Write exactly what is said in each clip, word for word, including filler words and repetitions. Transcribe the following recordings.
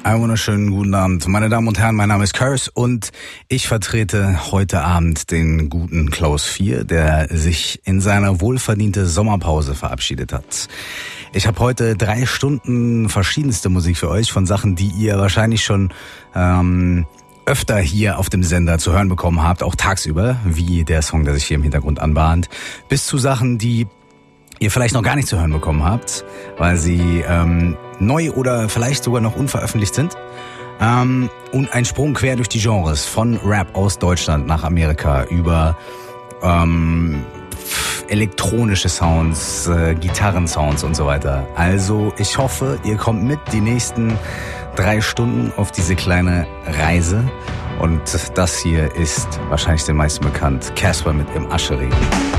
Einen wunderschönen guten Abend, meine Damen und Herren, mein Name ist Curse und ich vertrete heute Abend den guten Klaus vier, der sich in seiner wohlverdiente Sommerpause verabschiedet hat. Ich habe heute drei Stunden verschiedenste Musik für euch, von Sachen, die ihr wahrscheinlich schon ähm, öfter hier auf dem Sender zu hören bekommen habt, auch tagsüber, wie der Song, der sich hier im Hintergrund anbahnt, bis zu Sachen, die ihr vielleicht noch gar nicht zu hören bekommen habt, weil sie ähm, neu oder vielleicht sogar noch unveröffentlicht sind. Ähm, und ein Sprung quer durch die Genres, von Rap aus Deutschland nach Amerika über ähm, elektronische Sounds, äh, Gitarrensounds und so weiter. Also ich hoffe, ihr kommt mit die nächsten drei Stunden auf diese kleine Reise. Und das hier ist wahrscheinlich den meisten bekannt, Casper mit Im Ascheregen.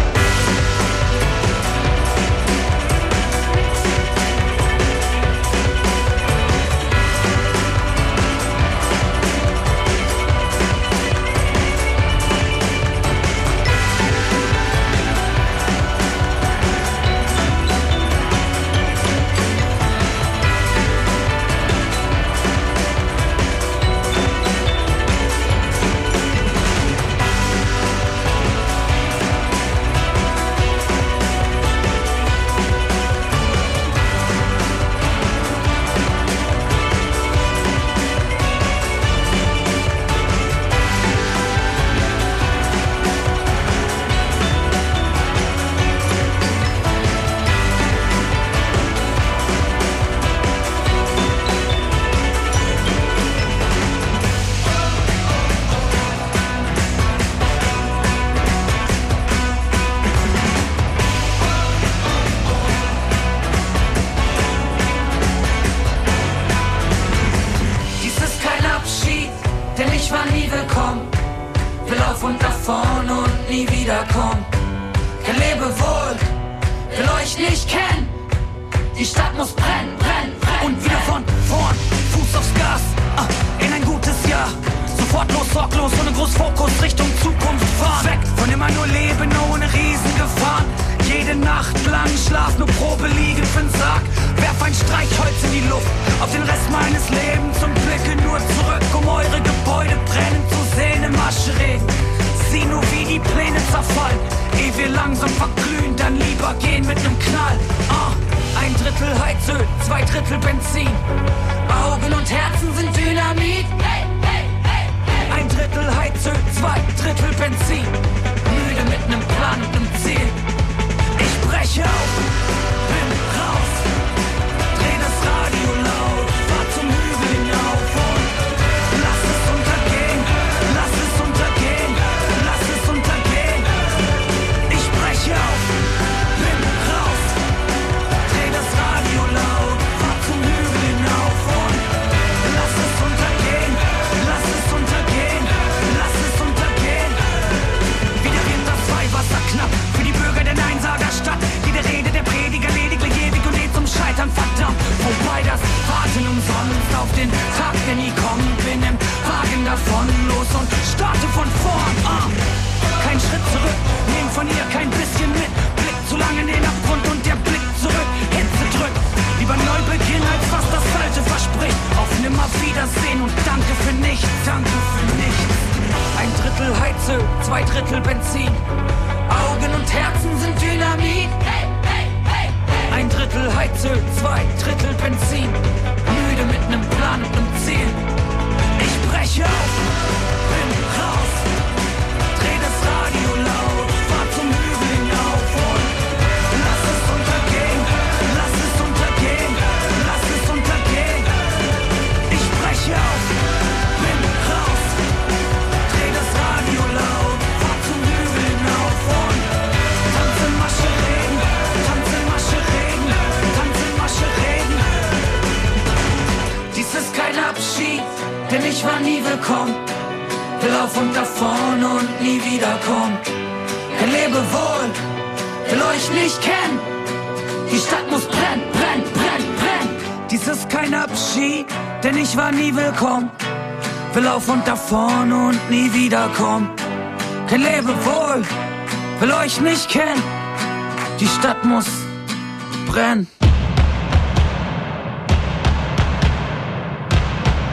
Will auf und davon und nie wiederkommen. Kein Lebewohl, will euch nicht kennen. Die Stadt muss brennen.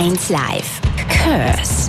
eins Live. Curse.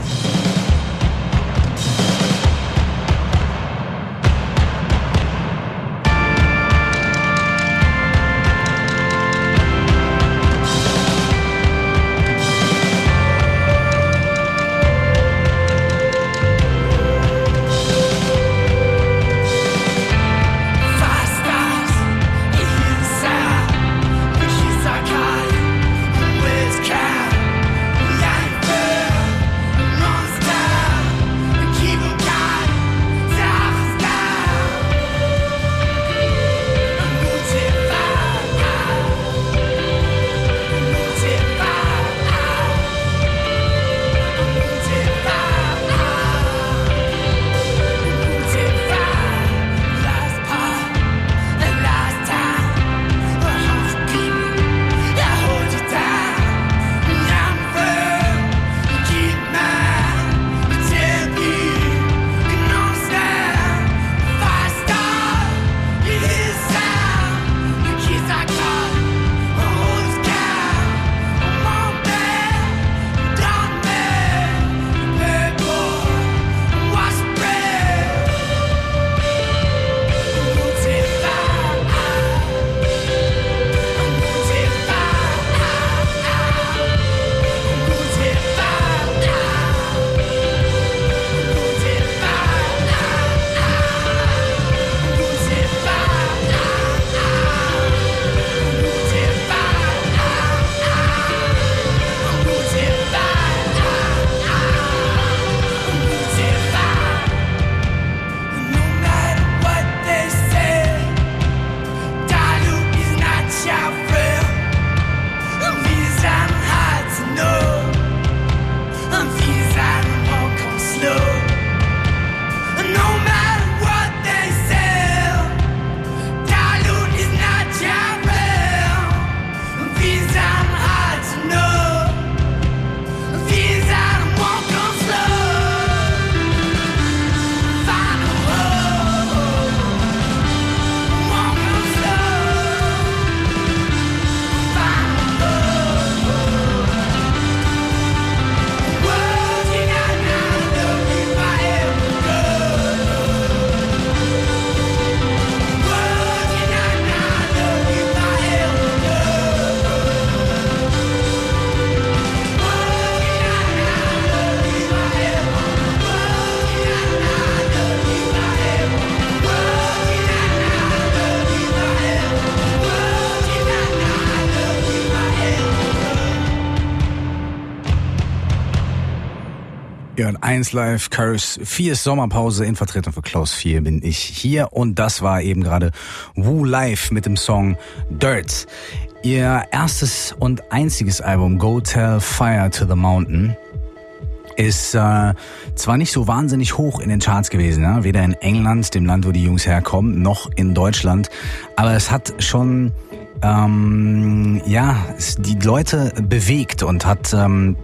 Ja, und eins Live, Curse vier Sommerpause in Vertretung für Klaus vier bin ich hier und das war eben gerade Wu Live mit dem Song Dirt. Ihr erstes und einziges Album Go Tell Fire to the Mountain ist äh, zwar nicht so wahnsinnig hoch in den Charts gewesen, ja? Weder in England, dem Land, wo die Jungs herkommen, noch in Deutschland, aber es hat schon ähm, ja es die Leute bewegt und hat ähm,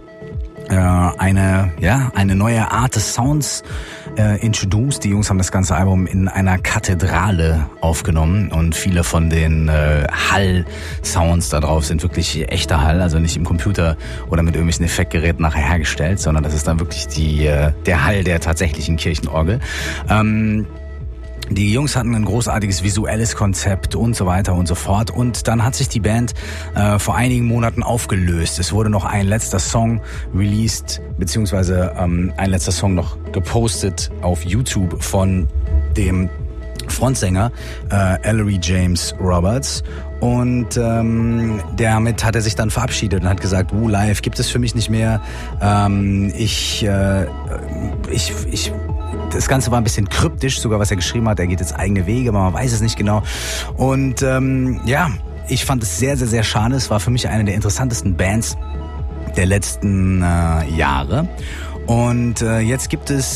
eine ja eine neue Art des Sounds äh, introduced. Die Jungs haben das ganze Album in einer Kathedrale aufgenommen und viele von den äh, Hall-Sounds da drauf sind wirklich echter Hall, also nicht im Computer oder mit irgendwelchen Effektgeräten nachher hergestellt, sondern das ist dann wirklich die äh, der Hall der tatsächlichen Kirchenorgel. Ähm, Die Jungs hatten ein großartiges visuelles Konzept und so weiter und so fort. Und dann hat sich die Band äh, vor einigen Monaten aufgelöst. Es wurde noch ein letzter Song released, beziehungsweise ähm, ein letzter Song noch gepostet auf YouTube von dem Frontsänger äh, Ellery James Roberts. Und ähm, damit hat er sich dann verabschiedet und hat gesagt, Wu Live gibt es für mich nicht mehr. Ähm, ich, äh, ich, ich, das Ganze war ein bisschen kryptisch, sogar was er geschrieben hat. Er geht jetzt eigene Wege, aber man weiß es nicht genau. Und ähm, ja, ich fand es sehr, sehr, sehr schade. Es war für mich eine der interessantesten Bands der letzten äh, Jahre. Und äh, jetzt gibt es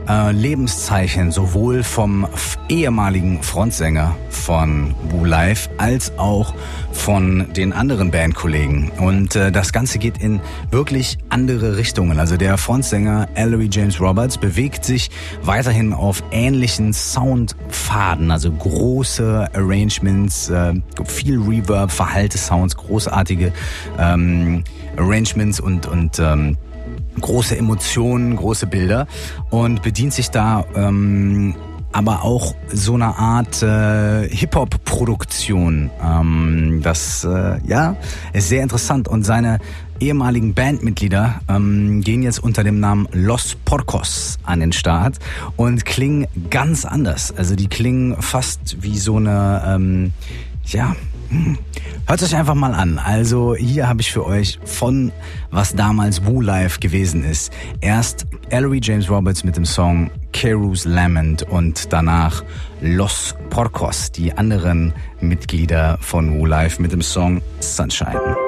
äh, Lebenszeichen sowohl vom f- ehemaligen Frontsänger von Wu Live als auch von den anderen Bandkollegen. Und äh, das Ganze geht in wirklich andere Richtungen. Also der Frontsänger Ellery James Roberts bewegt sich weiterhin auf ähnlichen Soundpfaden, also große Arrangements, äh, viel Reverb, verhallte Sounds, großartige ähm, Arrangements und und ähm, große Emotionen, große Bilder und bedient sich da ähm, aber auch so eine Art äh, Hip-Hop-Produktion. Ähm, das äh, ja ist sehr interessant und seine ehemaligen Bandmitglieder ähm, gehen jetzt unter dem Namen Los Porcos an den Start und klingen ganz anders. Also die klingen fast wie so eine ähm, ja hm. Hört euch einfach mal an. Also hier habe ich für euch von was damals Wu Live gewesen ist. Erst Ellery James Roberts mit dem Song Keru's Lament und danach Los Porcos, die anderen Mitglieder von Wu Live mit dem Song Sunshine.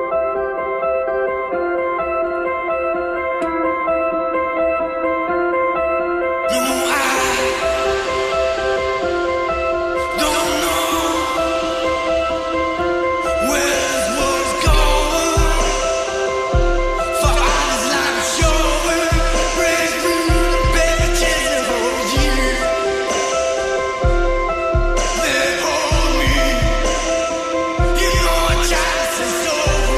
You know, I try to so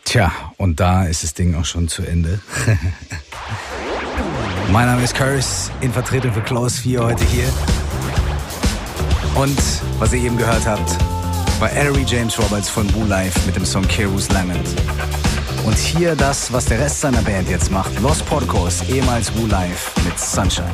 Tja, und da ist das Ding auch schon zu Ende. Mein Name ist Curse, in Vertretung für Klaus vier heute hier. Und was ihr eben gehört habt, war Ellery James Roberts von Wu Life mit dem Song Keru's Lament. Und hier das, was der Rest seiner Band jetzt macht, Los Porcos, ehemals Wu Life mit Sunshine.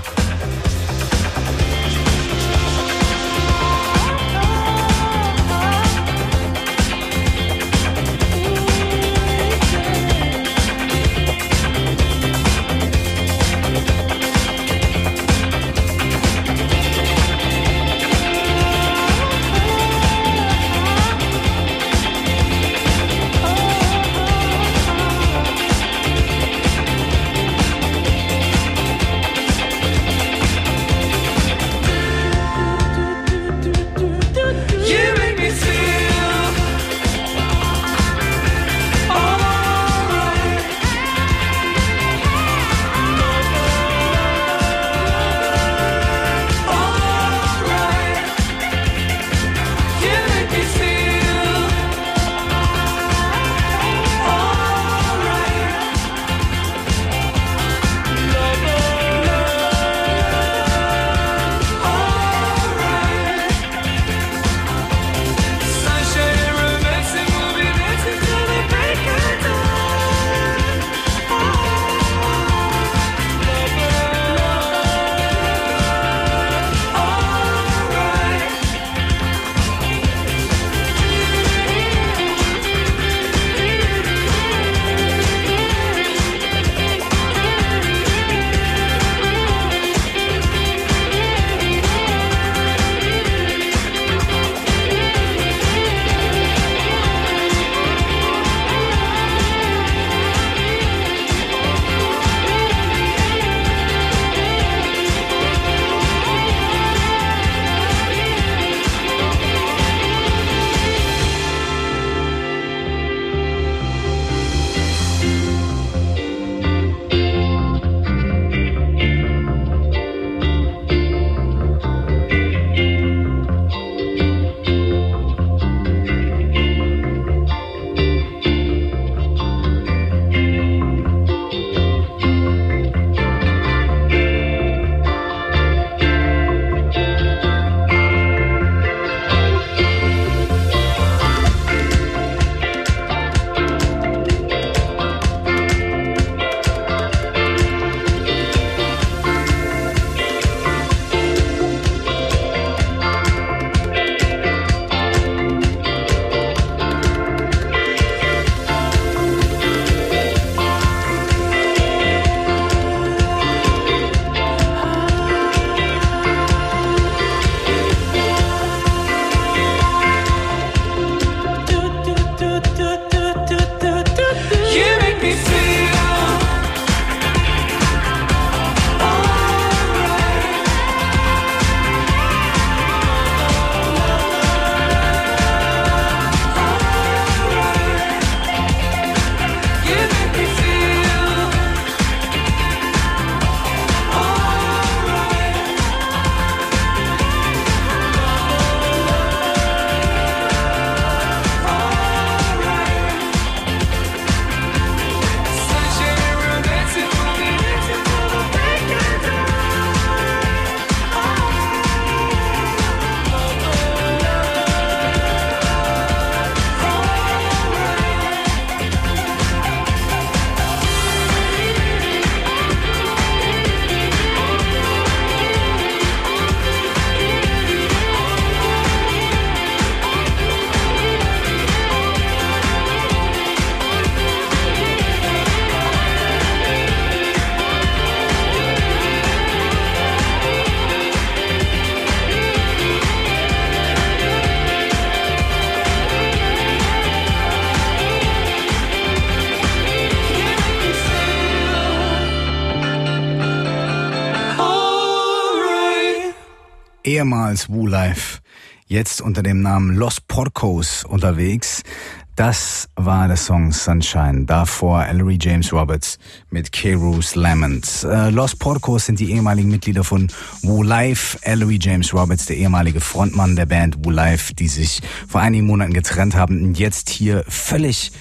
ehemals Wu Life, jetzt unter dem Namen Los Porcos unterwegs. Das war der Song Sunshine. Davor Ellery James Roberts mit Keru's Lament. Äh, Los Porcos sind die ehemaligen Mitglieder von Wu Life. Ellery James Roberts, der ehemalige Frontmann der Band Wu Life, die sich vor einigen Monaten getrennt haben und jetzt hier völlig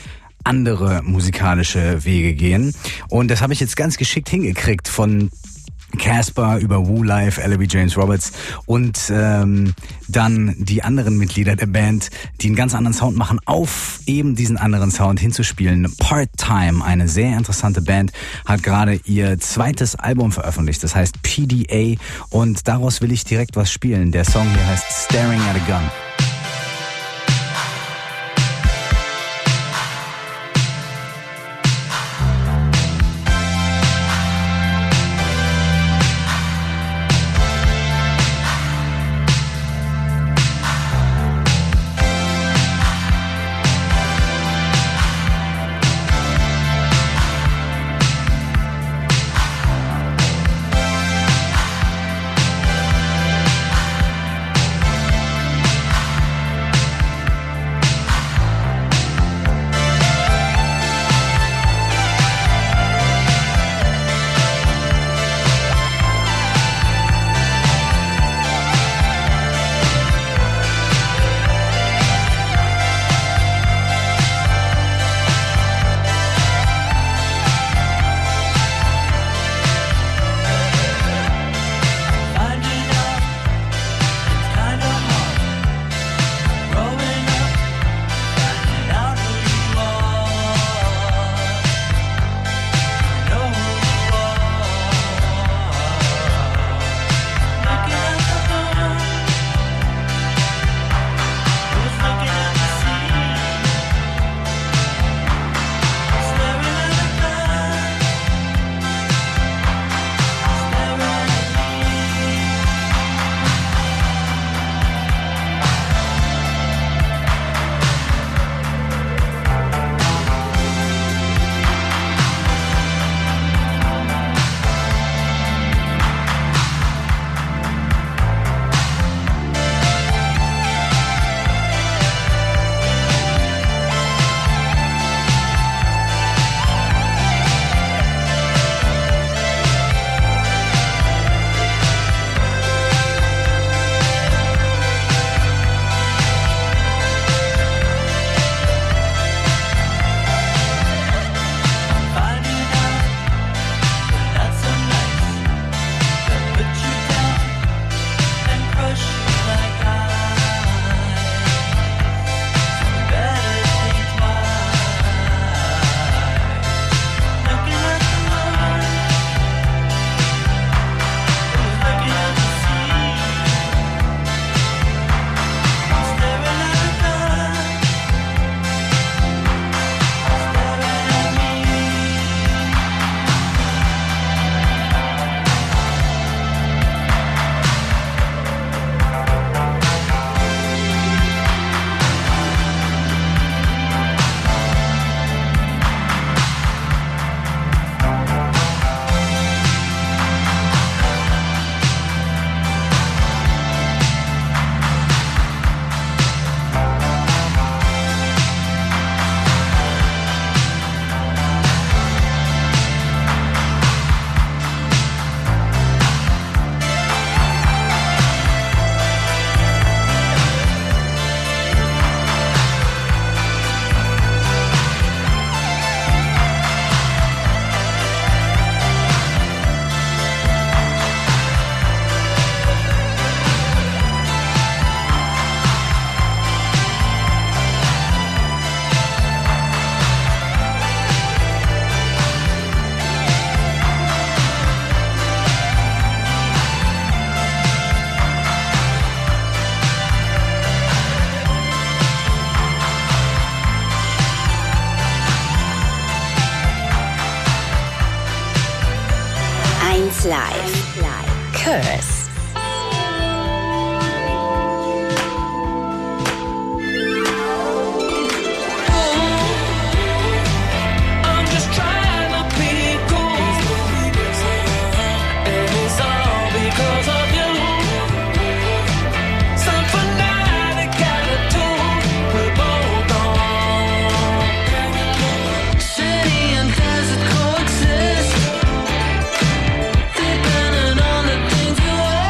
andere musikalische Wege gehen. Und das habe ich jetzt ganz geschickt hingekriegt von Casper über Woo Life, Ella B. James Roberts und ähm, dann die anderen Mitglieder der Band, die einen ganz anderen Sound machen, auf eben diesen anderen Sound hinzuspielen. Part-Time, eine sehr interessante Band, hat gerade ihr zweites Album veröffentlicht, das heißt P D A, und daraus will ich direkt was spielen. Der Song hier heißt Staring at a Gun. Live. Curse. Depending on the things you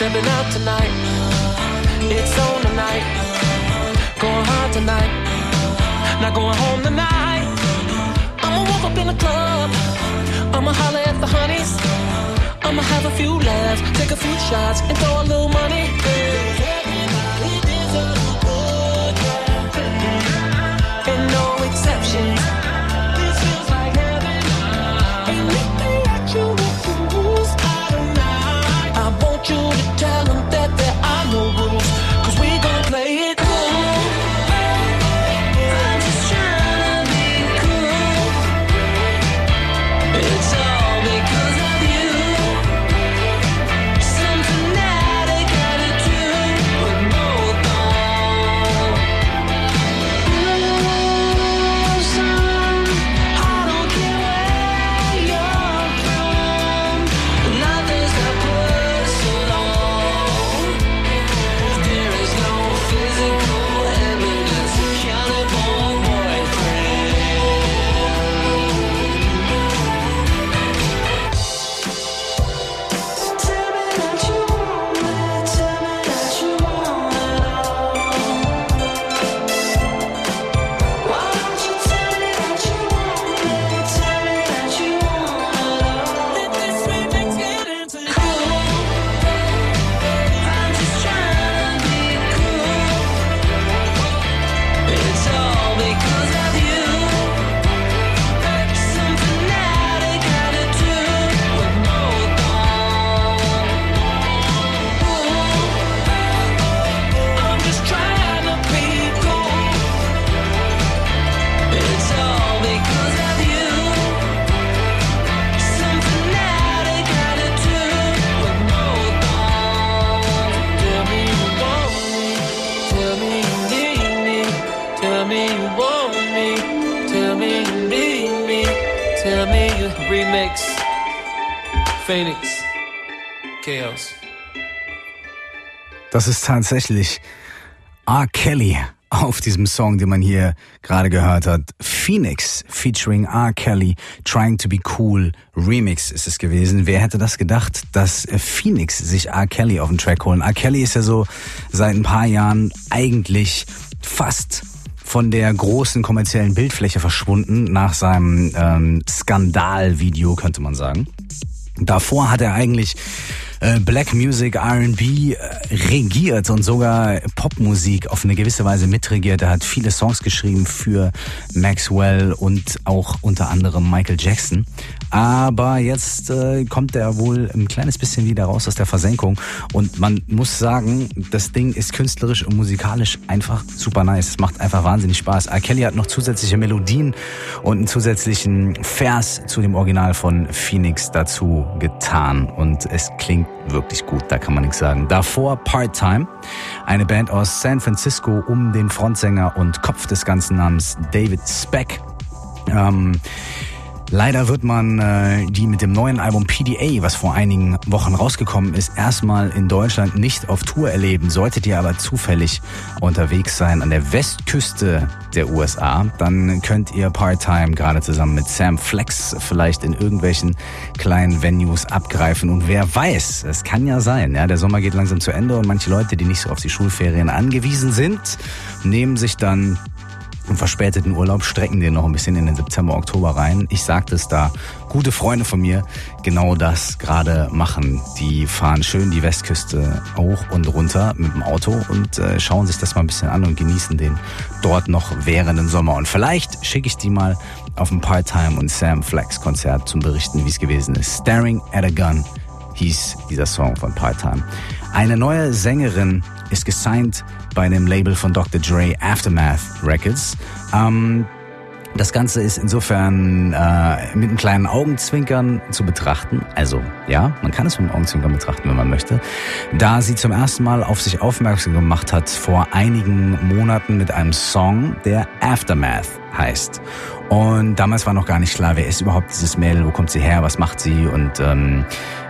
Stepping out tonight, it's on tonight. Going hard tonight, not going home tonight. I'ma walk up in the club, I'ma holler at the honeys. I'ma have a few laughs, take a few shots, and throw a little money. And no exceptions. This feels like heaven. And if they ask you what the rules are tonight, I want you to tell them that there are no rules, 'cause we gon' play it cool. I'm just trying to be cool. It's all because of you. Something that I gotta do with no thought. Ooh, son, I don't care where you're from. Love is a personal. There is no physical evidence accounted for, boyfriend. Tell me that you want me, tell me that you want it all. Why don't you tell me that you want me, tell me that you want it all. Let this remix get into cool. I'm just trying to be cool. It's all because of you. Something that I gotta do with no thought. I'm just trying to be cool. It's all because of you. Something that I gotta do with no thought. Tell me you want me. Tell me you need me. Tell me you want me. Tell me you need me. Tell me you remix. Phoenix. Chaos. Das ist tatsächlich R. Kelly auf diesem Song, den man hier gerade gehört hat. Phoenix featuring R. Kelly, Trying to be Cool Remix ist es gewesen. Wer hätte das gedacht, dass Phoenix sich R. Kelly auf den Track holen? R. Kelly ist ja so seit ein paar Jahren eigentlich fast von der großen kommerziellen Bildfläche verschwunden nach seinem ähm, Skandalvideo, könnte man sagen. Davor hat er eigentlich äh, Black Music, R and B äh, regiert und sogar Popmusik auf eine gewisse Weise mitregiert. Er hat viele Songs geschrieben für Maxwell und auch unter anderem Michael Jackson. Aber jetzt äh, kommt er wohl ein kleines bisschen wieder raus aus der Versenkung. Und man muss sagen, das Ding ist künstlerisch und musikalisch einfach super nice. Es macht einfach wahnsinnig Spaß. R. Kelly hat noch zusätzliche Melodien und einen zusätzlichen Vers zu dem Original von Phoenix dazu getan. Und es klingt wirklich gut, da kann man nichts sagen. Davor Part-Time, eine Band aus San Francisco um den Frontsänger und Kopf des Ganzen namens David Speck. Ähm, Leider wird man äh, die mit dem neuen Album P D A, was vor einigen Wochen rausgekommen ist, erstmal in Deutschland nicht auf Tour erleben. Solltet ihr aber zufällig unterwegs sein an der Westküste der U S A, dann könnt ihr Part-Time gerade zusammen mit Sam Flex vielleicht in irgendwelchen kleinen Venues abgreifen. Und wer weiß, es kann ja sein, ja, der Sommer geht langsam zu Ende und manche Leute, die nicht so auf die Schulferien angewiesen sind, nehmen sich dann und verspäteten Urlaub, strecken den noch ein bisschen in den September, Oktober rein. Ich sagte es da, gute Freunde von mir genau das gerade machen. Die fahren schön die Westküste hoch und runter mit dem Auto und äh, schauen sich das mal ein bisschen an und genießen den dort noch währenden Sommer. Und vielleicht schicke ich die mal auf ein Part-Time und Sam Flex Konzert zum Berichten, wie es gewesen ist. Staring at a Gun hieß dieser Song von Part-Time. Eine neue Sängerin ist gesigned bei dem Label von Doktor Dre, Aftermath Records. Ähm, das Ganze ist insofern äh, mit einem kleinen Augenzwinkern zu betrachten. Also, ja, man kann es mit einem Augenzwinkern betrachten, wenn man möchte. Da sie zum ersten Mal auf sich aufmerksam gemacht hat vor einigen Monaten mit einem Song, der Aftermath heißt. Und damals war noch gar nicht klar, wer ist überhaupt dieses Mädel, wo kommt sie her, was macht sie und ähm,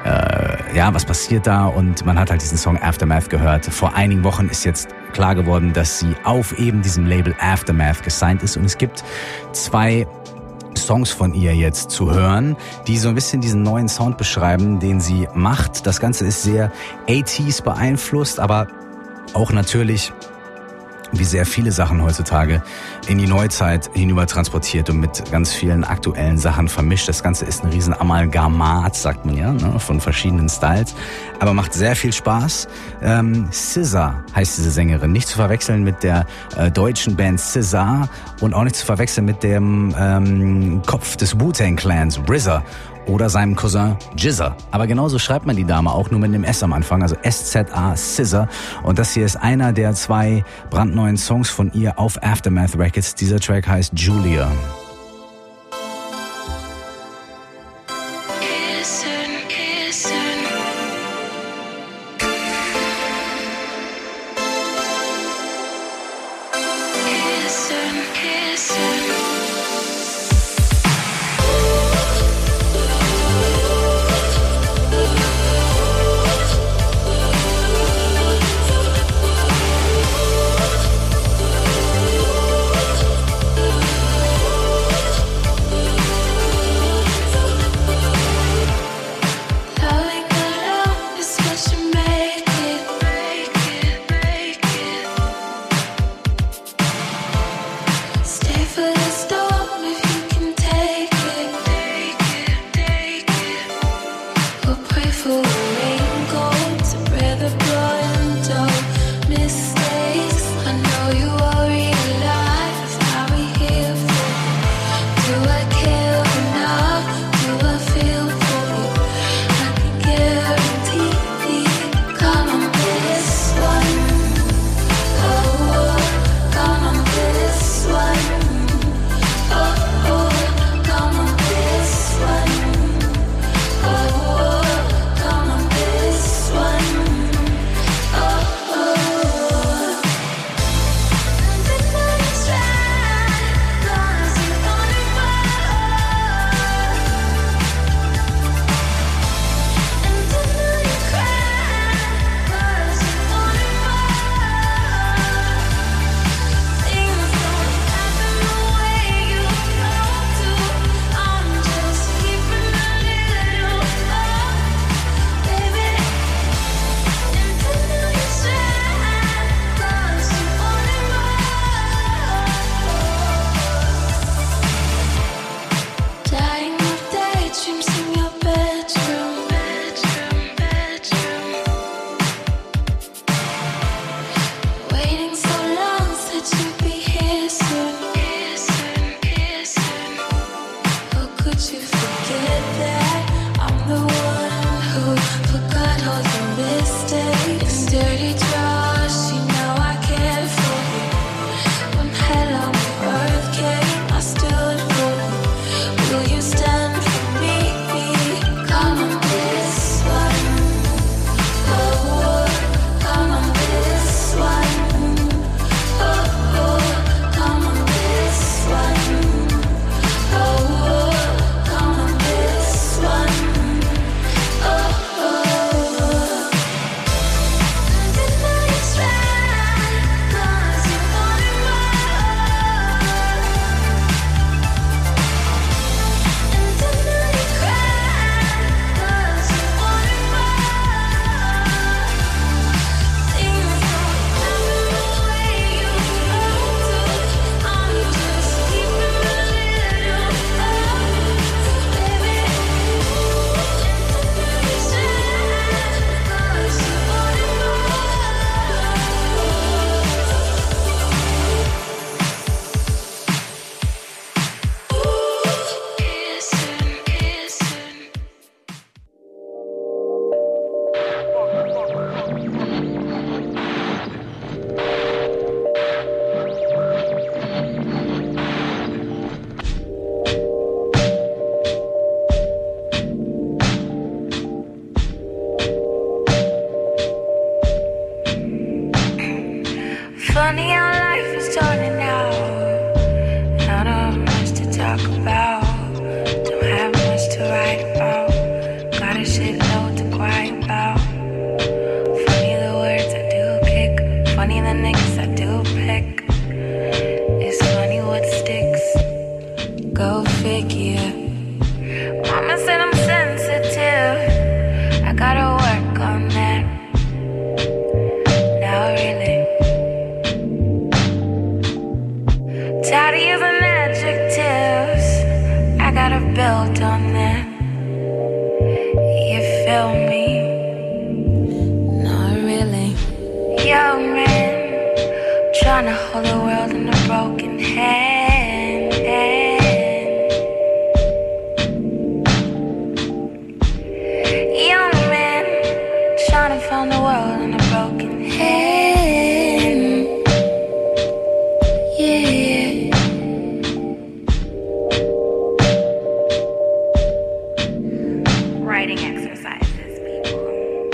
äh, ja, was passiert da? Und man hat halt diesen Song Aftermath gehört. Vor einigen Wochen ist jetzt klar geworden, dass sie auf eben diesem Label Aftermath gesigned ist. Und es gibt zwei Songs von ihr jetzt zu hören, die so ein bisschen diesen neuen Sound beschreiben, den sie macht. Das Ganze ist sehr achtziger beeinflusst, aber auch natürlich, wie sehr viele Sachen heutzutage in die Neuzeit hinüber transportiert und mit ganz vielen aktuellen Sachen vermischt. Das Ganze ist ein riesen Amalgamat, sagt man ja, ne, von verschiedenen Styles, aber macht sehr viel Spaß. Ähm, S Z A heißt diese Sängerin, nicht zu verwechseln mit der äh, deutschen Band S Z A und auch nicht zu verwechseln mit dem ähm, Kopf des Wu-Tang Clans, R Z A. Oder seinem Cousin Jizza. Aber genauso schreibt man die Dame auch, nur mit einem S am Anfang, also S Z A, S Z A. Und das hier ist einer der zwei brandneuen Songs von ihr auf Aftermath Records. Dieser Track heißt Julia. pickier. Mama said I'm sensitive, I gotta work on that. Now really, tired of using adjectives, I gotta build on that. You feel me? Not really. Young man, trying to hold the world in a broken hand, hand. Young man, trying to find the world in a broken hand. Yeah. Writing exercises, people.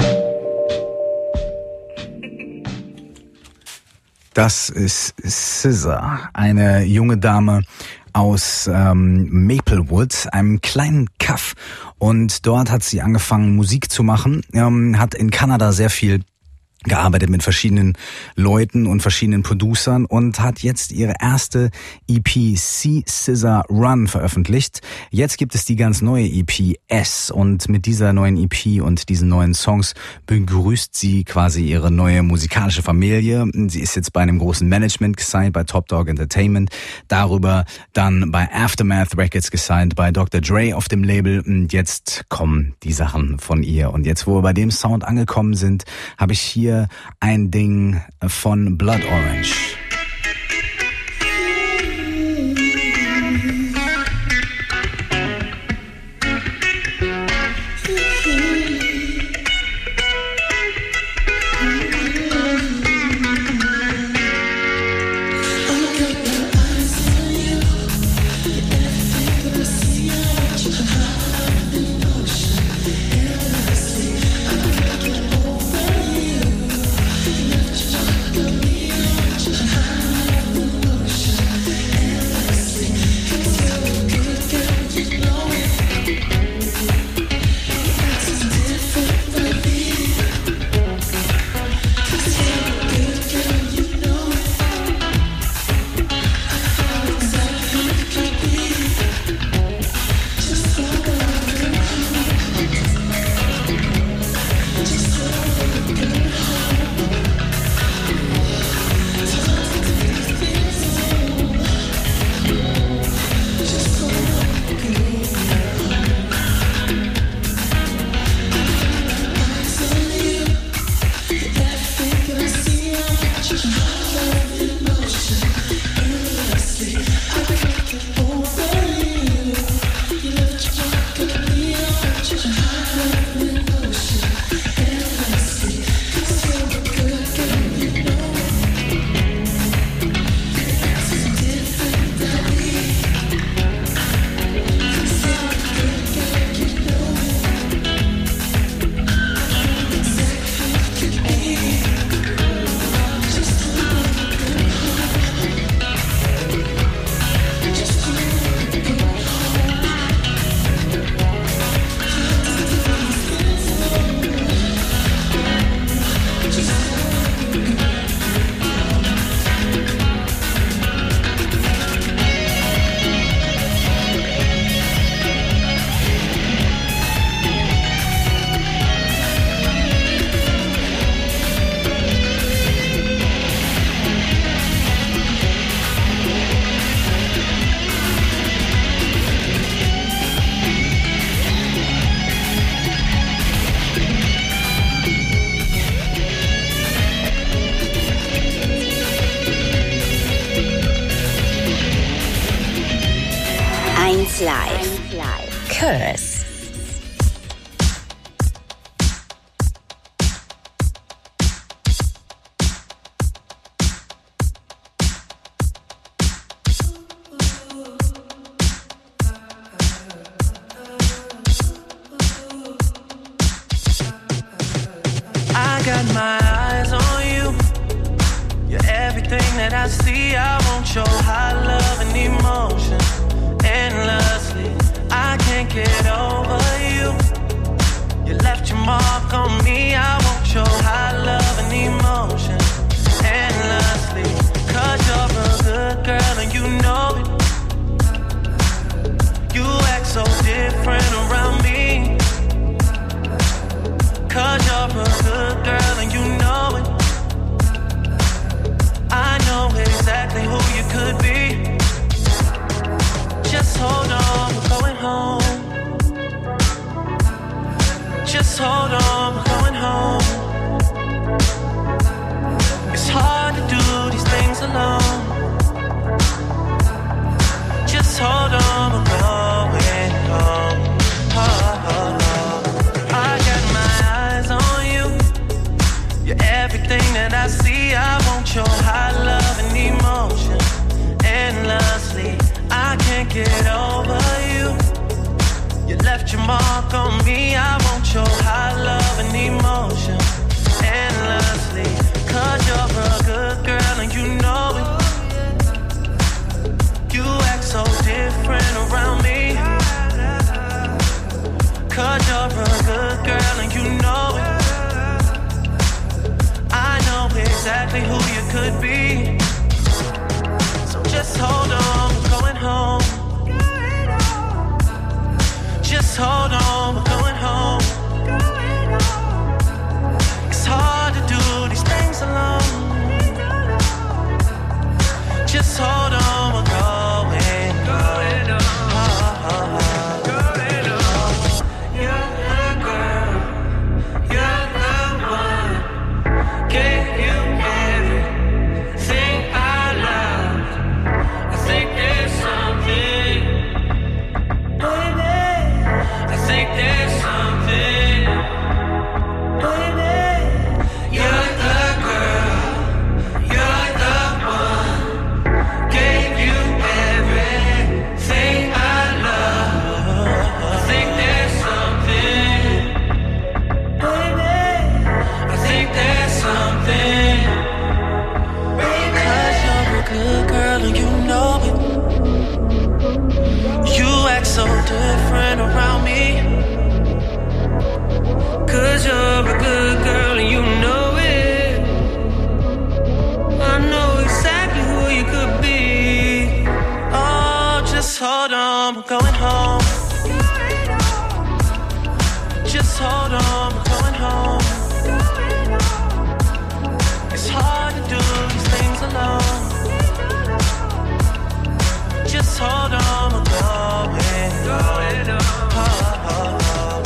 Das ist S Z A, eine junge Dame aus ähm, Maplewood, einem kleinen Kaff. Und dort hat sie angefangen, Musik zu machen, ähm, hat in Kanada sehr viel gearbeitet mit verschiedenen Leuten und verschiedenen Producern und hat jetzt ihre erste E P C Z A Run veröffentlicht. Jetzt gibt es die ganz neue E P S und mit dieser neuen E P und diesen neuen Songs begrüßt sie quasi ihre neue musikalische Familie. Sie ist jetzt bei einem großen Management gesigned, bei Top Dog Entertainment, darüber dann bei Aftermath Records gesigned, bei Doktor Dre auf dem Label und jetzt kommen die Sachen von ihr. Und jetzt, wo wir bei dem Sound angekommen sind, habe ich hier ein Ding von Blood Orange. Live. Curse. I got my eyes on you. You're everything that I see. I want your high love and emotion endlessly. I can't get over you. You left your mark on me. I want your high love and emotion endlessly. Cause you're a good girl and you know it. You so different around me. Cause you're a good girl and you know it. I know exactly who you could be. Just hold on, we're going home. Just hold on, we're going home. It's hard to do these things alone. Just hold on, we're going home. Oh, oh, oh. I got my eyes on you. You're everything that I see. I want your high love and emotion endlessly. I can't get over you. You left your mark on me. I want your high love and emotion endlessly. Cause you're a good girl and you know it. You act so different around me. Cause you're a good girl and you know it. I know exactly who you could be. So just hold on, we're going home. Just hold on, we're going home. It's hard to do these things alone. Just hold on, we're going home. Oh, oh, oh. You're the girl, you're the one. Gave you everything I loved. I think there's something, baby. I think there's something, baby. You're the girl, you're the one. Gave you everything I love. I think there's something, baby. I think there's something, baby. Cause you're a good girl and you know it. You act so different around me. Cause you're a good girl and you know it. I know exactly who you could be. Oh, just hold on, we're going home. Just hold on, we're going home. It's hard to do these things alone. Just hold on, we're going, going on. Oh, oh, oh.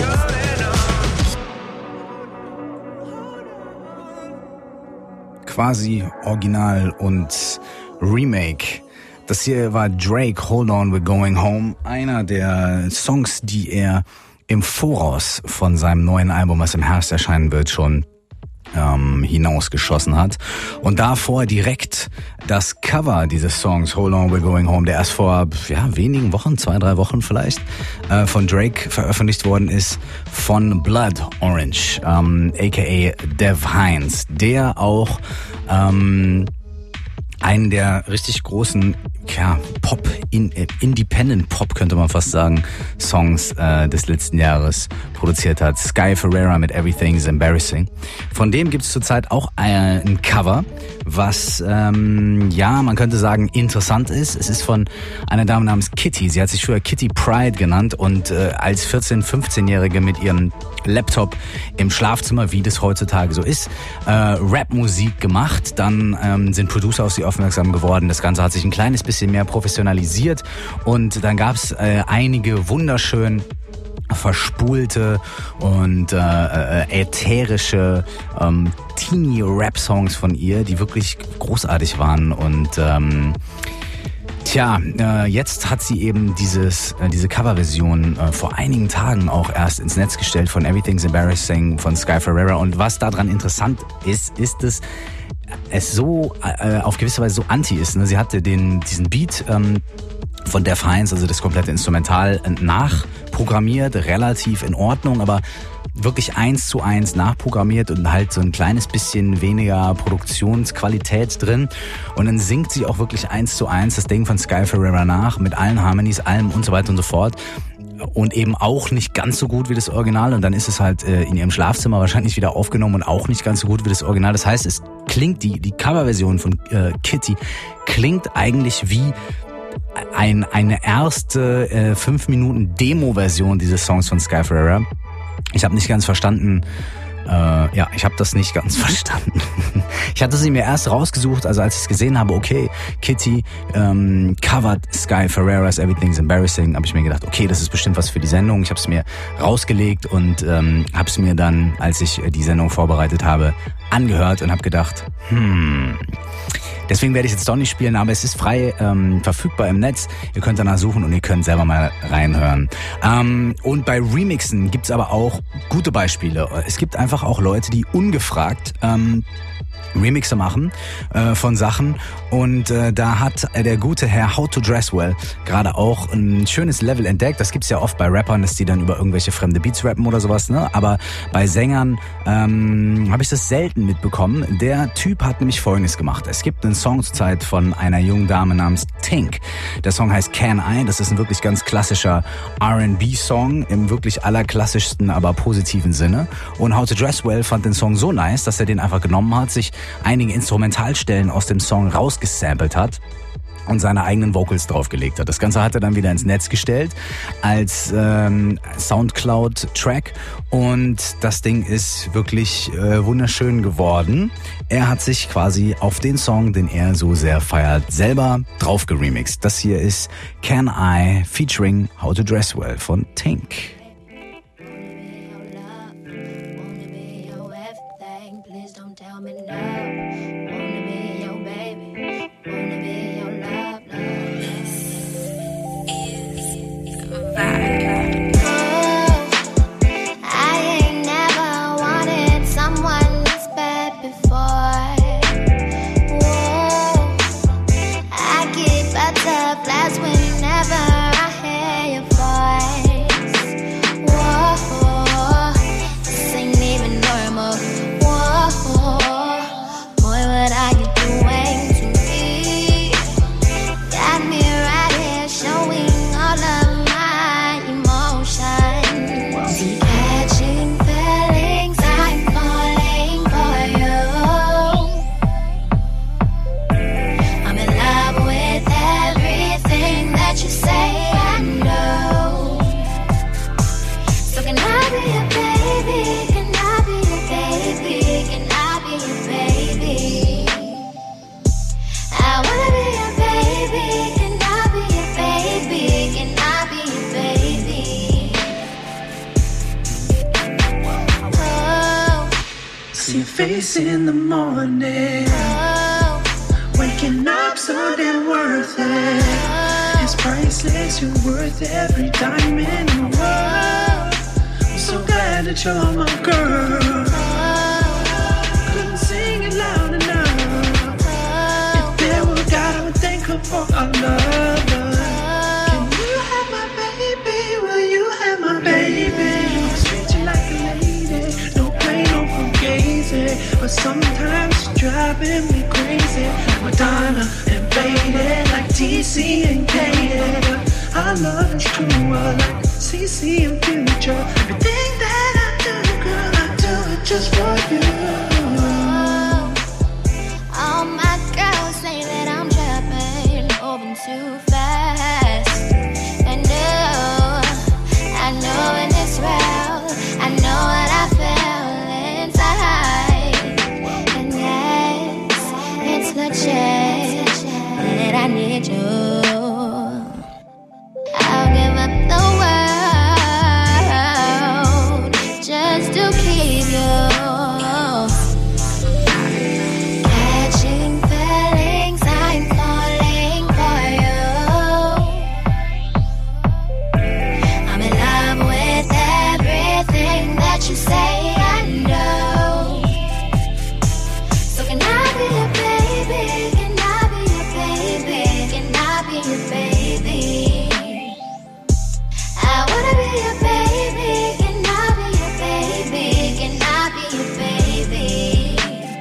Quasi Original und Remake. Das hier war Drake, Hold On, We're Going Home. Einer der Songs, die er im Voraus von seinem neuen Album, was im Herbst erscheinen wird, schon ähm, hinausgeschossen hat. Und davor direkt das Cover dieses Songs, Hold On, We're Going Home, der erst vor ja, wenigen Wochen, zwei, drei Wochen vielleicht, äh, von Drake veröffentlicht worden ist, von Blood Orange, ähm, aka Dev Hynes, der auch ähm, einen der richtig großen ja, Pop, in, Independent Pop könnte man fast sagen, Songs äh, des letzten Jahres produziert hat. Sky Ferreira mit Everything is Embarrassing. Von dem gibt es zurzeit auch ein, ein Cover, was ähm, ja, man könnte sagen interessant ist. Es ist von einer Dame namens Kitty. Sie hat sich früher Kitty Pride genannt und äh, als vierzehn-, fünfzehnjährige mit ihrem Laptop im Schlafzimmer, wie das heutzutage so ist, äh, Rap-Musik gemacht. Dann ähm, sind Producer auf sie aufmerksam geworden. Das Ganze hat sich ein kleines bisschen mehr professionalisiert und dann gab es äh, einige wunderschön verspulte und äh, äh, ätherische ähm, Teenie-Rap-Songs von ihr, die wirklich großartig waren und ähm, Tja, äh, jetzt hat sie eben dieses, äh, diese Coverversion äh, vor einigen Tagen auch erst ins Netz gestellt von Everything's Embarrassing von Sky Ferreira. Und was daran interessant ist, ist es, es so äh, auf gewisse Weise so anti ist. Ne? Sie hatte den diesen Beat ähm, von Dev Hynes, also das komplette Instrumental, nachprogrammiert, relativ in Ordnung, aber wirklich eins zu eins nachprogrammiert und halt so ein kleines bisschen weniger Produktionsqualität drin. Und dann singt sie auch wirklich eins zu eins das Ding von Sky Ferreira nach, mit allen Harmonies, allem und so weiter und so fort. Und eben auch nicht ganz so gut wie das Original. Und dann ist es halt äh, in ihrem Schlafzimmer wahrscheinlich wieder aufgenommen und auch nicht ganz so gut wie das Original. Das heißt, es klingt, die, die Coverversion von äh, Kitty klingt eigentlich wie ein, eine erste äh, fünf Minuten Demo-Version dieses Songs von Sky Ferreira. Ich habe nicht ganz verstanden, Äh, ja, ich habe das nicht ganz verstanden. Ich hatte sie mir erst rausgesucht, also als ich es gesehen habe, okay, Kitty ähm, covert Sky Ferreira's Everything's Embarrassing, habe ich mir gedacht, okay, das ist bestimmt was für die Sendung. Ich habe es mir rausgelegt und ähm, habe es mir dann, als ich die Sendung vorbereitet habe, angehört und habe gedacht, hm... Deswegen werde ich jetzt doch nicht spielen, aber es ist frei ähm, verfügbar im Netz. Ihr könnt danach suchen und ihr könnt selber mal reinhören. Ähm, und bei Remixen gibt's aber auch gute Beispiele. Es gibt einfach auch Leute, die ungefragt ähm, Remixe machen äh, von Sachen und äh, da hat der gute Herr How to Dress Well gerade auch ein schönes Level entdeckt. Das gibt's ja oft bei Rappern, dass die dann über irgendwelche fremde Beats rappen oder sowas, ne? Aber bei Sängern ähm, habe ich das selten mitbekommen. Der Typ hat nämlich Folgendes gemacht. Es gibt einen Song zurzeit von einer jungen Dame namens Tink. Der Song heißt Can I? Das ist ein wirklich ganz klassischer R and B-Song im wirklich allerklassischsten, aber positiven Sinne. Und How to Dress Well fand den Song so nice, dass er den einfach genommen hat, sich einige Instrumentalstellen aus dem Song rausgesampelt hat und seine eigenen Vocals draufgelegt hat. Das Ganze hat er dann wieder ins Netz gestellt als ähm, Soundcloud-Track und das Ding ist wirklich äh, wunderschön geworden. Er hat sich quasi auf den Song, den er so sehr feiert, selber drauf geremixed. Das hier ist Can I featuring How to Dress Well von Tink. In the morning, oh. Waking up so damn worth it. Oh. It's priceless, you're worth every dime in the world. I'm so glad that you're my girl. Oh. Couldn't sing it loud enough. Oh. If there were God, I would thank her for our love. Oh. Can you have my baby? Will you have my baby? I'll treat you like a lady. No play, no fugazi. But sometimes you're driving me crazy. Madonna and Baby, like T C and Katie. Our love is true, like C C and Future. Everything that I do, girl, I do it just for you. Oh, all my girls say that I'm trapping, moving too fast. And no, I know in this world, I know what I feel inside. And yes, it's legit that I need you. I'll give up the world just to keep you. Catching feelings, I'm falling for you. I'm in love with everything that you say I know. So can I be your baby? Can I be your baby? Can I be your baby? I wanna be your baby. Can I be your baby? Can I be your baby?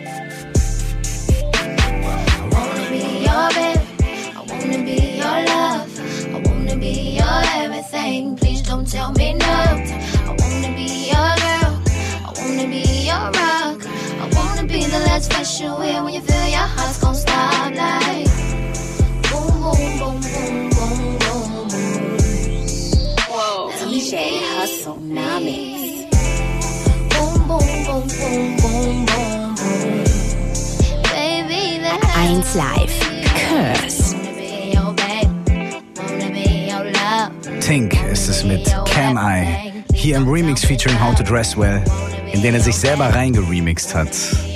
I wanna be your baby. I wanna be your love. I wanna be your everything. Please don't tell me no. I wanna be your girl. I wanna be your rock. I wanna be the last special way when you feel your heart's gon' stop like boom, boom, boom, boom, boom. Tsunami. Boom, boom, boom, boom, boom, boom, boom. Baby, that eins Live. Curse. Tink ist es mit Can I, hier im Remix featuring How to Dress Well, in den er sich selber reingeremixed hat.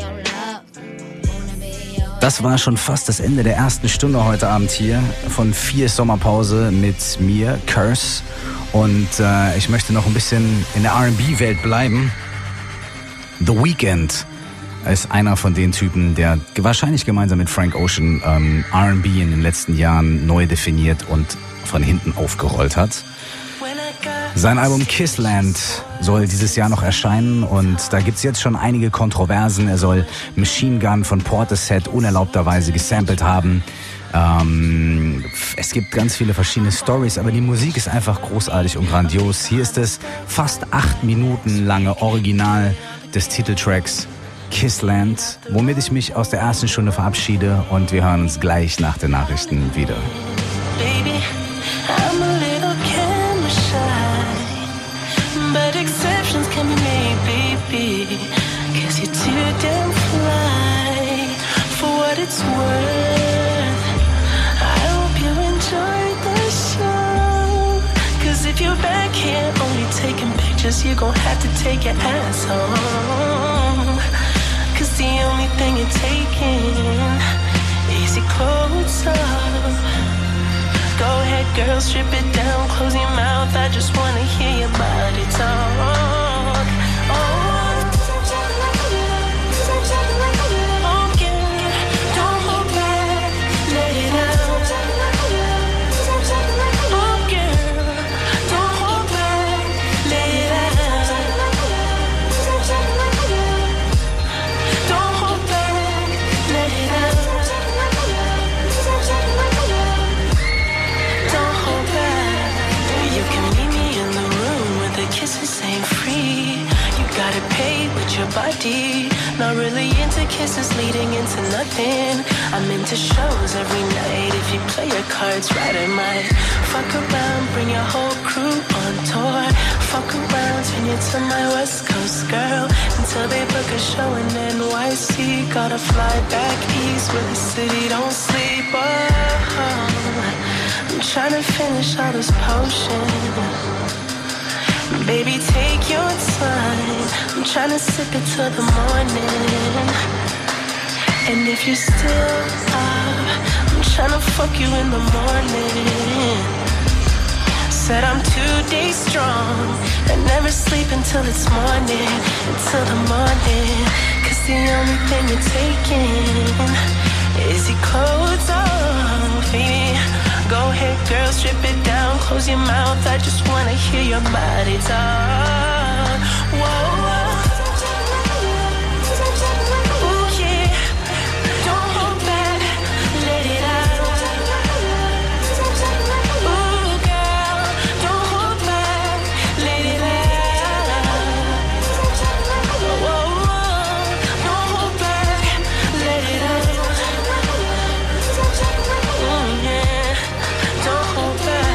Das war schon fast das Ende der ersten Stunde heute Abend hier von vier Sommerpause mit mir, Curse. Und äh, ich möchte noch ein bisschen in der R and B-Welt bleiben. The Weeknd ist einer von den Typen, der wahrscheinlich gemeinsam mit Frank Ocean ähm, R and B in den letzten Jahren neu definiert und von hinten aufgerollt hat. Sein Album Kissland soll dieses Jahr noch erscheinen und da gibt's jetzt schon einige Kontroversen. Er soll Machine Gun von Portishead unerlaubterweise gesampelt haben. Ähm, es gibt ganz viele verschiedene Stories, aber die Musik ist einfach großartig und grandios. Hier ist das fast acht Minuten lange Original des Titeltracks Kissland, womit ich mich aus der ersten Stunde verabschiede und wir hören uns gleich nach den Nachrichten wieder. Baby, I'm a little camera shy, but exceptions can be made, baby, cause you're too damn fly. For what it's worth, I hope you enjoyed the show, cause if you're back here only taking pictures, you're gonna have to take your ass home, cause the only thing you're taking is your clothes off. Go ahead, girl, strip it down, close your mouth. I just wanna hear your body talk. Oh, oh yeah, don't hold back, let it out. Oh girl, don't hold back, let it out. Don't hold back, let it out. Kisses ain't free. You gotta pay with your body. Not really into kisses leading into nothing. I'm into shows every night. If you play your cards right, I might fuck around, bring your whole crew on tour. Fuck around, turn you to my West Coast girl until they book a show in N Y C. Gotta fly back east where the city don't sleep. Oh, I'm trying to finish all this potion. Baby, take your time. I'm tryna sip it till the morning. And if you're still up, I'm tryna fuck you in the morning. Said I'm two days strong and never sleep until it's morning, until the morning. Cause the only thing you're taking is your clothes off, baby. Go ahead, girl, strip it down, close your mouth. I just wanna hear your body talk. Whoa, whoa. Ooh, yeah. Don't hold back, let it out. Ooh, girl, don't hold back, let it out. Whoa, whoa. Don't hold back, let it out. Ooh, yeah. Don't hold back.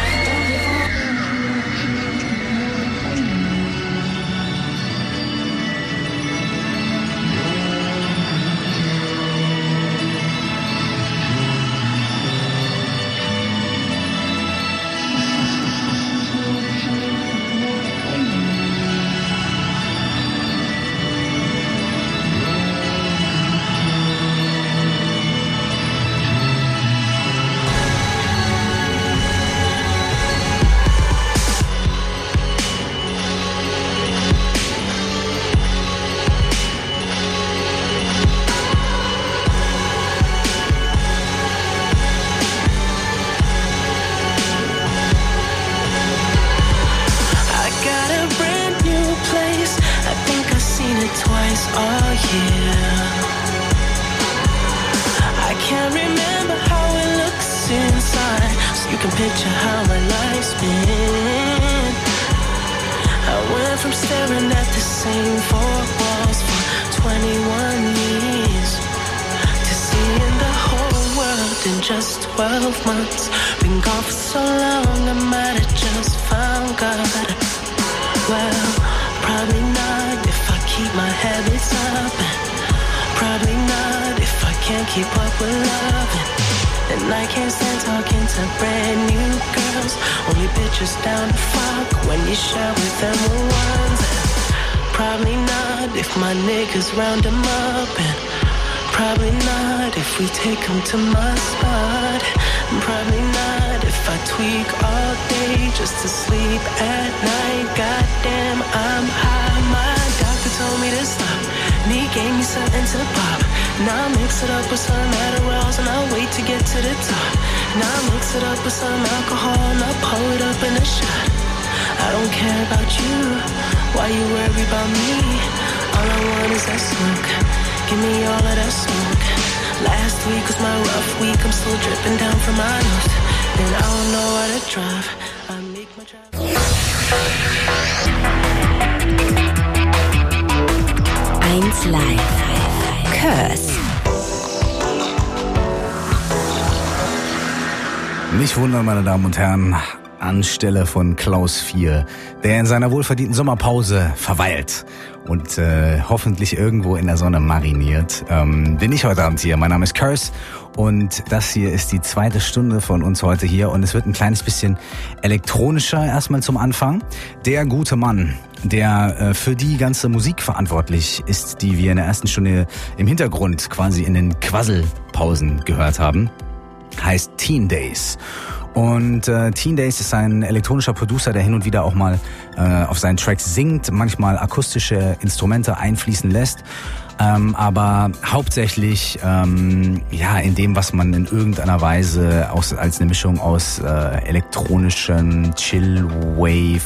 Twice all year. I can't remember how it looks inside, so you can picture how my life's been. I went from staring at the same four walls for twenty-one years to seeing the whole world in just twelve months. Been gone for so long, I might have just found God. What And I can't stand talking to brand new girls. Only bitches down to fuck when you share with them ones. Probably not if my niggas round them up. And probably not if we take them to my spot. And probably not if I tweak all day just to sleep at night. Goddamn, I'm high. My doctor told me to stop, and he gave me something to pop. Now I mix it up with some Adderalls and I'll wait to get to the top. Now I mix it up with some alcohol and I'll pour it up in a shot. I don't care about you, why you worry about me? All I want is that smoke, give me all of that smoke. Last week was my rough week, I'm still dripping down from my nose. And I don't know how to drive, I make my drive. eins Live. Curse. Nicht wundern, meine Damen und Herren, anstelle von Klaus vier, der in seiner wohlverdienten Sommerpause verweilt und äh, hoffentlich irgendwo in der Sonne mariniert, ähm, bin ich heute Abend hier. Mein Name ist Curse und das hier ist die zweite Stunde von uns heute hier und es wird ein kleines bisschen elektronischer erstmal zum Anfang. Der gute Mann, der äh, für die ganze Musik verantwortlich ist, die wir in der ersten Stunde im Hintergrund quasi in den Quasselpausen gehört haben, heißt Teen Days. Und äh, Teen Days ist ein elektronischer Producer, der hin und wieder auch mal äh, auf seinen Tracks singt, manchmal akustische Instrumente einfließen lässt, ähm, aber hauptsächlich ähm, ja in dem, was man in irgendeiner Weise aus, als eine Mischung aus äh, elektronischen Chill-Wave,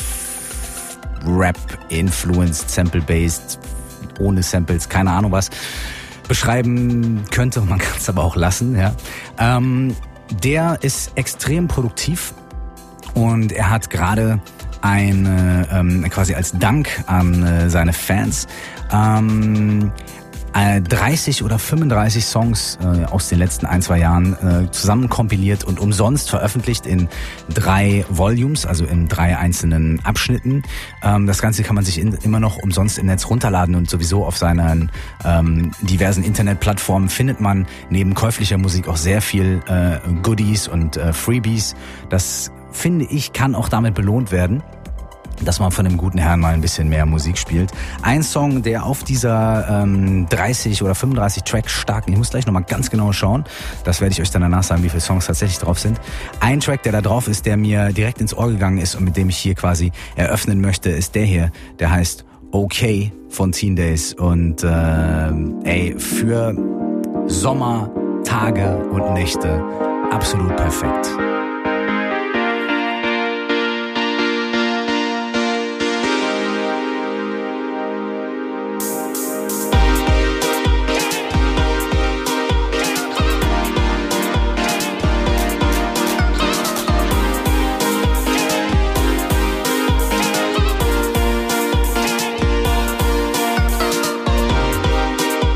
Rap-Influenced, Sample-Based, ohne Samples, keine Ahnung was, beschreiben könnte. Man kann es aber auch lassen. Ja. Ähm, der ist extrem produktiv und er hat gerade eine, ähm, quasi als Dank an äh, seine Fans, ähm, dreißig oder fünfunddreißig Songs äh, aus den letzten ein, zwei Jahren äh, zusammen kompiliert und umsonst veröffentlicht in drei Volumes, also in drei einzelnen Abschnitten. Ähm, das Ganze kann man sich in, immer noch umsonst im Netz runterladen und sowieso auf seinen ähm, diversen Internetplattformen findet man neben käuflicher Musik auch sehr viel äh, Goodies und äh, Freebies. Das, finde ich, kann auch damit belohnt werden, dass man von dem guten Herrn mal ein bisschen mehr Musik spielt. Ein Song, der auf dieser ähm, dreißig oder fünfunddreißig Tracks starken, ich muss gleich nochmal ganz genau schauen, das werde ich euch dann danach sagen, wie viele Songs tatsächlich drauf sind. Ein Track, der da drauf ist, der mir direkt ins Ohr gegangen ist und mit dem ich hier quasi eröffnen möchte, ist der hier, der heißt Okay von Teen Days und äh, ey, für Sommer, Tage und Nächte absolut perfekt.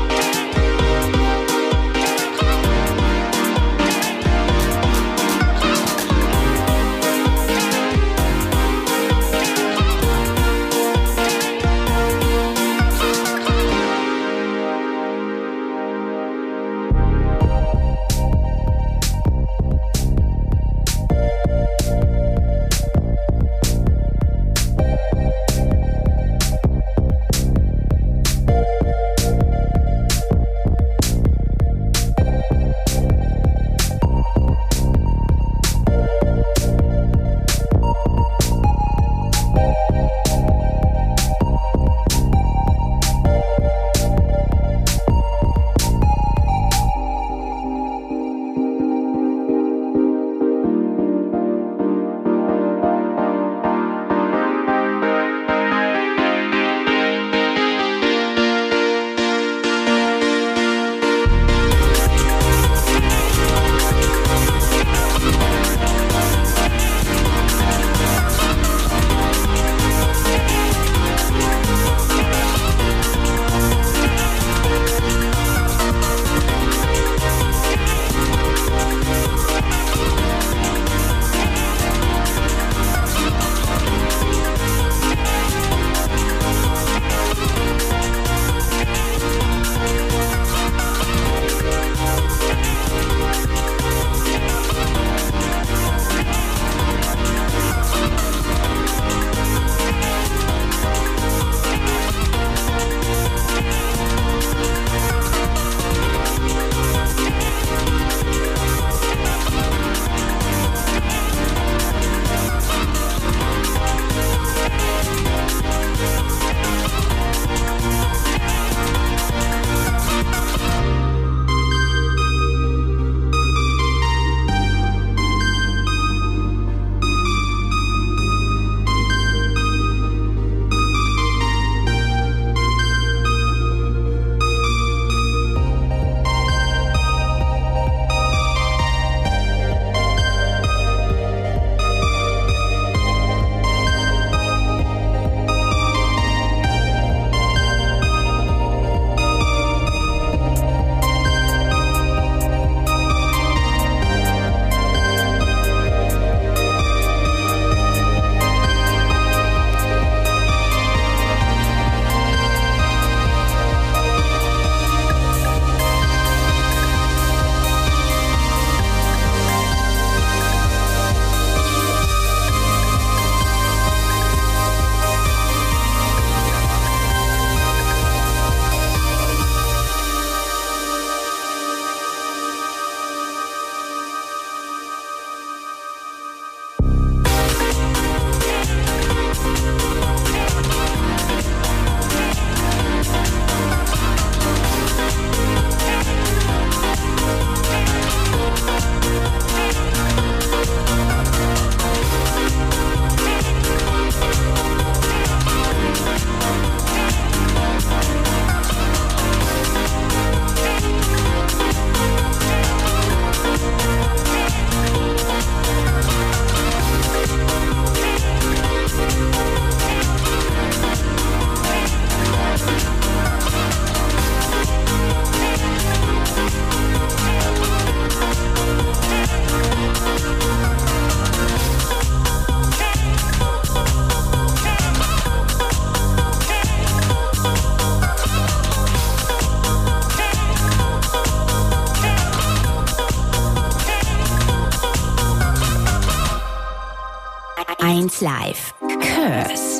Thank eins Live. Curse.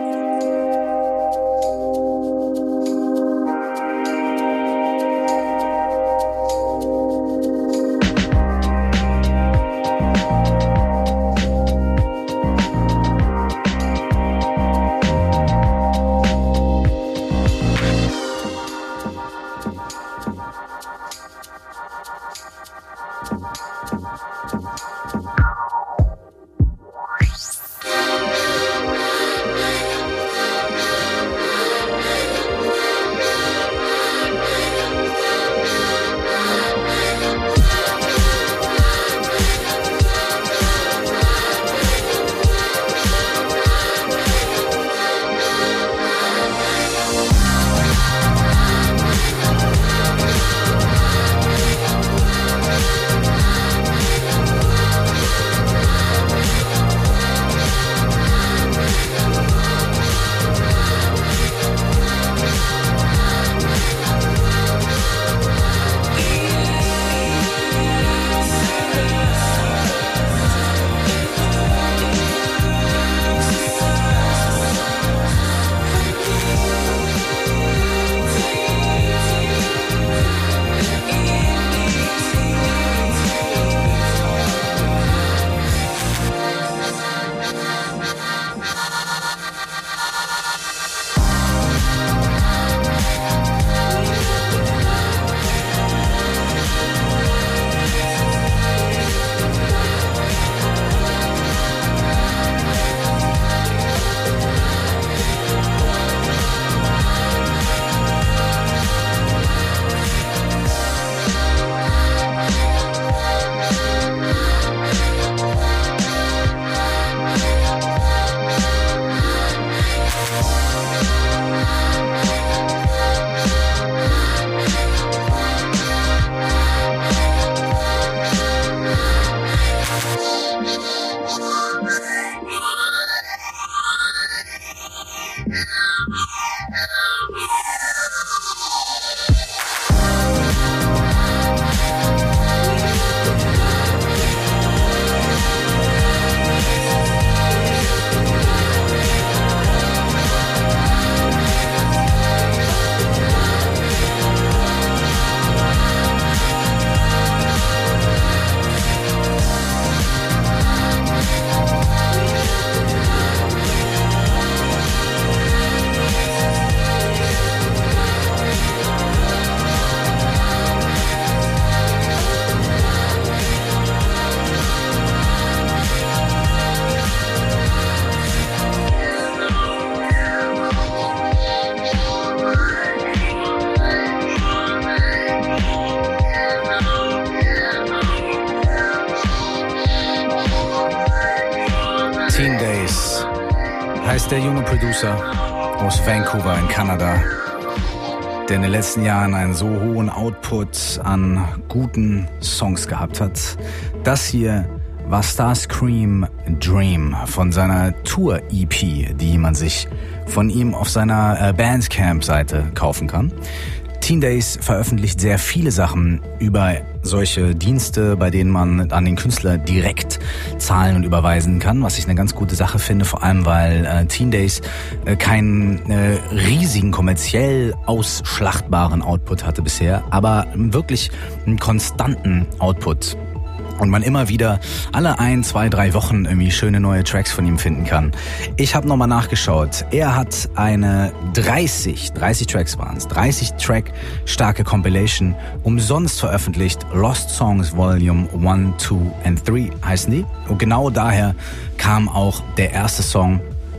Teen Days heißt der junge Producer aus Vancouver in Kanada, der in den letzten Jahren einen so hohen Output an guten Songs gehabt hat. Das hier war Starscream Dream von seiner Tour-E P, die man sich von ihm auf seiner Bandcamp-Seite kaufen kann. Teen Days veröffentlicht sehr viele Sachen über solche Dienste, bei denen man an den Künstler direkt zahlen und überweisen kann, was ich eine ganz gute Sache finde, vor allem weil äh, Teen Days äh, keinen äh, riesigen, kommerziell ausschlachtbaren Output hatte bisher, aber wirklich einen konstanten Output. Und man immer wieder alle ein, zwei, drei Wochen irgendwie schöne neue Tracks von ihm finden kann. Ich habe nochmal nachgeschaut. Er hat eine dreißig, dreißig Tracks waren es, dreißig Track starke Compilation umsonst veröffentlicht. Lost Songs Volume eins, zwei and drei heißen die. Und genau daher kam auch der erste Song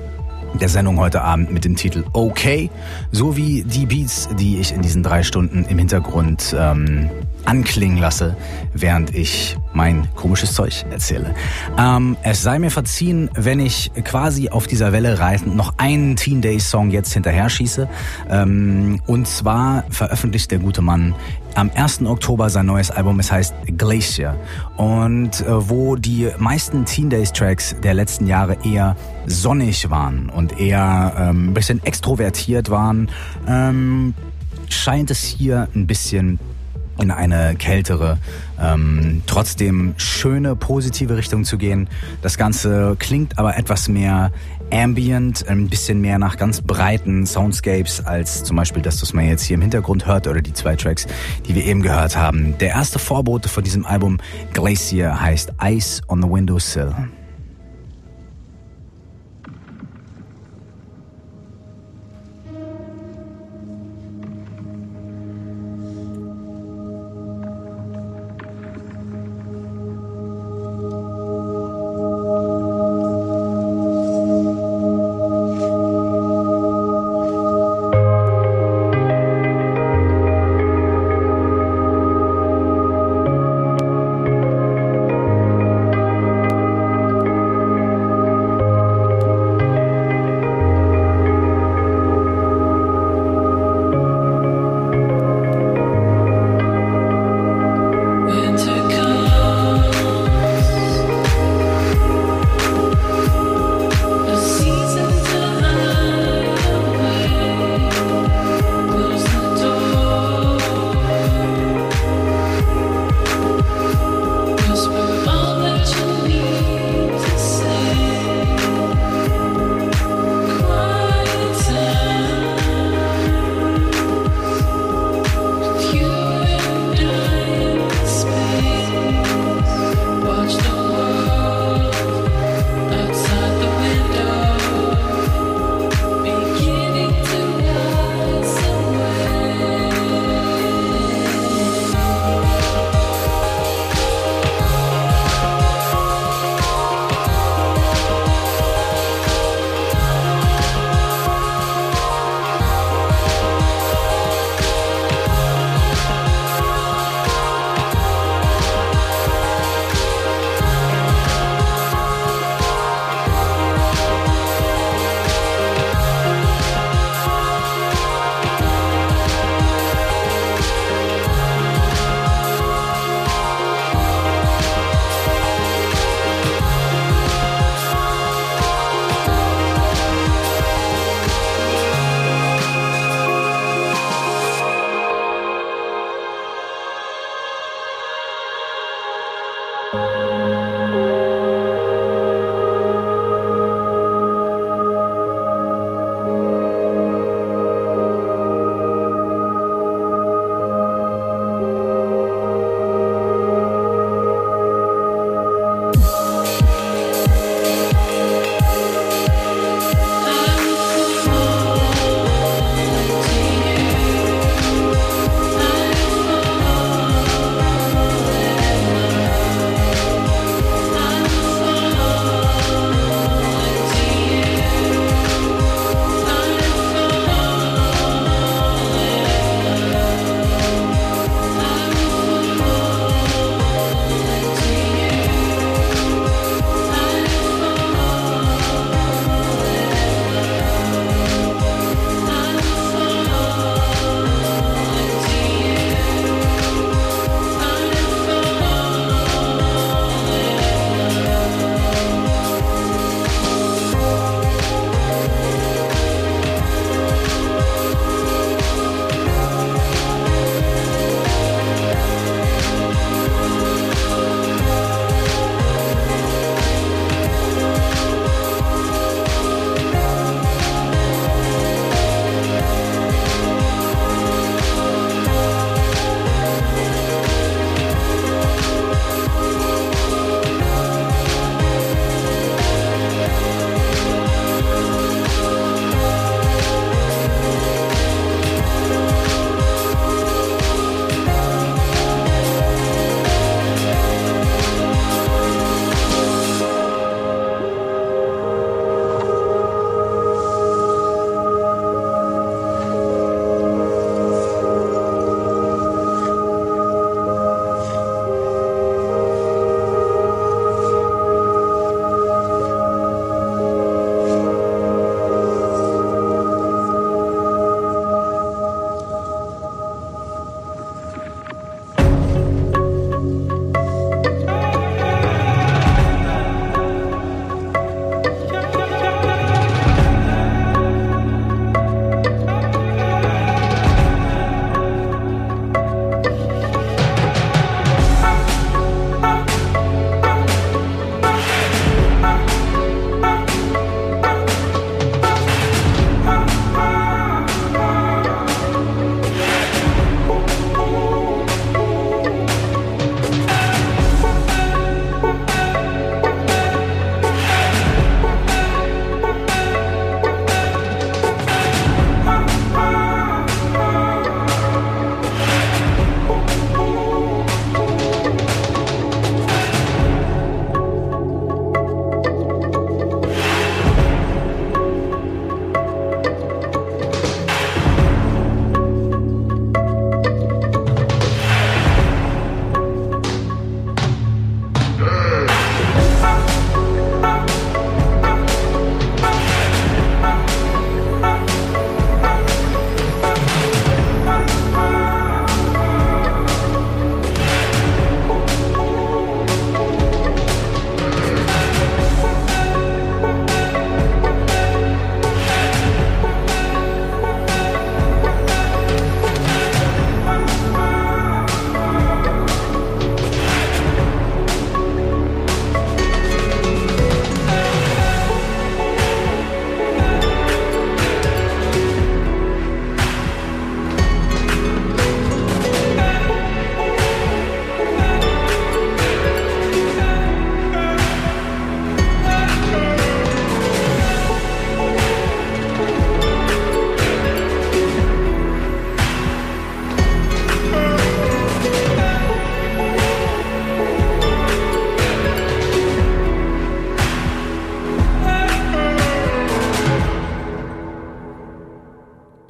der Sendung heute Abend mit dem Titel Okay, sowie die Beats, die ich in diesen drei Stunden im Hintergrund ähm, anklingen lasse, während ich mein komisches Zeug erzähle. Ähm, es sei mir verziehen, wenn ich quasi auf dieser Welle reitend noch einen Teen Days Song jetzt hinterher schieße. Ähm, und zwar veröffentlicht der gute Mann am ersten Oktober sein neues Album, es heißt Glacier. Und äh, wo die meisten Teen Days Tracks der letzten Jahre eher sonnig waren und eher ähm, ein bisschen extrovertiert waren, ähm, scheint es hier ein bisschen in eine kältere, ähm, trotzdem schöne, positive Richtung zu gehen. Das Ganze klingt aber etwas mehr ambient, ein bisschen mehr nach ganz breiten Soundscapes als zum Beispiel das, was man jetzt hier im Hintergrund hört oder die zwei Tracks, die wir eben gehört haben. Der erste Vorbote von diesem Album, Glacier, heißt Ice on the Windowsill.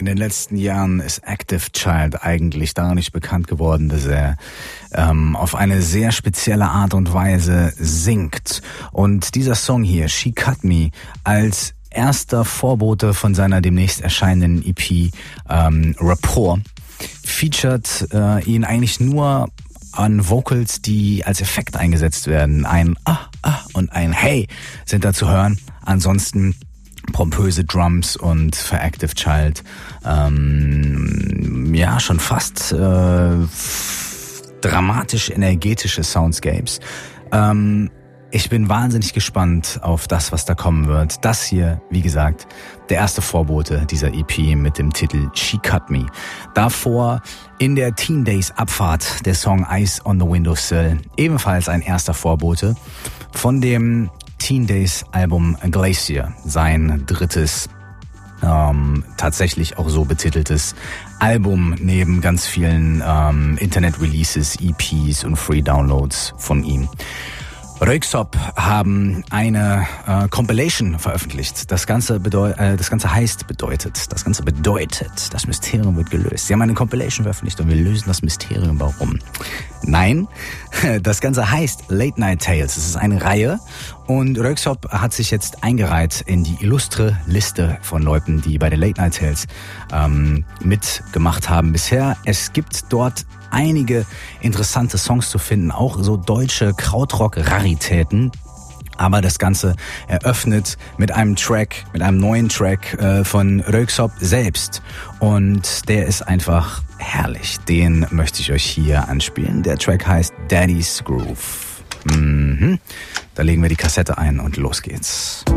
In den letzten Jahren ist Active Child eigentlich dadurch bekannt geworden, dass er ähm, auf eine sehr spezielle Art und Weise singt. Und dieser Song hier, She Cut Me, als erster Vorbote von seiner demnächst erscheinenden E P ähm, Rapport, featured äh, ihn eigentlich nur an Vocals, die als Effekt eingesetzt werden. Ein Ah, Ah und ein Hey sind da zu hören. Ansonsten pompöse Drums und für Active Child ähm, ja schon fast äh, dramatisch energetische Soundscapes. Ähm, ich bin wahnsinnig gespannt auf das, was da kommen wird. Das hier, wie gesagt, der erste Vorbote dieser E P mit dem Titel She Cut Me. Davor in der Teen Days Abfahrt der Song Ice on the Windowsill, ebenfalls ein erster Vorbote von dem Teen Days Album Glacier, sein drittes ähm, tatsächlich auch so betiteltes Album neben ganz vielen ähm, Internet-Releases, E Ps und Free-Downloads von ihm. Röyksopp haben eine äh, Compilation veröffentlicht. Das Ganze bedeutet, äh, das Ganze heißt bedeutet, das Ganze bedeutet, das Mysterium wird gelöst. Sie haben eine Compilation veröffentlicht und wir lösen das Mysterium. Warum? Nein, das Ganze heißt Late Night Tales. Es ist eine Reihe und Röyksopp hat sich jetzt eingereiht in die illustre Liste von Leuten, die bei den Late Night Tales ähm, mitgemacht haben bisher. Es gibt dort einige interessante Songs zu finden, auch so deutsche Krautrock-Raritäten. Aber das Ganze eröffnet mit einem Track, mit einem neuen Track äh, von Röyksopp selbst. Und der ist einfach herrlich. Den möchte ich euch hier anspielen. Der Track heißt Daddy's Groove. Mhm. Da legen wir die Kassette ein und los geht's.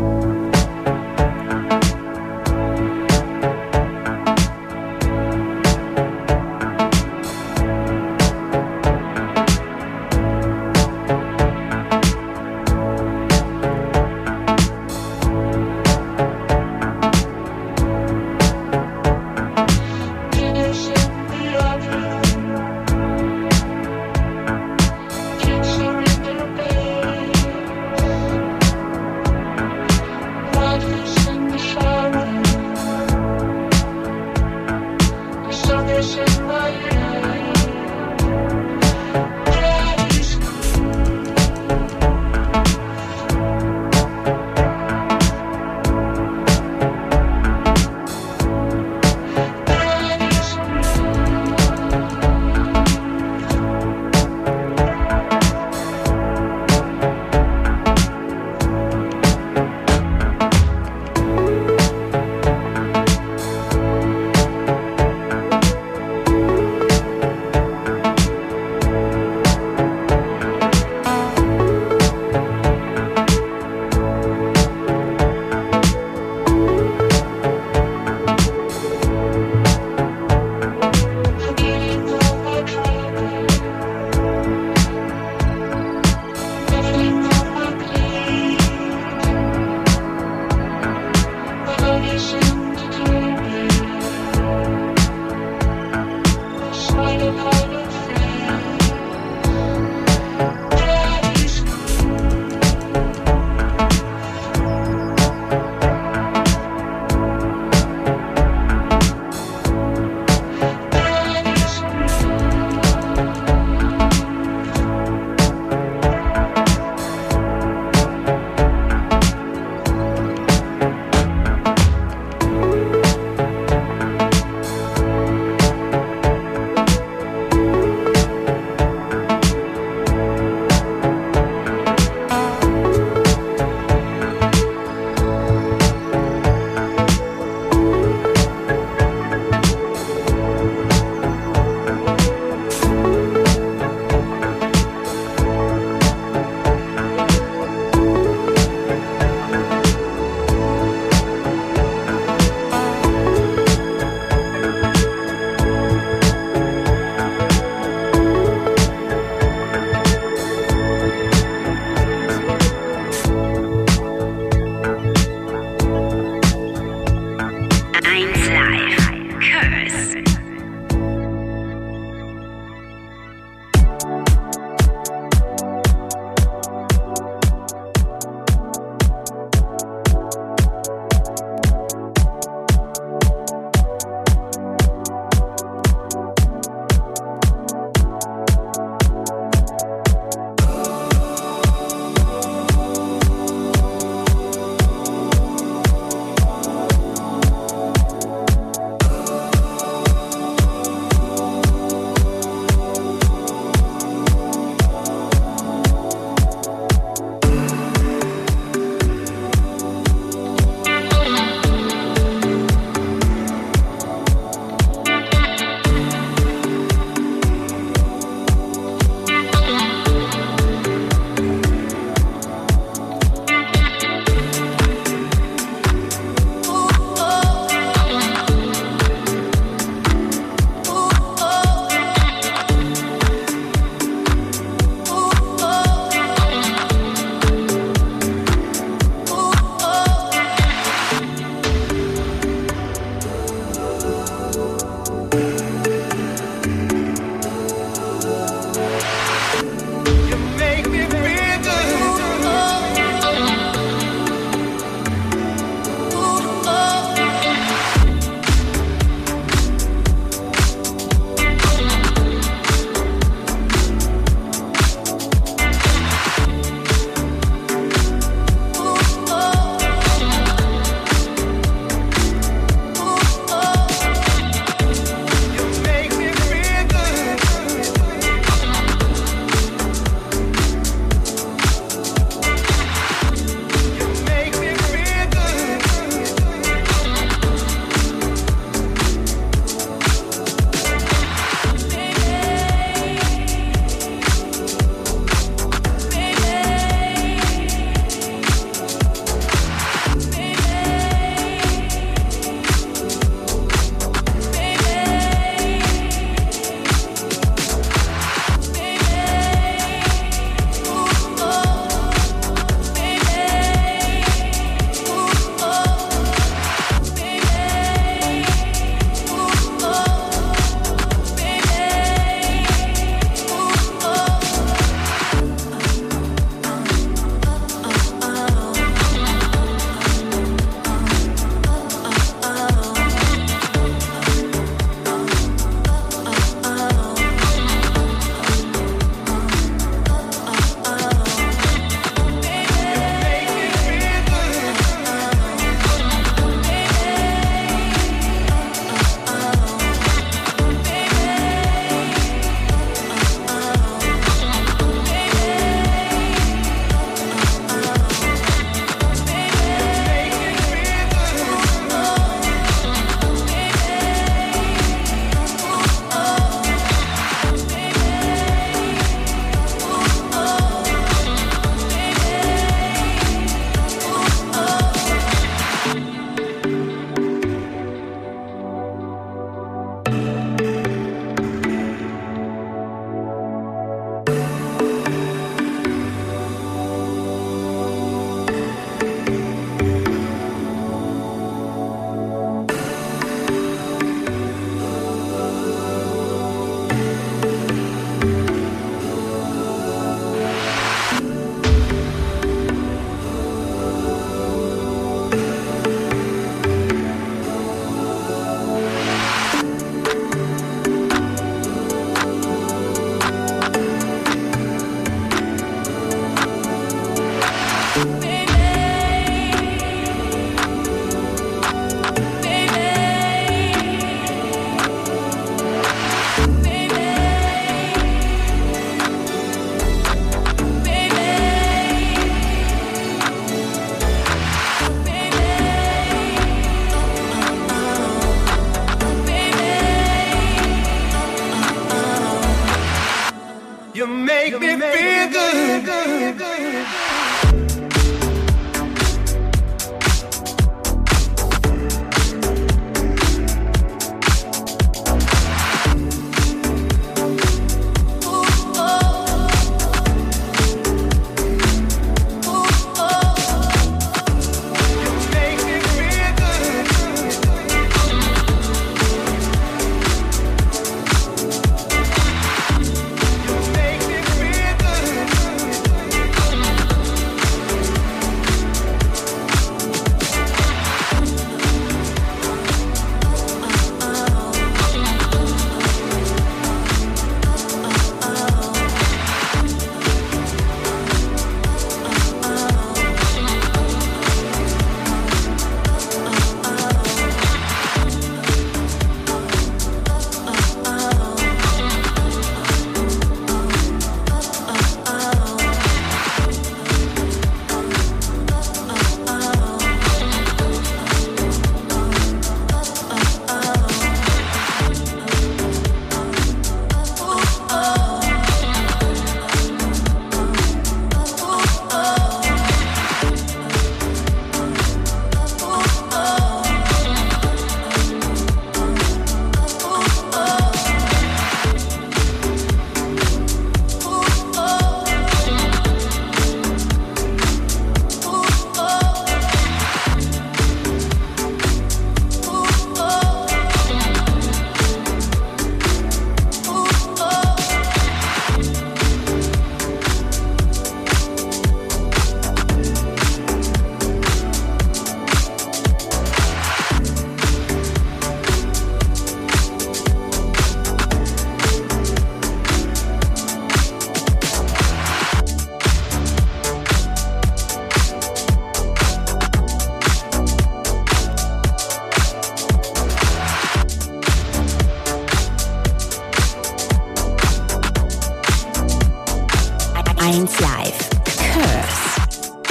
eins Live. Curse.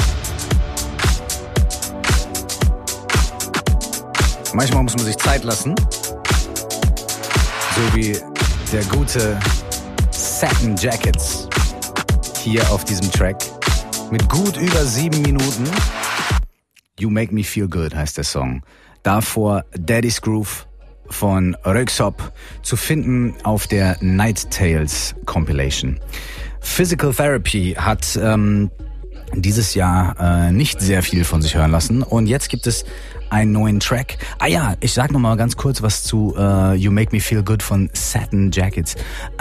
Manchmal muss man sich Zeit lassen. So wie der gute Satin Jackets hier auf diesem Track. Mit gut über sieben Minuten. You Make Me Feel Good heißt der Song. Davor Daddy's Groove von Röyksopp, zu finden auf der Night Tales Compilation. Physical Therapy hat ähm, dieses Jahr äh, nicht sehr viel von sich hören lassen und jetzt gibt es einen neuen Track. Ah ja, ich sag noch mal ganz kurz was zu äh, You Make Me Feel Good von Satin Jackets.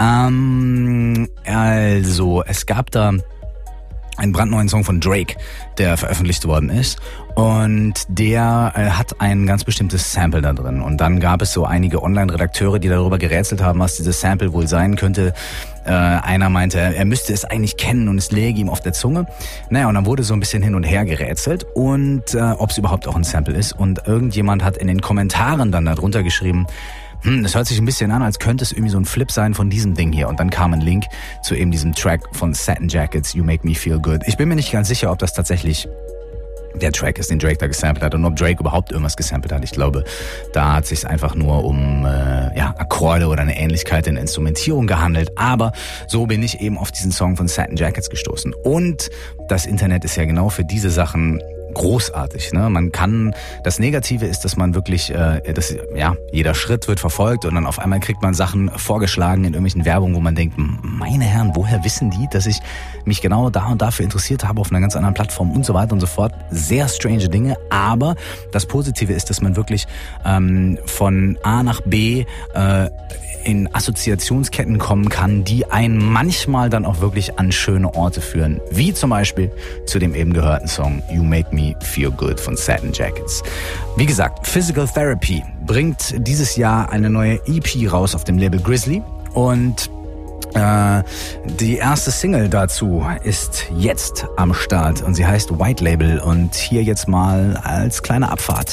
Ähm, also, es gab da einen brandneuen Song von Drake, der veröffentlicht worden ist. Und der äh, hat ein ganz bestimmtes Sample da drin. Und dann gab es so einige Online-Redakteure, die darüber gerätselt haben, was dieses Sample wohl sein könnte. Äh, einer meinte, er müsste es eigentlich kennen und es läge ihm auf der Zunge. Naja, und dann wurde so ein bisschen hin und her gerätselt und äh, ob es überhaupt auch ein Sample ist. Und irgendjemand hat in den Kommentaren dann darunter geschrieben, Hm, das hört sich ein bisschen an, als könnte es irgendwie so ein Flip sein von diesem Ding hier. Und dann kam ein Link zu eben diesem Track von Satin Jackets, You Make Me Feel Good. Ich bin mir nicht ganz sicher, ob das tatsächlich der Track ist, den Drake da gesampelt hat und ob Drake überhaupt irgendwas gesampelt hat. Ich glaube, da hat es sich einfach nur um äh, ja, Akkorde oder eine Ähnlichkeit in Instrumentierung gehandelt. Aber so bin ich eben auf diesen Song von Satin Jackets gestoßen. Und das Internet ist ja genau für diese Sachen großartig, ne? Man kann, das Negative ist, dass man wirklich, äh, dass, ja, jeder Schritt wird verfolgt und dann auf einmal kriegt man Sachen vorgeschlagen in irgendwelchen Werbungen, wo man denkt, meine Herren, woher wissen die, dass ich mich genau da und dafür interessiert habe auf einer ganz anderen Plattform und so weiter und so fort. Sehr strange Dinge, aber das Positive ist, dass man wirklich ähm, von A nach B äh, in Assoziationsketten kommen kann, die einen manchmal dann auch wirklich an schöne Orte führen. Wie zum Beispiel zu dem eben gehörten Song You Make Me Feel Good von Satin Jackets. Wie gesagt, Physical Therapy bringt dieses Jahr eine neue E P raus auf dem Label Grizzly und äh, die erste Single dazu ist jetzt am Start und sie heißt White Label und hier jetzt mal als kleine Abfahrt.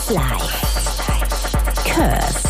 Live. Curse.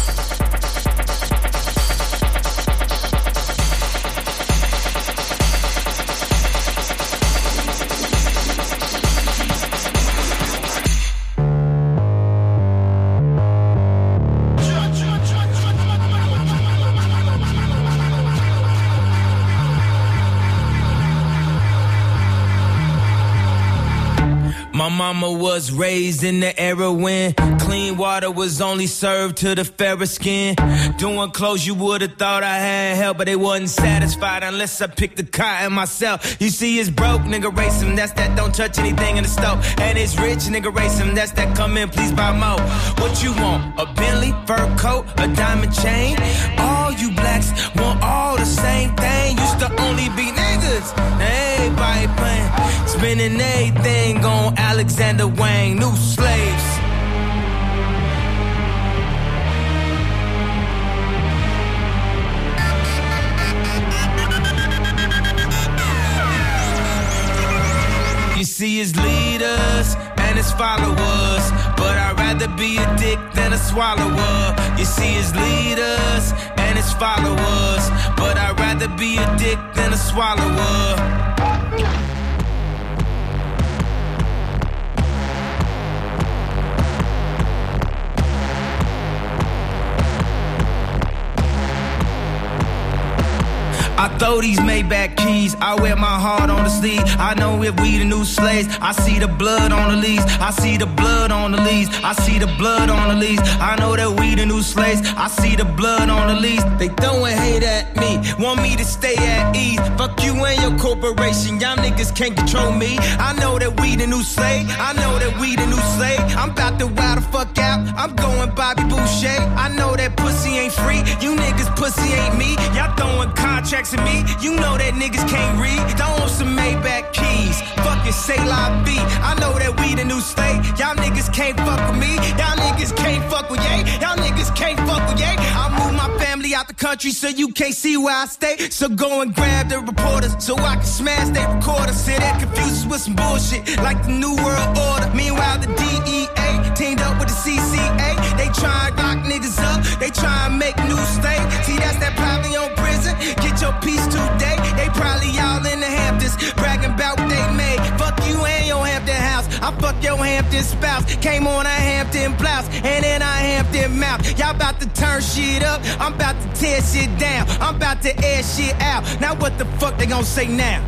My mama was raised in the era when clean water was only served to the fairer skin. Doing clothes you would've thought I had help, but they wasn't satisfied unless I picked the cotton myself. You see it's broke, nigga race him, that's that don't touch anything in the stove. And it's rich, nigga race him, that's that come in, please buy more. What you want, a Bentley, fur coat, a diamond chain? All you blacks want all the same thing. Used to only be niggas, now everybody playing. Spending everything on Alexander Wang, new slaves. You see his leaders and his followers, but I'd rather be a dick than a swallower. You see his leaders and his followers, but I'd rather be a dick than a swallower. I throw these Maybach keys, I wear my heart on the sleeve. I know if we the new slaves, I see the blood on the leaves. I see the blood on the leaves. I see the blood on the leaves. I know that we the new slaves, I see the blood on the leaves. They throwing hate at me, want me to stay at ease. Fuck you and your corporation, y'all niggas can't control me. I know that we the new slave, I know that we the new slave. I'm about to wild the fuck out, I'm going Bobby Boucher. I know that pussy ain't free, you niggas pussy ain't me. Y'all throwing contracts at me, you know that niggas can't read. Don't want some Maybach keys, fucking say la vie. I know that we the new slave, y'all niggas can't fuck with me. Y'all niggas can't fuck with yay, y'all niggas can't fuck with yay. I move my family out the country so you can't see where I stay. So go and grab the reporters so I can smash their recorders. Sit there confused with some bullshit like the New World Order. Meanwhile the D E A teamed up with the C C A. They try and lock niggas up, they try and make new state. See that's that probably on prison, get your peace today. They probably all in the Hamptons, bragging about what they made. Fuck you and your Hampton house, I fuck your Hampton spouse. Came on a Hampton blouse, and then I Hampton mouth. Y'all about to turn shit up, I'm about to tear shit down. I'm about to air shit out, now what the fuck they gon' say now?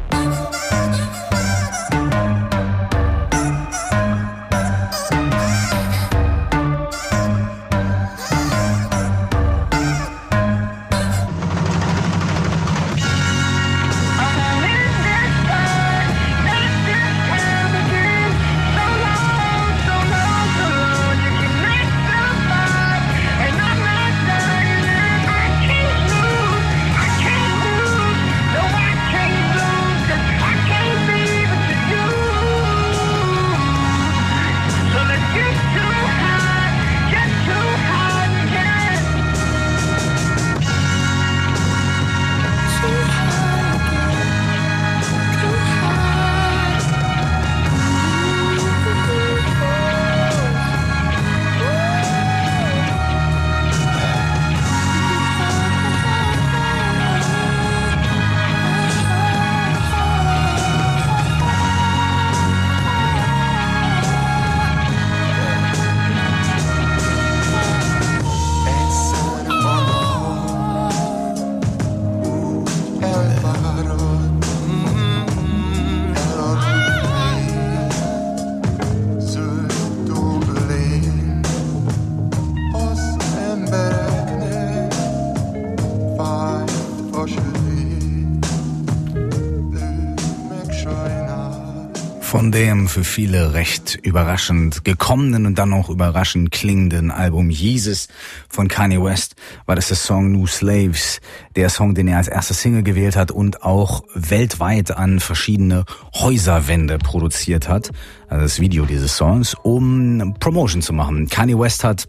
Von dem für viele recht überraschend gekommenen und dann auch überraschend klingenden Album Jesus von Kanye West war das der Song New Slaves, der Song, den er als erste Single gewählt hat und auch weltweit an verschiedene Häuserwände produziert hat, also das Video dieses Songs, um Promotion zu machen. Kanye West hat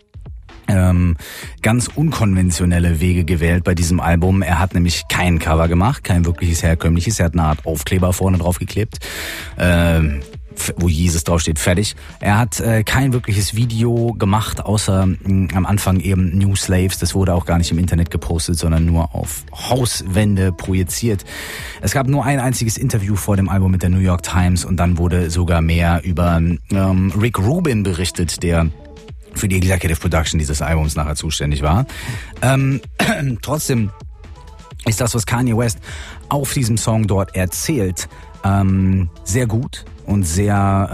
Ähm, ganz unkonventionelle Wege gewählt bei diesem Album. Er hat nämlich kein Cover gemacht, kein wirkliches herkömmliches. Er hat eine Art Aufkleber vorne drauf geklebt. Ähm, wo Jesus draufsteht, fertig. Er hat äh, kein wirkliches Video gemacht, außer mh, am Anfang eben New Slaves. Das wurde auch gar nicht im Internet gepostet, sondern nur auf Hauswände projiziert. Es gab nur ein einziges Interview vor dem Album mit der New York Times und dann wurde sogar mehr über ähm, Rick Rubin berichtet, der für die Executive Production dieses Albums nachher zuständig war. Ähm, trotzdem ist das, was Kanye West auf diesem Song dort erzählt, ähm, sehr gut und sehr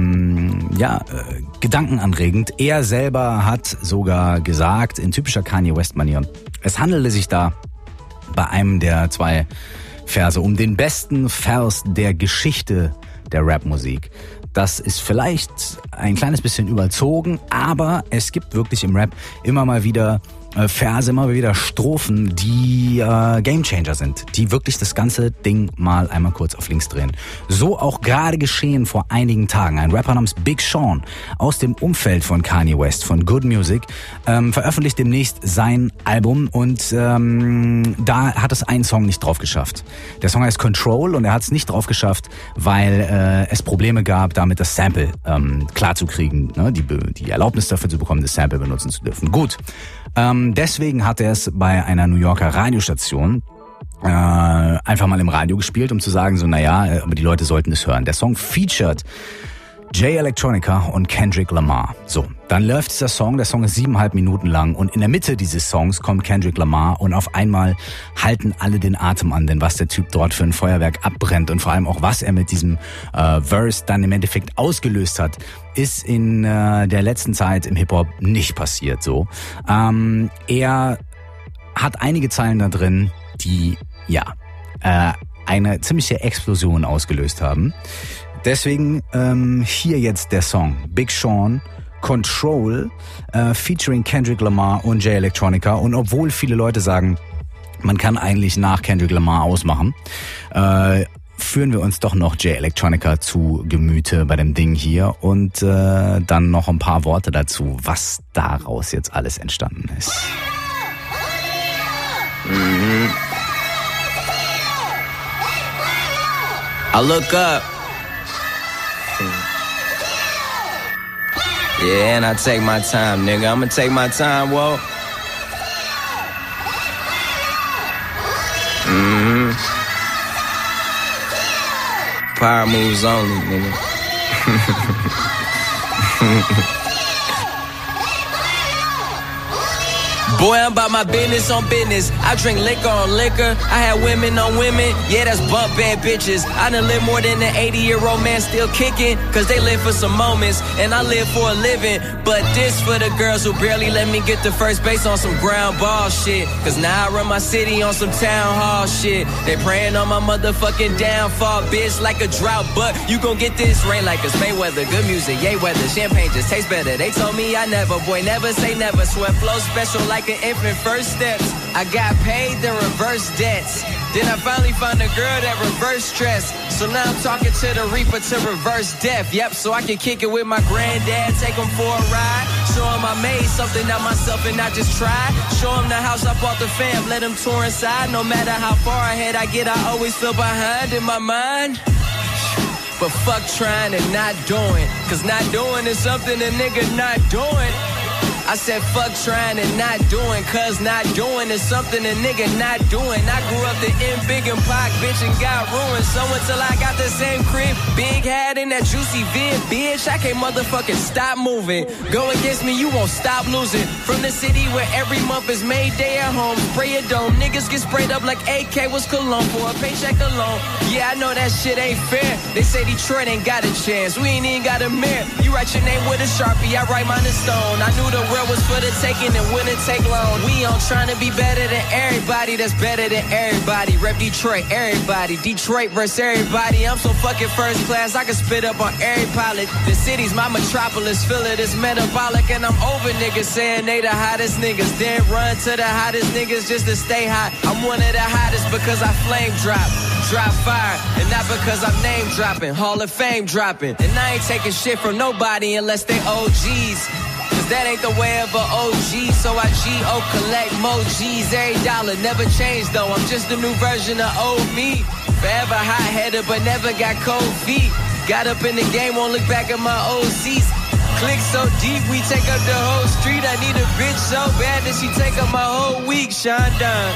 ähm, ja äh, gedankenanregend. Er selber hat sogar gesagt, in typischer Kanye West-Manier, es handelte sich da bei einem der zwei Verse um den besten Vers der Geschichte der Rapmusik. Das ist vielleicht ein kleines bisschen überzogen, aber es gibt wirklich im Rap immer mal wieder äh, Verse, immer mal wieder Strophen, die äh, Gamechanger sind, die wirklich das ganze Ding mal einmal kurz auf links drehen. So auch gerade geschehen vor einigen Tagen. Ein Rapper namens Big Sean aus dem Umfeld von Kanye West, von Good Music, ähm, veröffentlicht demnächst sein Album und ähm, da hat es einen Song nicht drauf geschafft. Der Song heißt Control und er hat es nicht drauf geschafft, weil äh, es Probleme gab, damit das Sample ähm, klarzukriegen, ne? die, die Erlaubnis dafür zu bekommen, das Sample benutzen zu dürfen. Gut, ähm, deswegen hat er es bei einer New Yorker Radiostation äh, einfach mal im Radio gespielt, um zu sagen, so naja, aber die Leute sollten es hören. Der Song featured Jay Electronica und Kendrick Lamar. So, dann läuft dieser Song, der Song ist siebeneinhalb Minuten lang und in der Mitte dieses Songs kommt Kendrick Lamar und auf einmal halten alle den Atem an, denn was der Typ dort für ein Feuerwerk abbrennt und vor allem auch was er mit diesem äh, Verse dann im Endeffekt ausgelöst hat, ist in äh, der letzten Zeit im Hip-Hop nicht passiert so. Ähm, er hat einige Zeilen da drin, die, ja, äh, eine ziemliche Explosion ausgelöst haben. Deswegen ähm, hier jetzt der Song Big Sean, Control, äh, featuring Kendrick Lamar und Jay Electronica. Und obwohl viele Leute sagen, man kann eigentlich nach Kendrick Lamar ausmachen, äh, führen wir uns doch noch Jay Electronica zu Gemüte bei dem Ding hier und äh, dann noch ein paar Worte dazu, was daraus jetzt alles entstanden ist. Mm-hmm. I look up. Yeah, and I take my time, nigga. I'ma take my time, whoa. Mm-hmm. Power moves only, nigga. Boy, I'm about my business on business. I drink liquor on liquor. I had women on women. Yeah, that's bump bad bitches. I done live more than an eighty-year-old man still kicking. Cause they live for some moments, and I live for a living. But this for the girls who barely let me get to first base on some ground ball shit. Cause now I run my city on some town hall shit. They praying on my motherfucking downfall, bitch, like a drought. But you gon' get this rain like it's Mayweather. Good music, yay weather. Champagne just tastes better. They told me I never, boy, never say never. Sweat flow special like an infant first steps. I got paid the reverse debts. Then I finally found a girl that reverse stress. So now I'm talking to the reaper to reverse death. Yep, so I can kick it with my granddad, take him for a ride. Show him I made something out myself and not just tried. Show him the house I bought the fam, let him tour inside. No matter how far ahead I get, I always feel behind in my mind. But fuck trying and not doing. Cause not doing is something a nigga not doing. I said fuck trying and not doing, cause not doing is something a nigga not doing. I grew up the M big and Pac, bitch, and got ruined. So until I got the same crib, big hat in that juicy vid, bitch, I can't motherfucking stop moving. Go against me, you won't stop losing. From the city where every month is May Day at home, spray a dome, niggas get sprayed up like A K was cologne for a paycheck alone. Yeah, I know that shit ain't fair. They say Detroit ain't got a chance, we ain't even got a mayor. You write your name with a Sharpie, I write mine in stone. I knew the world was for the taking and wouldn't take long. We on trying to be better than everybody that's better than everybody. Rep Detroit, everybody. Detroit versus everybody. I'm so fucking first class, I can spit up on every pilot. The city's my metropolis, feel it is metabolic. And I'm over niggas saying they the hottest niggas. Then run to the hottest niggas just to stay hot. I'm one of the hottest because I flame drop. Drop fire, and not because I'm name dropping. Hall of Fame dropping. And I ain't taking shit from nobody unless they O Gs. Cause that ain't the way of a O G, so I G O collect more G's every dollar. Never changed though, I'm just a new version of old me. Forever hot-headed but never got cold feet. Got up in the game, won't look back at my old seats. Click so deep, we take up the whole street. I need a bitch so bad that she take up my whole week. Sean Don.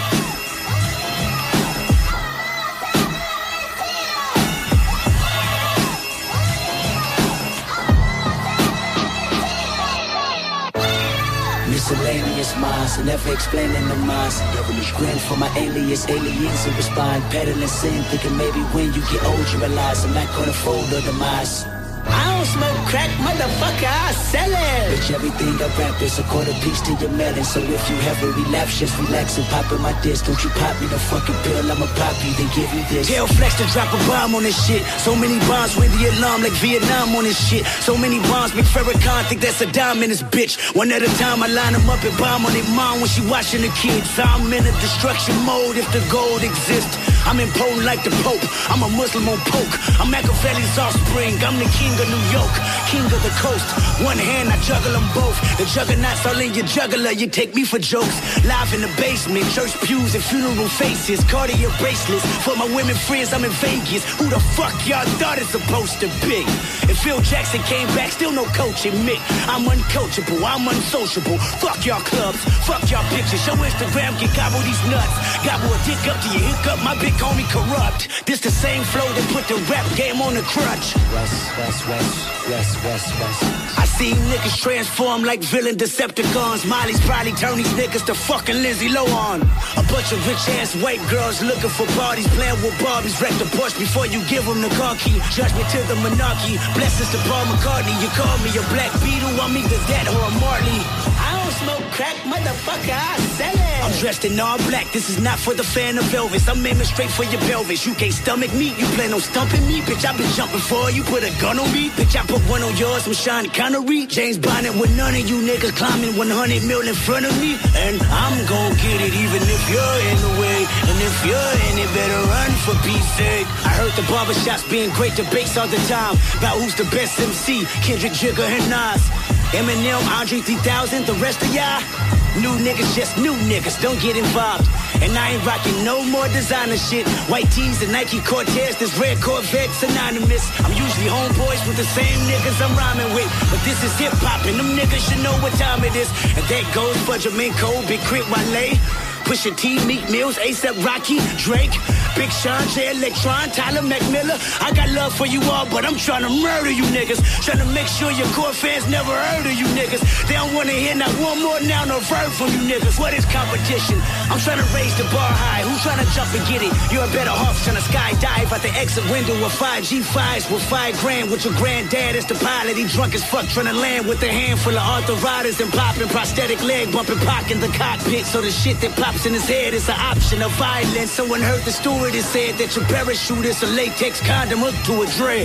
Miscellaneous minds, never explaining the minds. Devilish grin for my alias, aliens who respond. Peddling sin, thinking maybe when you get old you realize I'm not gonna fold or demise. I don't smoke crack, motherfucker, I sell it. Bitch, everything I rap is a quarter piece to your melon. So if you have a relapse, just relax and pop in my disc. Don't you pop me the fucking pill, I'ma pop you, then give you this. Tell Flex to drop a bomb on this shit. So many bombs, ring the alarm like Vietnam on this shit. So many bombs, make Farrakhan think that's a dime in this bitch. One at a time, I line them up and bomb on their mom when she watching the kids. I'm in a destruction mode if the gold exists. I'm impotent like the Pope, I'm a Muslim on poke. I'm Machiavelli's offspring, I'm the king of New York, king of the coast. One hand, I juggle them both. The juggernauts all in your juggler, you take me for jokes. Live in the basement, church pews and funeral faces. Cartier bracelets, for my women friends, I'm in Vegas. Who the fuck y'all thought it's supposed to be? If Phil Jackson came back, still no coaching me. I'm uncoachable, I'm unsociable. Fuck y'all clubs, fuck y'all pictures. Your Instagram can gobble these nuts. Gobble a dick up to your hiccup, my big homie corrupt. This the same flow that put the rap game on the crutch. West, west, west, west, west, west. I see niggas transform like villain Decepticons. Molly's probably turn these niggas to fucking Lindsay Lohan. A bunch of rich ass white girls looking for parties, playing with Barbies. Wreck the Porsche before you give them the car key. Judgment to the monarchy, blessings to Paul McCartney. You call me a Black Beetle, I'm either that or a Marley. I don't smoke crack, motherfucker, I sell it. I'm dressed in all black, this is not for the fan of Elvis. I'm aiming straight for your pelvis. You can't stomach me, you plan on stumping me. Bitch, I been jumping for you, put a gun on me. Bitch, I put one on yours, I'm Sean Connery. James Bond with none of you niggas climbing one hundred mil in front of me. And I'm gon' get it even if you're in the way. And if you're in it, better run for peace sake. I heard the barbershops being great debates all the time about who's the best M C, Kendrick, Jigga, and Nas. Eminem, Andre three thousand, the rest of y'all new niggas, just new niggas, don't get involved. And I ain't rocking no more designer shit. White tees and Nike Cortez, this red Corvette synonymous. I'm usually homeboys with the same niggas I'm rhyming with. But this is hip hop and them niggas should know what time it is. And that goes for Jermaine Cole, Big Crit Wale, Pusha T, Meek Mills, A$AP Rocky, Drake, Big Sean, Jay Electron, Tyler McMillan. I got love for you all, but I'm trying to murder you niggas. Trying to make sure your core fans never heard of you niggas. They don't want to hear not one more now, no verb from you niggas. What is competition? I'm trying to raise the bar high. Who's trying to jump and get it? You're a better off trying to skydive out the exit window with five G fives with five grand with your granddad as the pilot. He drunk as fuck trying to land with a handful of arthritis and popping prosthetic leg bumping Pac in the cockpit. So the shit that pops in his head is an option of violence. Someone heard the stewardess said that your parachute is a latex condom hooked to a dread.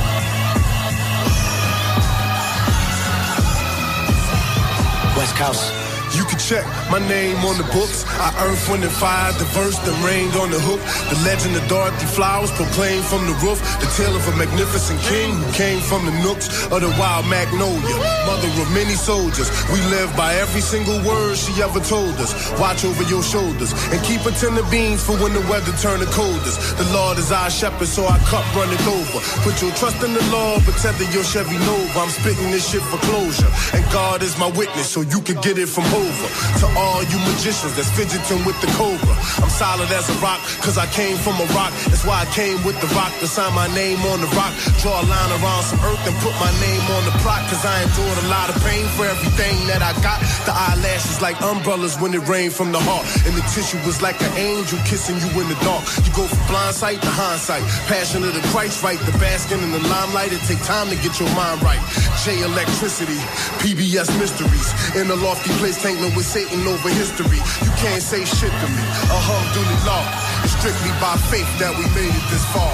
West Coast. You can check my name on the books. I earth, wind, and fire, the verse that rained on the hook. The legend of Dorothy Flowers proclaimed from the roof. The tale of a magnificent king who came from the nooks of the wild magnolia. Mother of many soldiers. We live by every single word she ever told us. Watch over your shoulders and keep a tin of beans for when the weather turn the coldest. The Lord is our shepherd, so our cup runneth over. Put your trust in the Lord, but tether your Chevy Nova. I'm spitting this shit for closure. And God is my witness, so you can get it from home. To all you magicians that's fidgeting with the cobra, I'm solid as a rock, cause I came from a rock. That's why I came with the rock to sign my name on the rock. Draw a line around some earth and put my name on the plot. Cause I endured a lot of pain for everything that I got. The eyelashes like umbrellas when it rained from the heart. And the tissue was like an angel kissing you in the dark. You go from blind sight to hindsight. Passion of the Christ right. The basking in the limelight. It take time to get your mind right. J Electricity, P B S Mysteries. In a lofty place, Tangling with Satan over history. You can't say shit to me. Alhamdulillah. It's strictly by faith that we made it this far.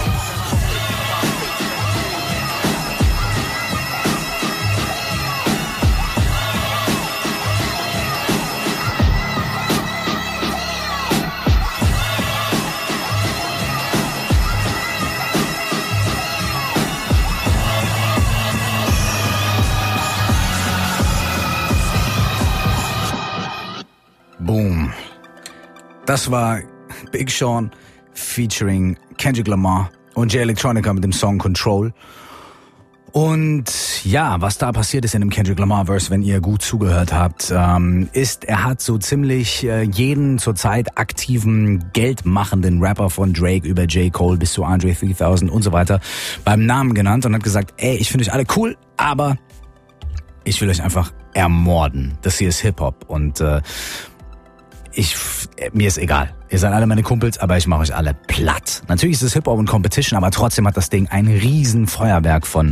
Boom. Das war Big Sean featuring Kendrick Lamar und Jay Electronica mit dem Song Control. Und ja, was da passiert ist in dem Kendrick Lamar-Verse, wenn ihr gut zugehört habt, ähm, ist, er hat so ziemlich äh, jeden zurzeit aktiven, geldmachenden Rapper von Drake über J. Cole bis zu Andre dreitausend und so weiter beim Namen genannt und hat gesagt, ey, ich finde euch alle cool, aber ich will euch einfach ermorden. Das hier ist Hip-Hop und äh, ich, mir ist egal. Ihr seid alle meine Kumpels, aber ich mache euch alle platt. Natürlich ist es Hip-Hop und Competition, aber trotzdem hat das Ding ein riesen Feuerwerk von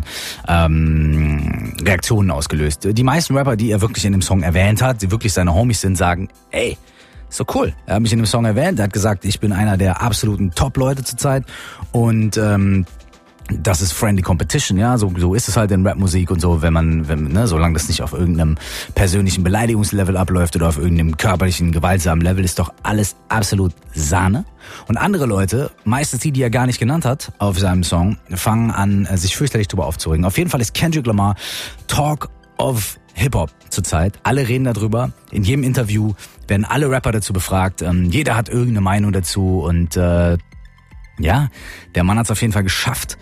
ähm, Reaktionen ausgelöst. Die meisten Rapper, die er wirklich in dem Song erwähnt hat, die wirklich seine Homies sind, sagen, ey, ist so cool. Er hat mich in dem Song erwähnt, er hat gesagt, ich bin einer der absoluten Top-Leute zurzeit und ähm, das ist friendly competition, ja, so so ist es halt in Rapmusik und so, wenn man, wenn, ne, solange das nicht auf irgendeinem persönlichen Beleidigungslevel abläuft oder auf irgendeinem körperlichen, gewaltsamen Level, ist doch alles absolut Sahne. Und andere Leute, meistens die, die er gar nicht genannt hat auf seinem Song, fangen an, sich fürchterlich drüber aufzuregen. Auf jeden Fall ist Kendrick Lamar Talk of Hip-Hop zurzeit. Alle reden darüber. In jedem Interview werden alle Rapper dazu befragt. Ähm, jeder hat irgendeine Meinung dazu und äh, ja, der Mann hat es auf jeden Fall geschafft,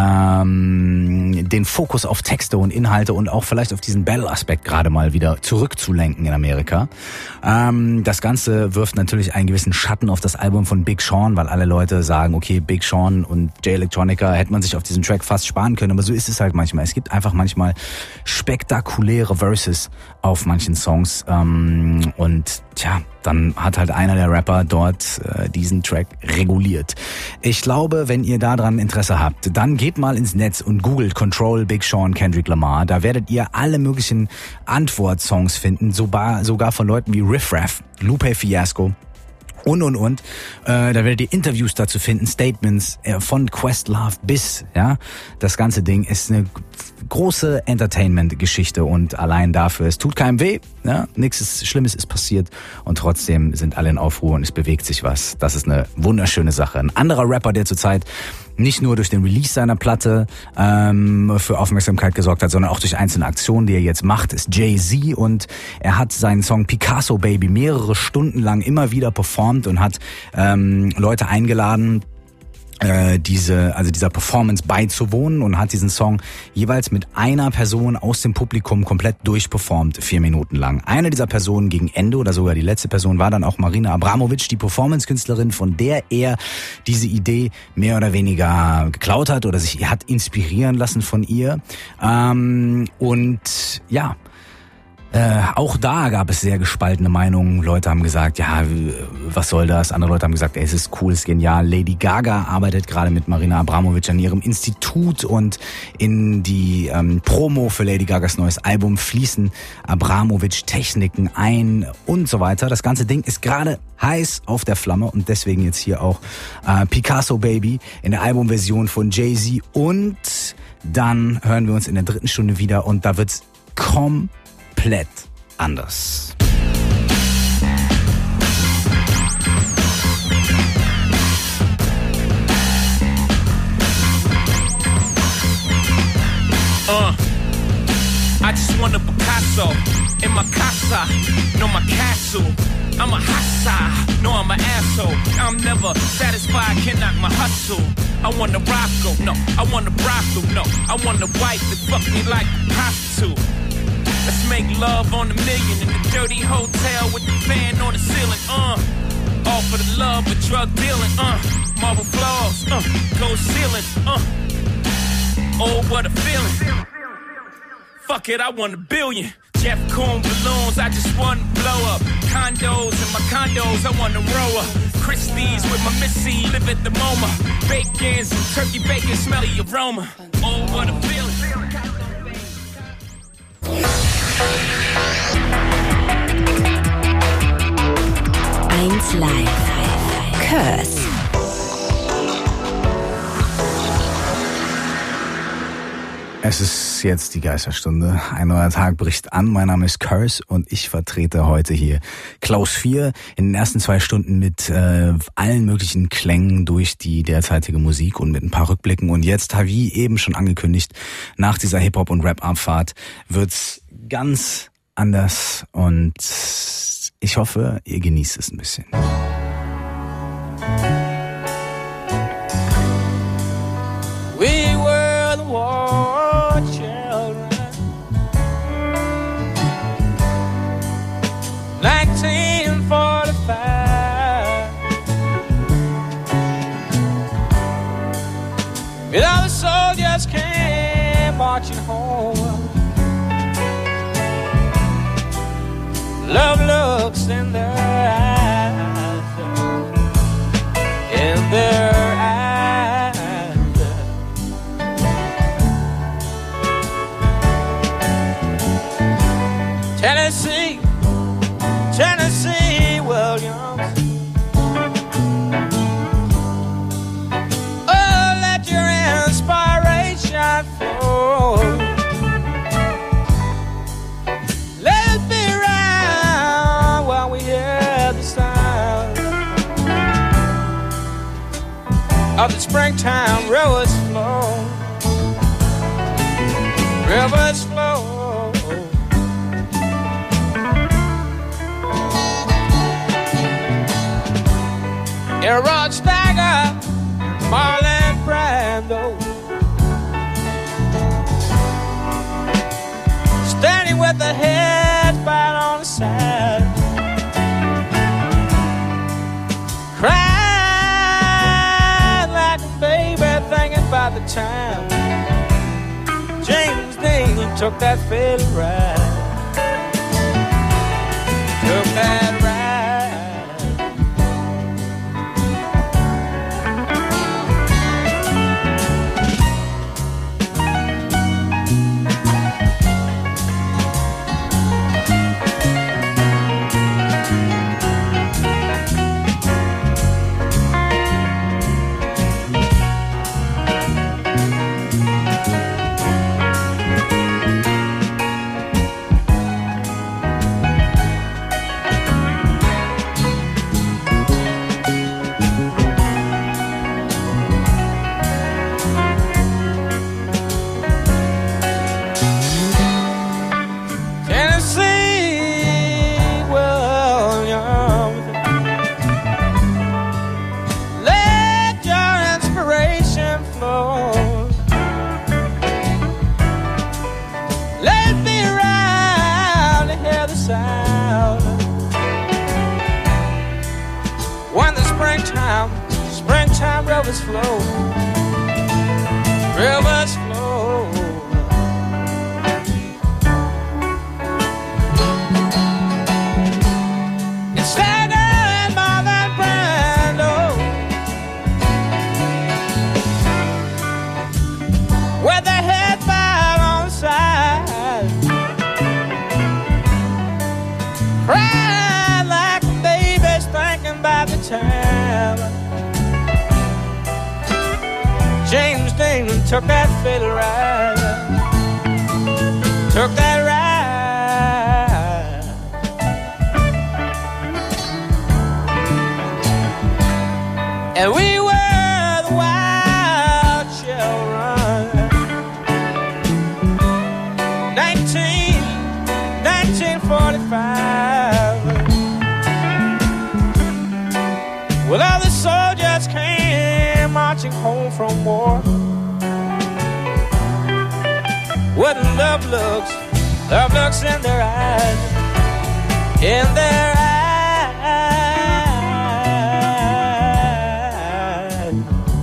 ähm, den Fokus auf Texte und Inhalte und auch vielleicht auf diesen Battle-Aspekt gerade mal wieder zurückzulenken in Amerika. Ähm, das Ganze wirft natürlich einen gewissen Schatten auf das Album von Big Sean, weil alle Leute sagen, okay, Big Sean und Jay Electronica hätte man sich auf diesen Track fast sparen können, aber so ist es halt manchmal. Es gibt einfach manchmal spektakuläre Verses auf manchen Songs ähm, und tja, dann hat halt einer der Rapper dort äh, diesen Track reguliert. Ich glaube, wenn ihr daran Interesse habt, dann geht mal ins Netz und googelt Control Big Sean Kendrick Lamar. Da werdet ihr alle möglichen Antwortsongs finden, sogar, sogar von Leuten wie Riff Raff, Lupe Fiasco und und und. Äh, da werdet ihr Interviews dazu finden, Statements äh, von Questlove bis, ja, das ganze Ding ist eine große Entertainment-Geschichte und allein dafür, es tut keinem weh, ja, nichts Schlimmes ist passiert und trotzdem sind alle in Aufruhr und es bewegt sich was. Das ist eine wunderschöne Sache. Ein anderer Rapper, der zurzeit nicht nur durch den Release seiner Platte ähm, für Aufmerksamkeit gesorgt hat, sondern auch durch einzelne Aktionen, die er jetzt macht, ist Jay-Z und er hat seinen Song Picasso Baby mehrere Stunden lang immer wieder performt und hat ähm, Leute eingeladen, äh, diese, also dieser Performance beizuwohnen und hat diesen Song jeweils mit einer Person aus dem Publikum komplett durchperformt, vier Minuten lang. Eine dieser Personen gegen Ende oder sogar die letzte Person war dann auch Marina Abramovic, die Performance-Künstlerin, von der er diese Idee mehr oder weniger geklaut hat oder sich hat inspirieren lassen von ihr. Ähm, und ja, Äh, auch da gab es sehr gespaltene Meinungen. Leute haben gesagt, ja, was soll das? Andere Leute haben gesagt, ey, es ist cool, es ist genial. Lady Gaga arbeitet gerade mit Marina Abramovic an ihrem Institut und in die ähm, Promo für Lady Gagas neues Album fließen Abramovic-Techniken ein und so weiter. Das ganze Ding ist gerade heiß auf der Flamme und deswegen jetzt hier auch äh, Picasso Baby in der Albumversion von Jay-Z und dann hören wir uns in der dritten Stunde wieder und da wird's komplett komplett anders. Uh, I just want a Picasso in my casa, no my castle. I'm a hassa, no I'm an asshole. I'm never satisfied, can't knock my hustle. I want a Rocco, no, I want a brothel, no. I want a wife that fuck me like a prostitute. Let's make love on a million in the dirty hotel with the fan on the ceiling, uh. All for the love of drug dealing, uh. Marble floors, uh. Gold ceiling, uh. Oh, what a feeling. Fuck it, I want a billion. Jeff Koons balloons, I just want to blow up. Condos in my condos, I want to roll up. Christie's with my Missy, live at the MoMA. Bacons and turkey bacon, smelly aroma. Oh, what a feeling. eins Live. Curse. Es ist jetzt die Geisterstunde. Ein neuer Tag bricht an. Mein Name ist Curse und ich vertrete heute hier Klaus vier in den ersten zwei Stunden mit äh, allen möglichen Klängen durch die derzeitige Musik und mit ein paar Rückblicken. Und jetzt, wie eben schon angekündigt, nach dieser Hip-Hop- und Rap-Abfahrt wird's ganz anders und ich hoffe, ihr genießt es ein bisschen. We were the watch marching home. Love looks in their eyes, in their eyes. Tennessee, Tennessee Williams. Oh, let your inspiration flow. Let's be around while we hear the sound of the springtime rivers flow. Rivers flow. Rod Steiger, Marlon Brando, standing with the head bowed on the side, crying like a baby thinking about the time James Dean took that fiddle ride, took that ride. Rivers flow, rivers flow. It's Steiger and Marlon Brando, with their head bowed on the side, crying like babies thinking about the time James Dean took that fiddle ride, took that ride. And we were the wild children. Nineteen, nineteen forty-five. Well, all the soldiers came marching home from war. What love looks, love looks in their eyes, in their eyes,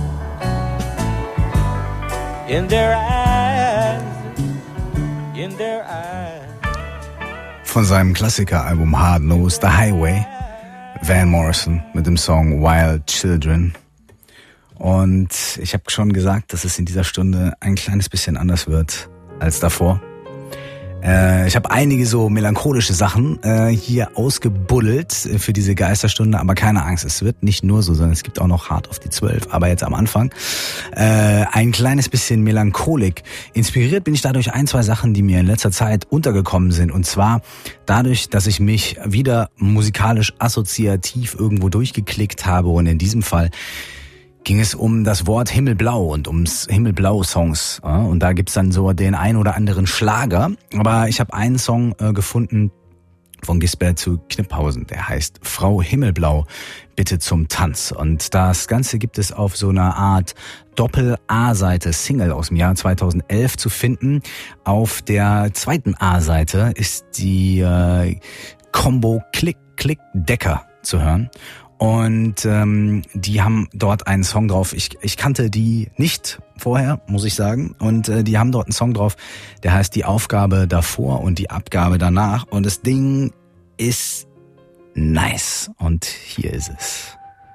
in their eyes, in their eyes. Von seinem Klassikeralbum Hard Nosed, The Highway, Van Morrison mit dem Song Wild Children. Und ich habe schon gesagt, dass es in dieser Stunde ein kleines bisschen anders wird als davor. Äh, ich habe einige so melancholische Sachen äh, hier ausgebuddelt für diese Geisterstunde, aber keine Angst, es wird nicht nur so, sondern es gibt auch noch Hart auf die zwölf. Aber jetzt am Anfang äh, ein kleines bisschen Melancholik. Inspiriert bin ich dadurch ein, zwei Sachen, die mir in letzter Zeit untergekommen sind. Und zwar dadurch, dass ich mich wieder musikalisch assoziativ irgendwo durchgeklickt habe. Und in diesem Fall ging es um das Wort Himmelblau und ums Himmelblau-Songs. Ja, und da gibt's dann so den ein oder anderen Schlager. Aber ich habe einen Song äh, gefunden von Gisbert zu Kniphausen. Der heißt Frau Himmelblau, bitte zum Tanz. Und das Ganze gibt es auf so einer Art Doppel-A-Seite, Single aus dem Jahr zweitausendelf zu finden. Auf der zweiten A-Seite ist die äh, Combo Klick, Klick, Decker zu hören. Und ähm, die haben dort einen Song drauf. Ich, ich kannte die nicht vorher, muss ich sagen. Und äh, die haben dort einen Song drauf, der heißt Die Aufgabe davor und die Abgabe danach. Und das Ding ist nice. Und hier ist es.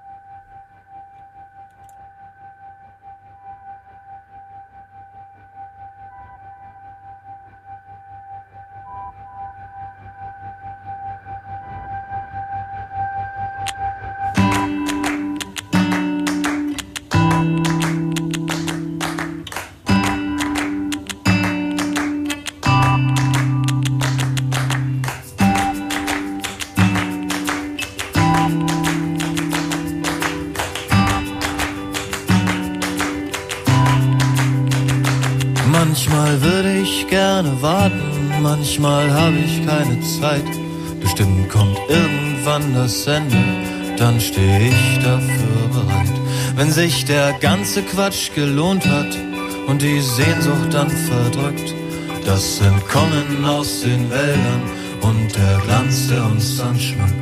Manchmal würde ich gerne warten, manchmal habe ich keine Zeit. Bestimmt kommt irgendwann das Ende, dann stehe ich dafür bereit. Wenn sich der ganze Quatsch gelohnt hat und die Sehnsucht dann verdrückt, das Entkommen aus den Wäldern und der Glanz, der uns dann schmückt.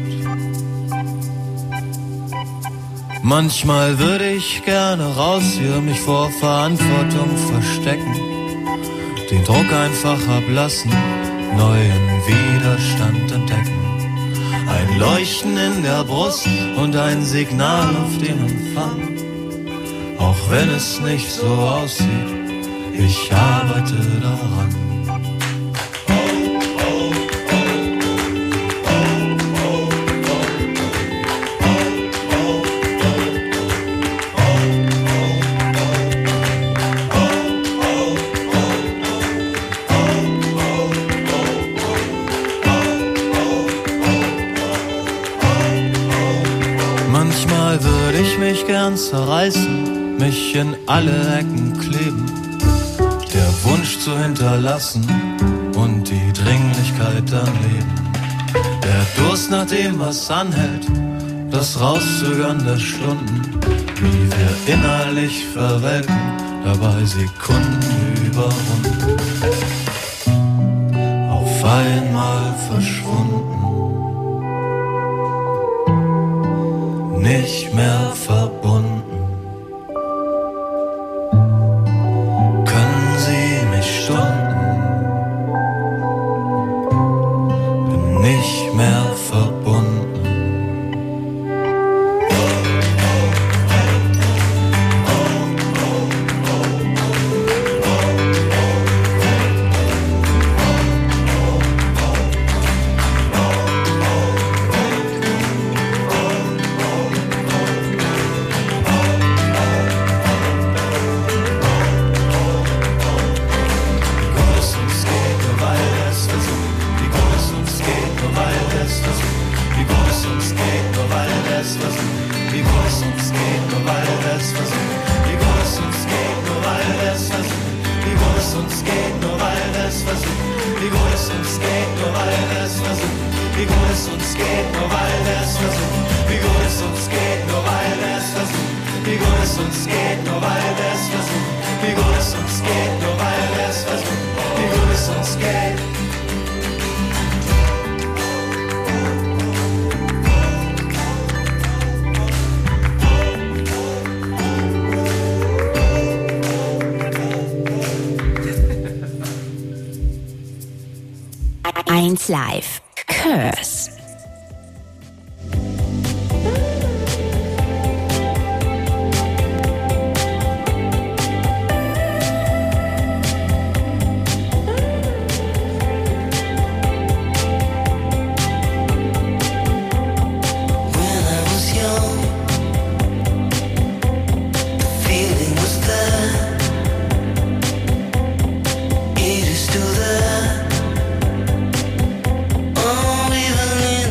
Manchmal würde ich gerne raus hier, mich vor Verantwortung verstecken, den Druck einfach ablassen, neuen Widerstand entdecken. Ein Leuchten in der Brust und ein Signal auf dem Empfang. Auch wenn es nicht so aussieht, ich arbeite daran. Manchmal würde ich mich gern zerreißen, mich in alle Ecken kleben, der Wunsch zu hinterlassen und die Dringlichkeit am Leben. Der Durst nach dem, was anhält, das Rauszögern der Stunden, wie wir innerlich verwelken, dabei Sekunden überrunden, auf einmal verschwunden. Nicht mehr verbunden. Können Sie mich stunden? Bin nicht mehr verbunden. eins Live. Curse. It is still there. Oh, even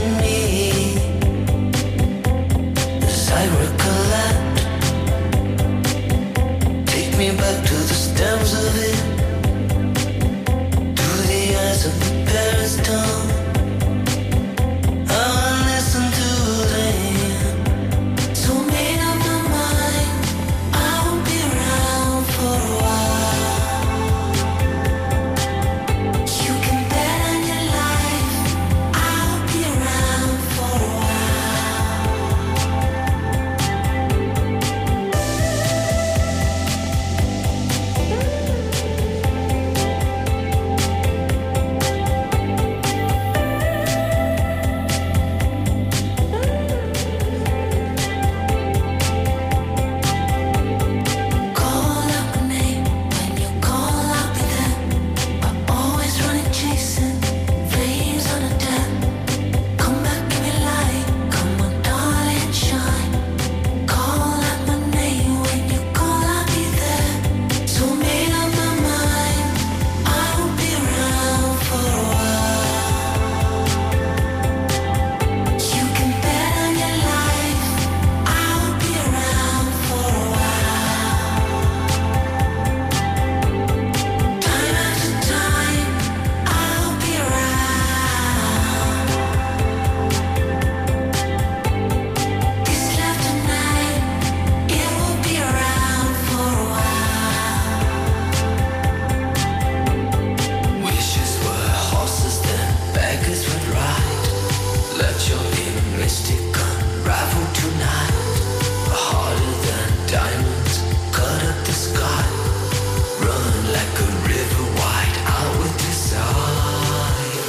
like a river wide out with desire.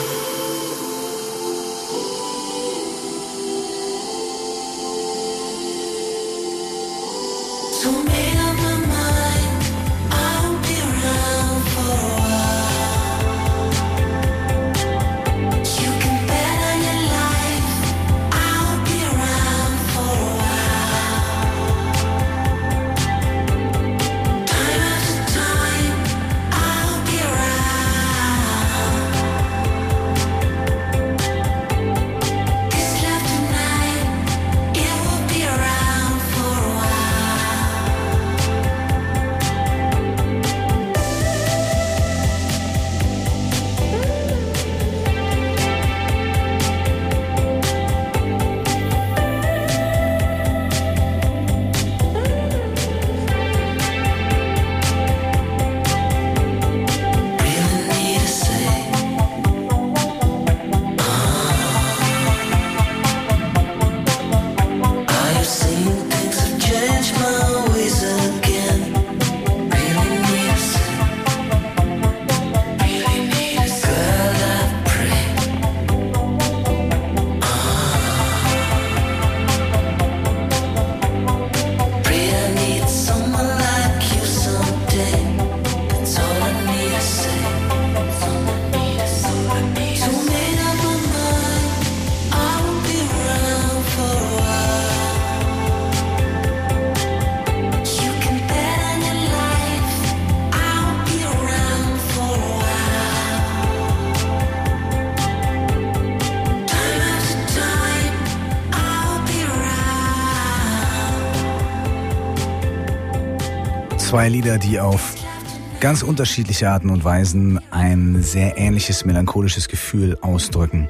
So made up my mind, I'll be around for a while. You can bet on your life, I'll be around for a while. Time after time, I'll be around. This love tonight, it will be around for a while. Zwei Lieder, die auf ganz unterschiedliche Arten und Weisen ein sehr ähnliches melancholisches Gefühl ausdrücken.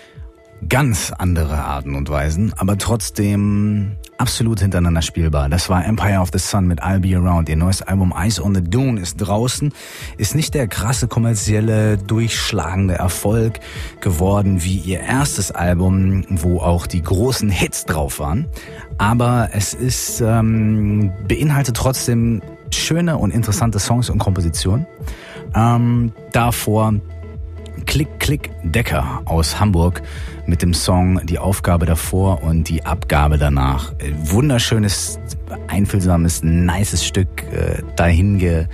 Ganz andere Arten und Weisen, aber trotzdem absolut hintereinander spielbar. Das war Empire of the Sun mit I'll Be Around. Ihr neues Album Eyes on the Dune ist draußen. Ist nicht der krasse kommerzielle, durchschlagende Erfolg geworden wie ihr erstes Album, wo auch die großen Hits drauf waren. Aber es ist ähm, beinhaltet trotzdem schöne und interessante Songs und Kompositionen. Ähm, davor Klick, Klick, Decker aus Hamburg mit dem Song Die Aufgabe davor und die Abgabe danach. Wunderschönes, einfühlsames, nices Stück, äh, dahin ge,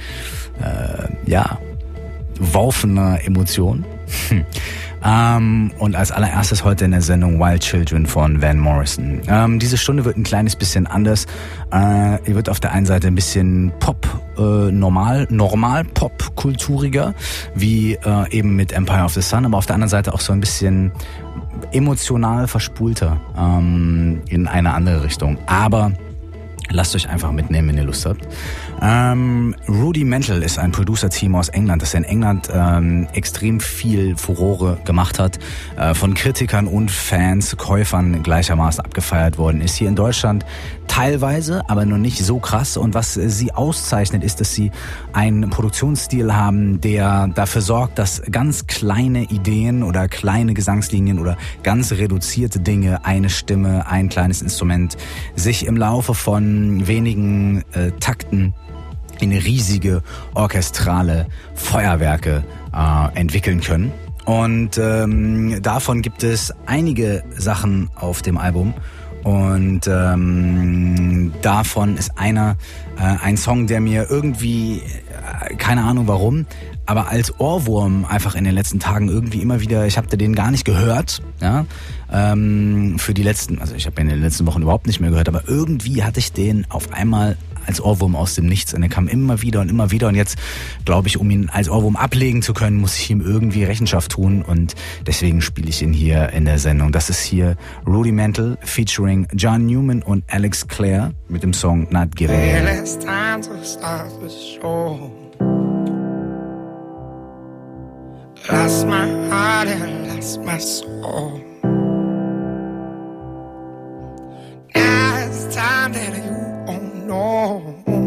äh, ja, worfener Emotion. Hm. Ähm, und als allererstes heute in der Sendung Wild Children von Van Morrison. Ähm, diese Stunde wird ein kleines bisschen anders. Äh, ihr wird auf der einen Seite ein bisschen Pop, äh, normal, normal Pop-kulturiger, wie äh, eben mit Empire of the Sun, aber auf der anderen Seite auch so ein bisschen emotional verspulter ähm, in eine andere Richtung. Aber lasst euch einfach mitnehmen, wenn ihr Lust habt. Ähm, Rudimental ist ein Producer-Team aus England, das in England ähm, extrem viel Furore gemacht hat, äh, von Kritikern und Fans, Käufern gleichermaßen abgefeiert worden ist. Hier in Deutschland teilweise, aber noch nicht so krass. Und was äh, sie auszeichnet, ist, dass sie einen Produktionsstil haben, der dafür sorgt, dass ganz kleine Ideen oder kleine Gesangslinien oder ganz reduzierte Dinge, eine Stimme, ein kleines Instrument, sich im Laufe von wenigen äh, Takten in riesige orchestrale Feuerwerke äh, entwickeln können. Und ähm, davon gibt es einige Sachen auf dem Album. Und ähm, davon ist einer äh, ein Song, der mir irgendwie, äh, keine Ahnung warum, aber als Ohrwurm einfach in den letzten Tagen irgendwie immer wieder, ich habe den gar nicht gehört, ja, ähm, für die letzten, also ich habe ihn in den letzten Wochen überhaupt nicht mehr gehört, aber irgendwie hatte ich den auf einmal als Ohrwurm aus dem Nichts und er kam immer wieder und immer wieder und jetzt glaube ich, um ihn als Ohrwurm ablegen zu können, muss ich ihm irgendwie Rechenschaft tun und deswegen spiele ich ihn hier in der Sendung. Das ist hier Rudimental featuring John Newman und Alex Clare mit dem Song Not Giving In. It's time to start the show. Lost my heart and lost my soul. Now it's time that you don't know.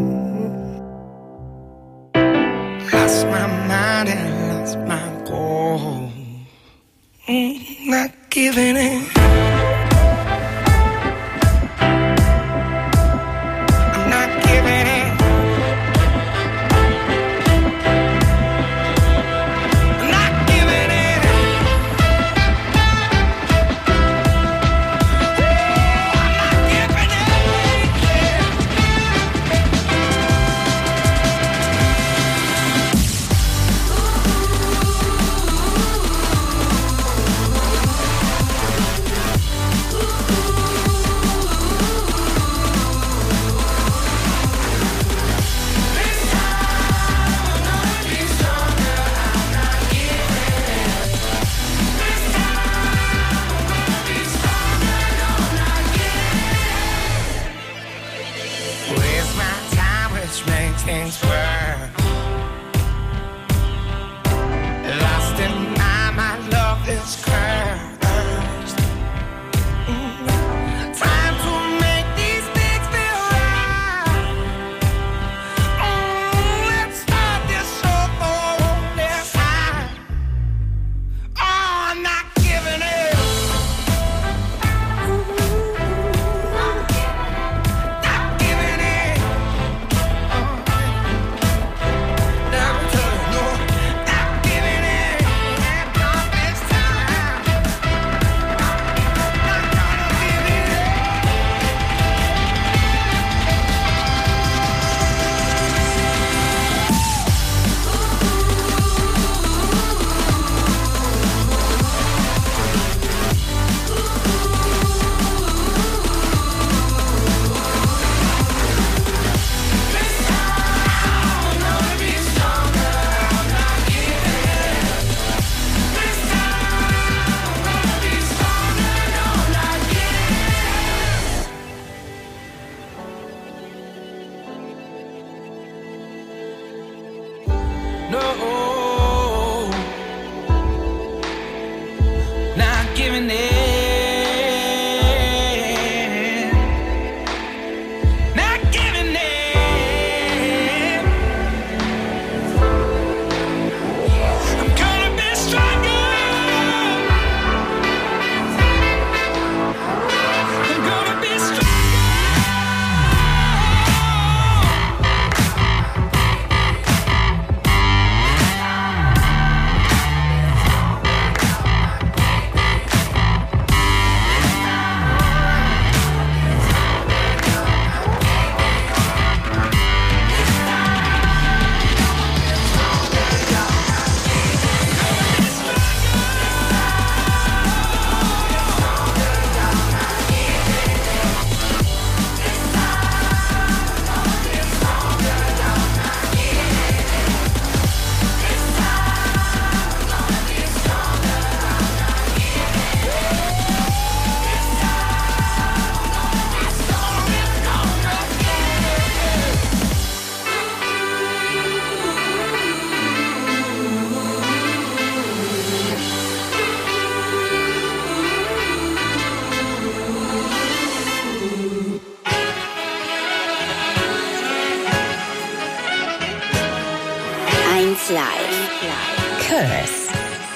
Lost my mind and lost my goal. Mm, not giving in. I'm not giving in. Live. Curse.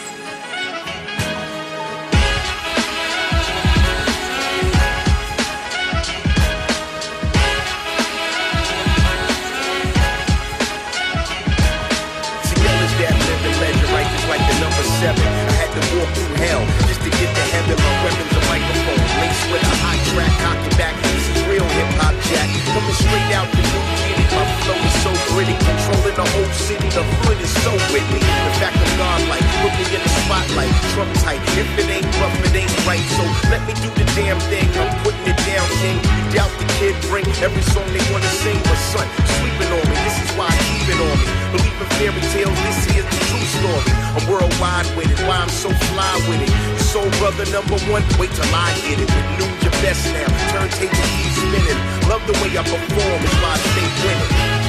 Seven. I had to walk through hell just to get to heaven. My weapon's a microphone, laced with a hot track, cock it back. This is real hip hop, Jack. Coming straight out the new city. My flow is so gritty, controlling the whole city. The hood is so with me. In fact, I'm godlike. Put me in the spotlight, Trump tight. If it ain't rough, it ain't right. So let me do the damn thing. I'm putting it down, king. You doubt the kid bring every song they wanna sing, but son, sweeping on me. This is why I keep it on me. Believe in fairy tales. This is the true story. I'm worldwide with it, why I'm so fly with it. Soul brother number one, wait till I get it. With new your best now, turntable keep spinning. Love the way I perform, is why I stay winning.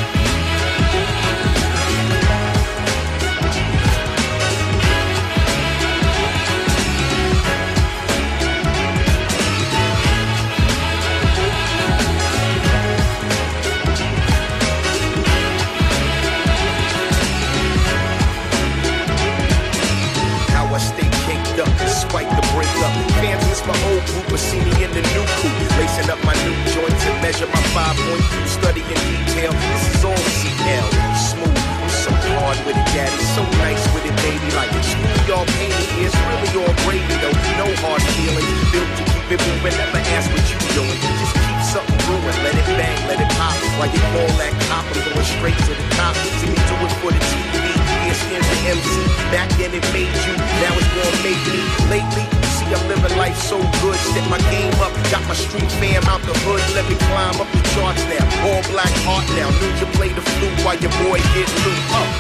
Despite the breakup, fans miss my old group, but see me in the new coupe, lacing up my new joints and measure my five point two, study in detail. This is all C L, smooth. I'm so hard with it, daddy, so nice with it, baby. Like school y'all painted, it's really all gravy though. No hard feelings, built to keep it moving. Never ask what you doing, just keep something brewing. Let it bang, let it pop. While you call that cop, I'm going straight to the top. See me do it for the T V. Here stands the M C. Back then it made you, now it's gonna make me. Lately, see I'm living life so good. Step my game up, got my street fam out the hood. Let me climb up the charts now. All black heart now. Knew you play the flute while your boy get looped up.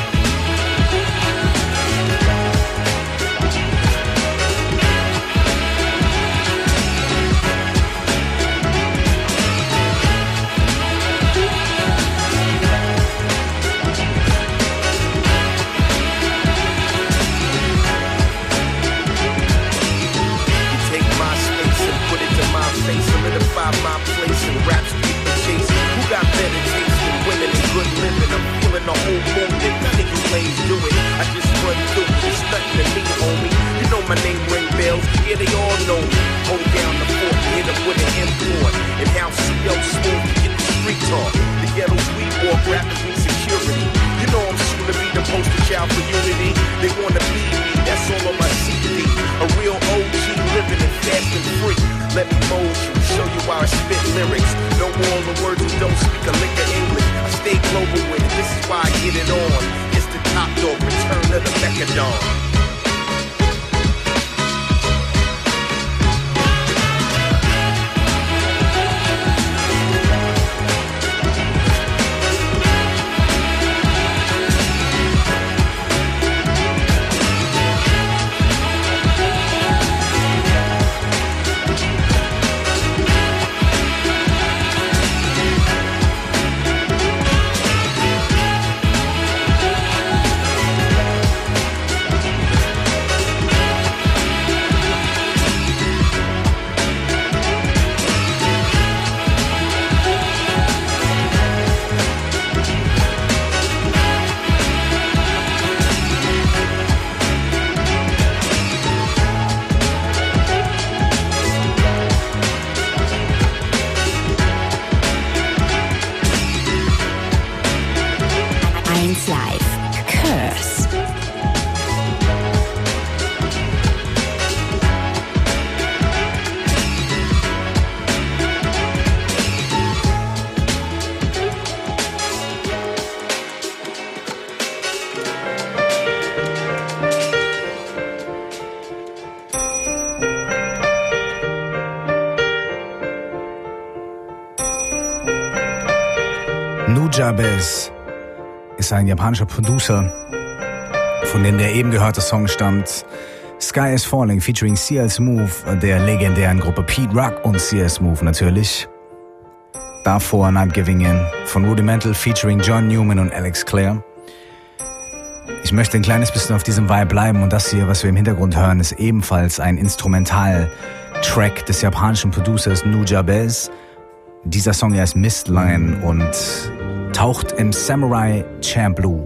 Solidify my place in raps, people chasing. Who got better taste than women and good living? I'm feeling the whole movement. None of you lanes do it. I just run through it. It's nothing to me, homie. You know my name ring bells. Yeah, they all know me. Hold down the fort, hit up with an import. And how C O smooth, get the street talk. The ghettos we walk, rappers need security. You know I'm soon to be the poster child for unity. They wanna be me, that's all on my C D. A real O G living and fast and free. Let me mold you, show you how I spit lyrics. No more the words who don't speak a lick of English. I stay global with it, this is why I get it on. It's the top dog, return to the Mechadon. Nujabes ist ein japanischer Producer, von dem der eben gehörte Song stammt. Sky is Falling featuring C L Smooth, der legendären Gruppe Pete Rock und C L Smooth natürlich. Davor Not Giving In von Rudimental featuring John Newman und Alex Clare. Ich möchte ein kleines bisschen auf diesem Vibe bleiben und das hier, was wir im Hintergrund hören, ist ebenfalls ein Instrumental-Track des japanischen Producers Nujabes. Dieser Song hier ist Mistline und taucht im Samurai Champloo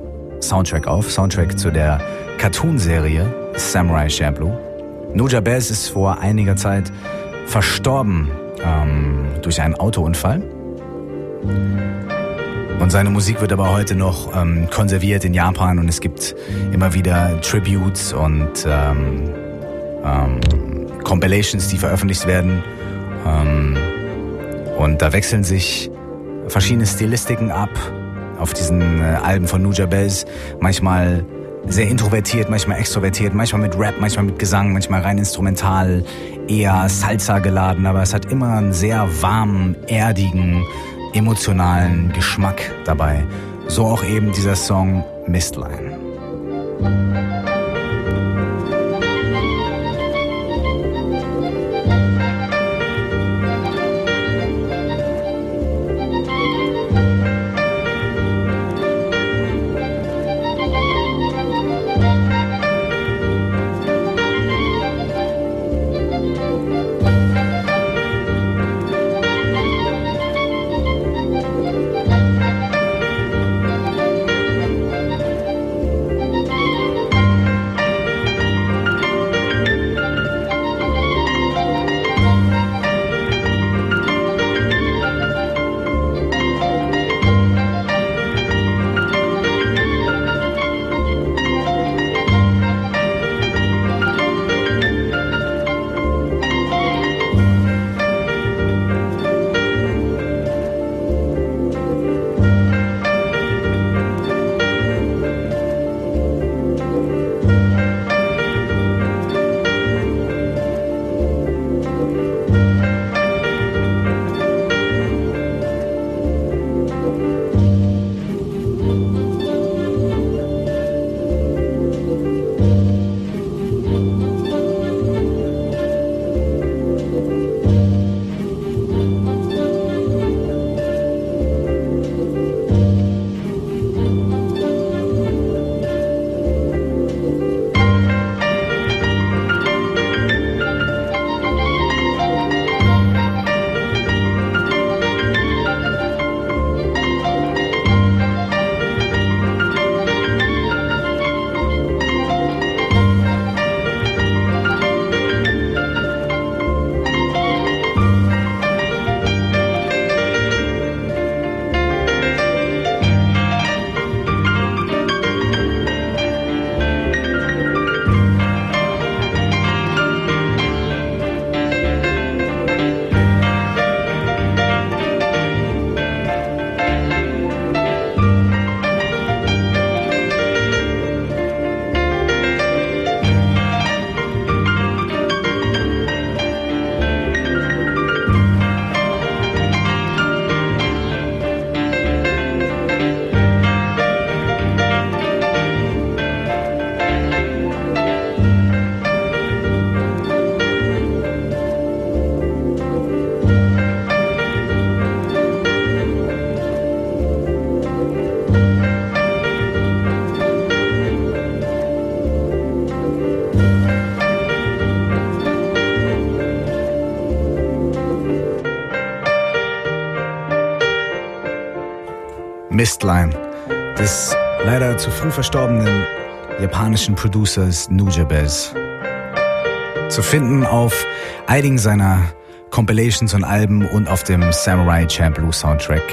Soundtrack auf, Soundtrack zu der Cartoon-Serie Samurai Champloo. Nujabes ist vor einiger Zeit verstorben ähm, durch einen Autounfall. Und seine Musik wird aber heute noch ähm, konserviert in Japan und es gibt immer wieder Tributes und ähm, ähm, Compilations, die veröffentlicht werden. Ähm, und da wechseln sich verschiedene Stilistiken ab auf diesen äh, Alben von Nujabes. Manchmal sehr introvertiert, manchmal extrovertiert, manchmal mit Rap, manchmal mit Gesang, manchmal rein instrumental, eher Salsa geladen, aber es hat immer einen sehr warmen, erdigen, emotionalen Geschmack dabei. So auch eben dieser Song Mistline. Mistline des leider zu früh verstorbenen japanischen Producers Nujabes. Zu finden auf einigen seiner Compilations und Alben und auf dem Samurai Champloo Soundtrack.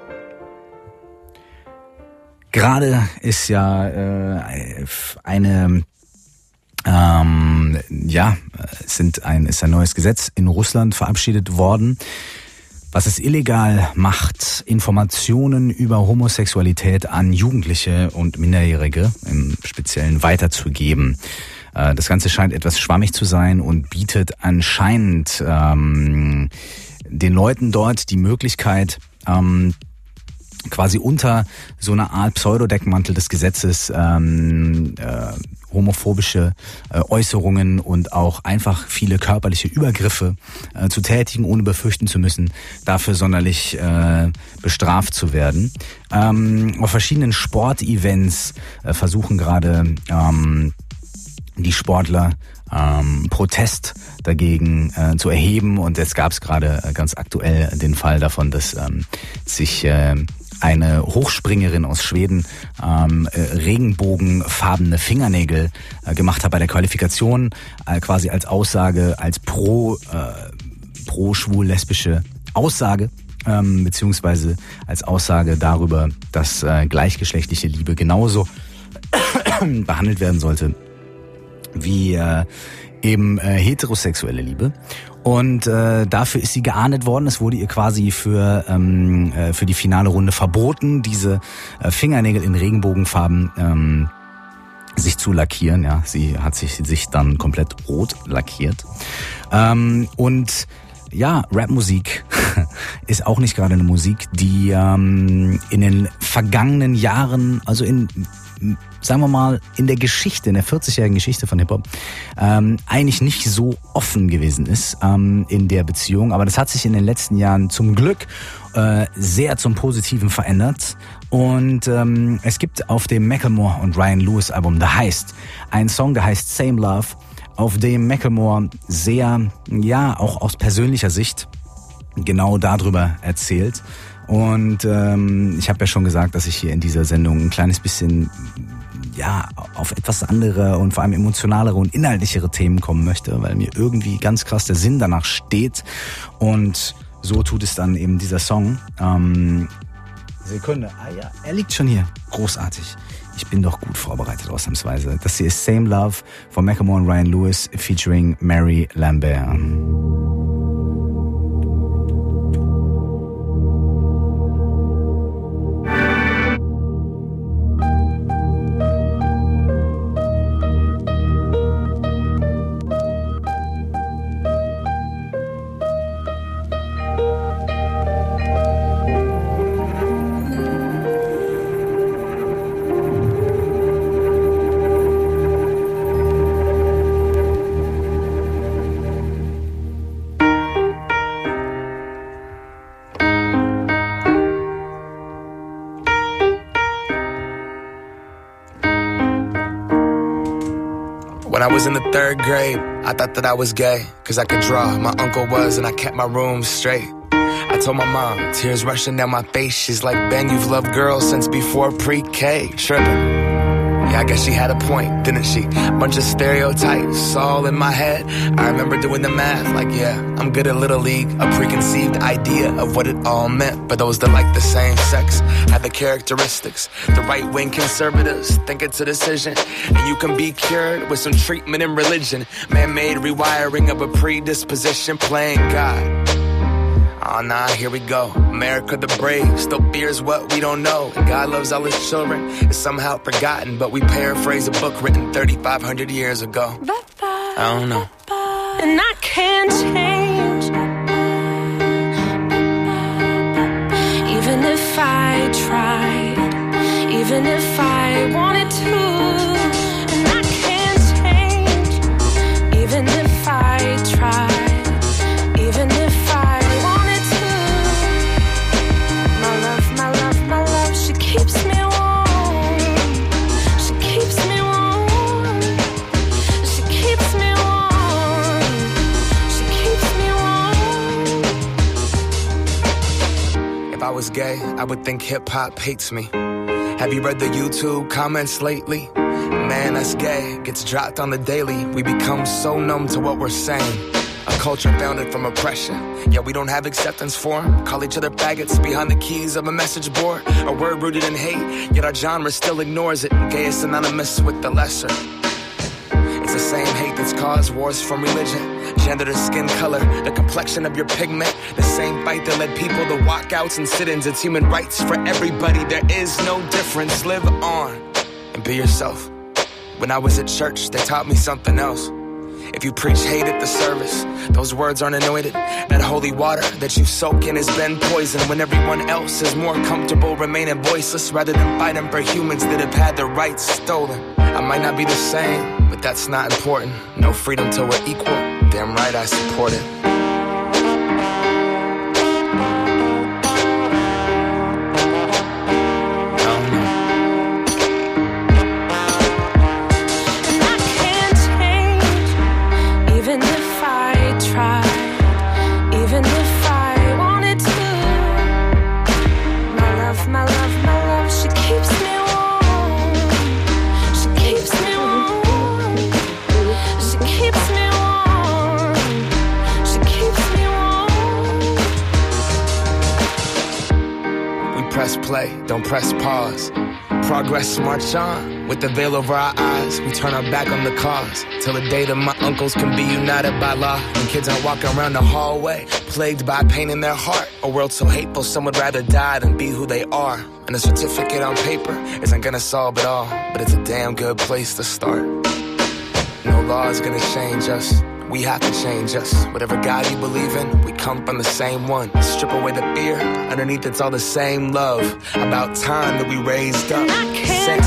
Gerade ist ja äh, eine ähm, ja sind ein ist ein neues Gesetz in Russland verabschiedet worden, was es illegal macht, Informationen über Homosexualität an Jugendliche und Minderjährige im Speziellen weiterzugeben. Das Ganze scheint etwas schwammig zu sein und bietet anscheinend ähm, den Leuten dort die Möglichkeit, ähm, quasi unter so einer Art Pseudodeckmantel des Gesetzes ähm, äh, homophobische äh, Äußerungen und auch einfach viele körperliche Übergriffe äh, zu tätigen, ohne befürchten zu müssen, dafür sonderlich äh, bestraft zu werden. Ähm, auf verschiedenen Sportevents äh, versuchen gerade ähm, die Sportler ähm, Protest dagegen äh, zu erheben, und jetzt gab es gerade äh, ganz aktuell den Fall davon, dass ähm, sich äh, eine Hochspringerin aus Schweden ähm, äh, regenbogenfarbene Fingernägel äh, gemacht hat bei der Qualifikation, äh, quasi als Aussage, als pro, äh, pro schwul-lesbische Aussage, ähm, beziehungsweise als Aussage darüber, dass äh, gleichgeschlechtliche Liebe genauso behandelt werden sollte wie äh, eben äh, heterosexuelle Liebe. Und äh, dafür ist sie geahndet worden. Es wurde ihr quasi für ähm, äh, für die finale Runde verboten, diese äh, Fingernägel in Regenbogenfarben ähm, sich zu lackieren. Ja, sie hat sich sich dann komplett rot lackiert. Ähm, und ja, Rapmusik ist auch nicht gerade eine Musik, die ähm, in den vergangenen Jahren, also in, sagen wir mal, in der Geschichte, in der vierzigjährigen Geschichte von Hip-Hop, ähm, eigentlich nicht so offen gewesen ist ähm, in der Beziehung. Aber das hat sich in den letzten Jahren zum Glück äh, sehr zum Positiven verändert. Und ähm, es gibt auf dem Macklemore und Ryan Lewis Album The Heist einen Song, der heißt Same Love, auf dem Macklemore sehr, ja, auch aus persönlicher Sicht genau darüber erzählt. Und ähm, ich habe ja schon gesagt, dass ich hier in dieser Sendung ein kleines bisschen ja auf etwas andere und vor allem emotionalere und inhaltlichere Themen kommen möchte, weil mir irgendwie ganz krass der Sinn danach steht. Und so tut es dann eben dieser Song. Ähm, Sekunde, ah ja, er liegt schon hier. Großartig. Ich bin doch gut vorbereitet ausnahmsweise. Das hier ist Same Love von Macklemore und Ryan Lewis featuring Mary Lambert. When I was in the third grade, I thought that I was gay, cause I could draw. My uncle was, and I kept my room straight. I told my mom, tears rushing down my face. She's like, Ben, you've loved girls since before pre-K. Trippin'. Yeah, I guess she had a point, didn't she? Bunch of stereotypes all in my head. I remember doing the math, like, yeah, I'm good at Little League. A preconceived idea of what it all meant. But those that like the same sex have the characteristics. The right-wing conservatives think it's a decision, and you can be cured with some treatment and religion. Man-made rewiring of a predisposition, playing God. Oh nah, here we go. America the brave still fears what we don't know. And God loves all his children. It's somehow forgotten, but we paraphrase a book written thirty-five hundred years ago. I don't know. And I can't change, even if I tried, even if I wanted to. And I can't change, even if I tried, even if I wanted to. My love, my love, my love, she keeps me warm. She keeps me warm. She keeps me warm. She keeps me warm. If I was gay, I would think hip-hop hates me. Have you read the YouTube comments lately? Man, that's gay, gets dropped on the daily. We become so numb to what we're saying. A culture founded from oppression, yet we don't have acceptance for 'em. Call each other faggots behind the keys of a message board. A word rooted in hate, yet our genre still ignores it. Gay is synonymous with the lesser. It's the same hate that's caused wars from religion, gender to skin color, the complexion of your pigment. The same fight that led people to walkouts and sit-ins. It's human rights for everybody. There is no difference. Live on and be yourself. When I was at church, they taught me something else. If you preach hate at the service, those words aren't anointed. That holy water that you soak in has been poisoned when everyone else is more comfortable remaining voiceless rather than fighting for humans that have had their rights stolen. I might not be the same, but that's not important. No freedom till we're equal. Damn right I support it. My love play, don't press pause. Progress march on, with the veil over our eyes. We turn our back on the cause, till the day that my uncles can be united by law. When kids are walking around the hallway, plagued by pain in their heart. A world so hateful, some would rather die than be who they are. And a certificate on paper isn't gonna solve it all, but it's a damn good place to start. No law is gonna change us, we have to change us. Whatever God you believe in, we come from the same one. Strip away the fear, underneath it's all the same love. About time that we raised up. Sex.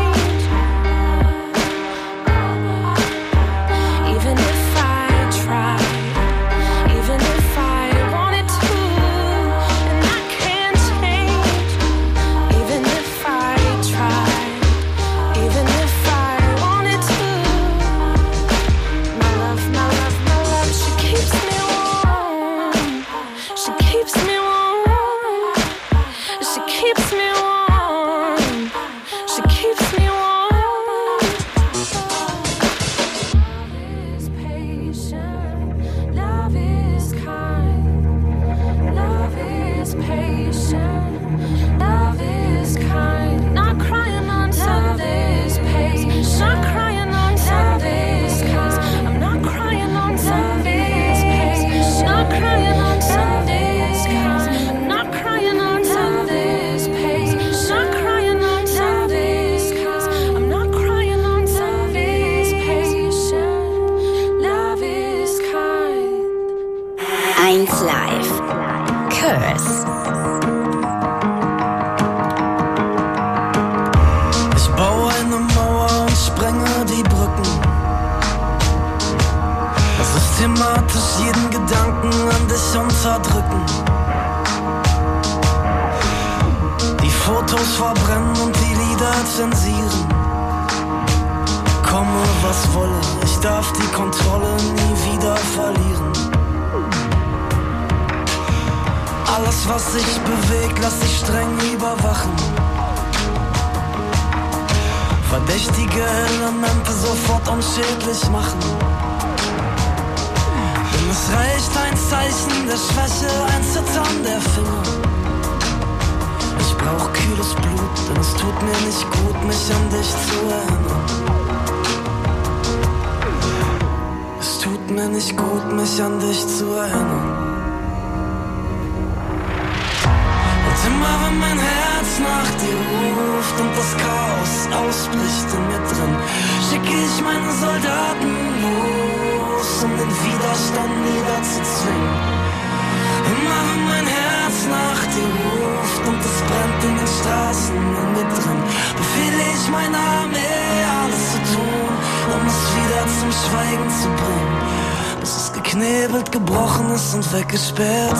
Weggesperrt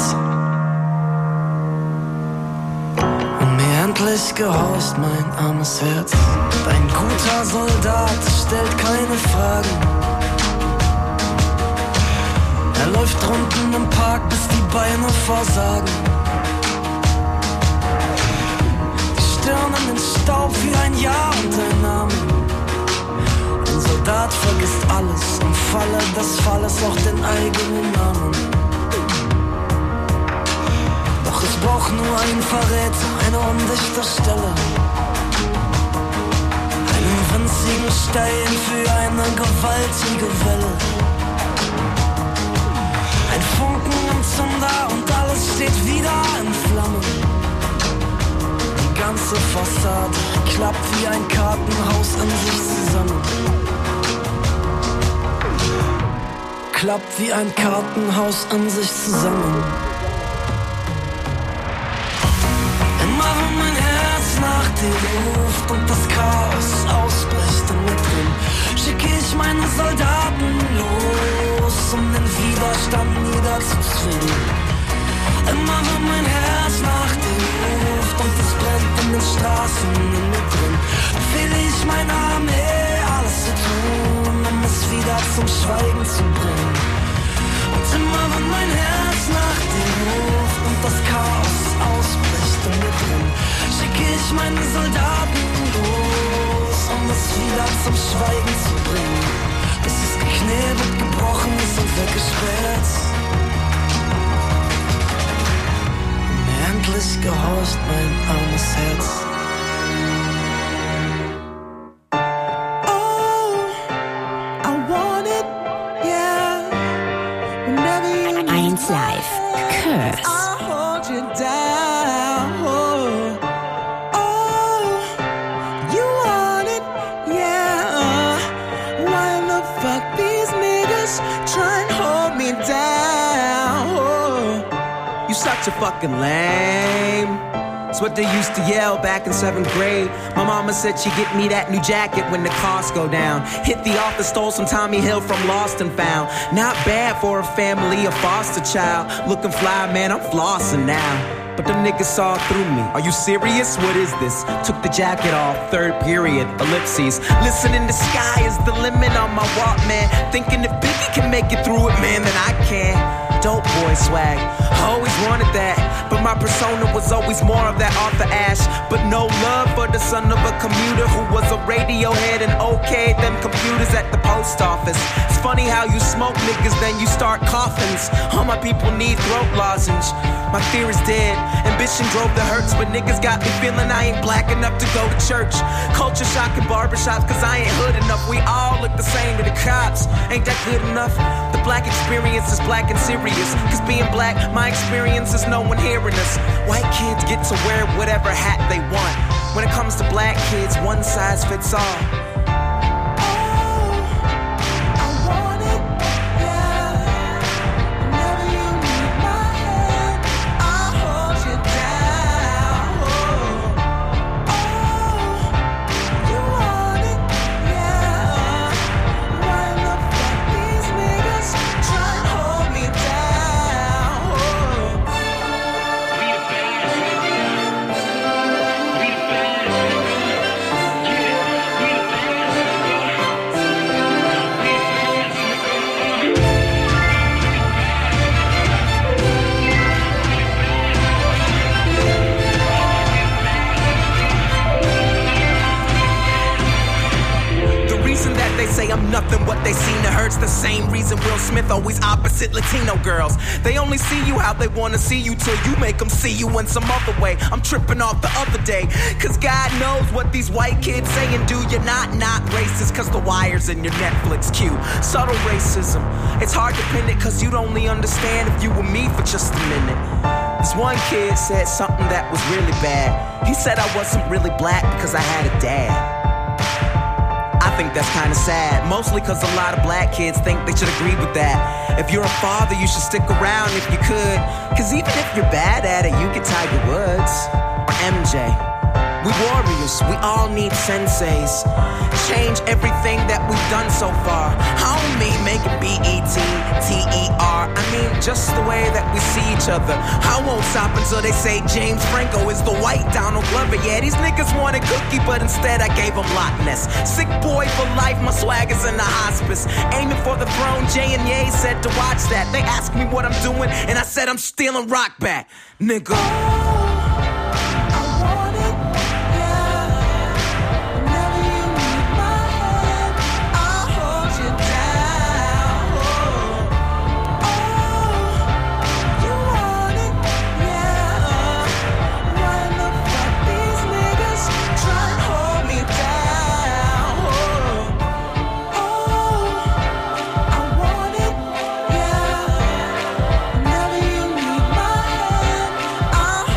und mir endlich gehorcht mein armes Herz. Ein guter Soldat stellt keine Fragen. Er läuft drunten im Park, bis die Beine versagen. Die Stirn in den Staub wie ein Jahr und ein Name. Ein Soldat vergisst alles, im Falle des Falles auch den eigenen Namen. Ich brauch nur einen Verräter, eine undichte Stelle, einen winzigen Stein für eine gewaltige Welle. Ein Funken im Zunder und alles steht wieder in Flammen. Die ganze Fassade klappt wie ein Kartenhaus in sich zusammen. Klappt wie ein Kartenhaus in sich zusammen. Nach dir ruft und das Chaos ausbricht in mir drin, schicke ich meine Soldaten los, um den Widerstand niederzuzwingen. Immer wenn mein Herz nach dir ruft und es brennt in den Straßen in mir drin, befehle ich meiner Armee alles zu tun, um es wieder zum Schweigen zu bringen. Und immer wenn mein Herz nach dir ruft und das Chaos ausbricht in mir drin, schicke ich meine Soldaten los, um es wieder zum Schweigen zu bringen. Bis es geknebelt, gebrochen ist und weggesperrt. Und mir endlich gehorcht, mein armes Herz. eins Live, Curse. I'll hold you down. Oh, oh, you want it, yeah. Why the fuck these niggas try and hold me down? Oh, you such a fucking lame. That's what they used to yell back in seventh grade. My mama said she'd get me that new jacket when the costs go down. Hit the office, stole some Tommy Hill from Lost and Found. Not bad for a family, a foster child. Looking fly, man, I'm flossing now. But them niggas saw through me. Are you serious? What is this? Took the jacket off, third period, ellipses. Listening, the sky is the limit on my walk, man. Thinking if Biggie can make it through it, man, then I can. Dope boy swag, always wanted that. But my persona was always more of that Arthur Ashe. But no love for the son of a commuter who was a radio head and okayed them computers at the post office. It's funny how you smoke niggas, then you start coffins. All my people need throat lozenge. My fear is dead, ambition drove the hurts. But niggas got me feeling I ain't black enough to go to church. Culture shock in barbershops, cause I ain't hood enough. We all look the same to the cops, ain't that good enough? The black experience is black and serious. Cause being black, my experience is no one hearing us. White kids get to wear whatever hat they want. When it comes to black kids, one size fits all. Nothing what they seen to hurts. The same reason Will Smith always opposite Latino girls. They only see you how they wanna see you till you make them see you in some other way. I'm tripping off the other day, cause God knows what these white kids say and do. You're not not racist cause the wire's in your Netflix queue. Subtle racism, it's hard to pin it cause you'd only understand if you were me for just a minute. This one kid said something that was really bad. He said I wasn't really black because I had a dad. I think that's kinda sad, mostly cause a lot of black kids think they should agree with that. If you're a father, you should stick around if you could, cause even if you're bad at it, you get Tiger Woods or M J. We warriors, we all need senseis. Change everything that we've done so far. I don't mean make it B E T T E R. I mean just the way that we see each other. I won't stop until they say James Franco is the white Donald Glover. Yeah, these niggas wanted Cookie, but instead I gave them Loch Ness. Sick boy for life, my swag is in the hospice. Aiming for the throne, Jay and Ye said to watch that. They asked me what I'm doing, and I said I'm stealing rock back. Nigga. I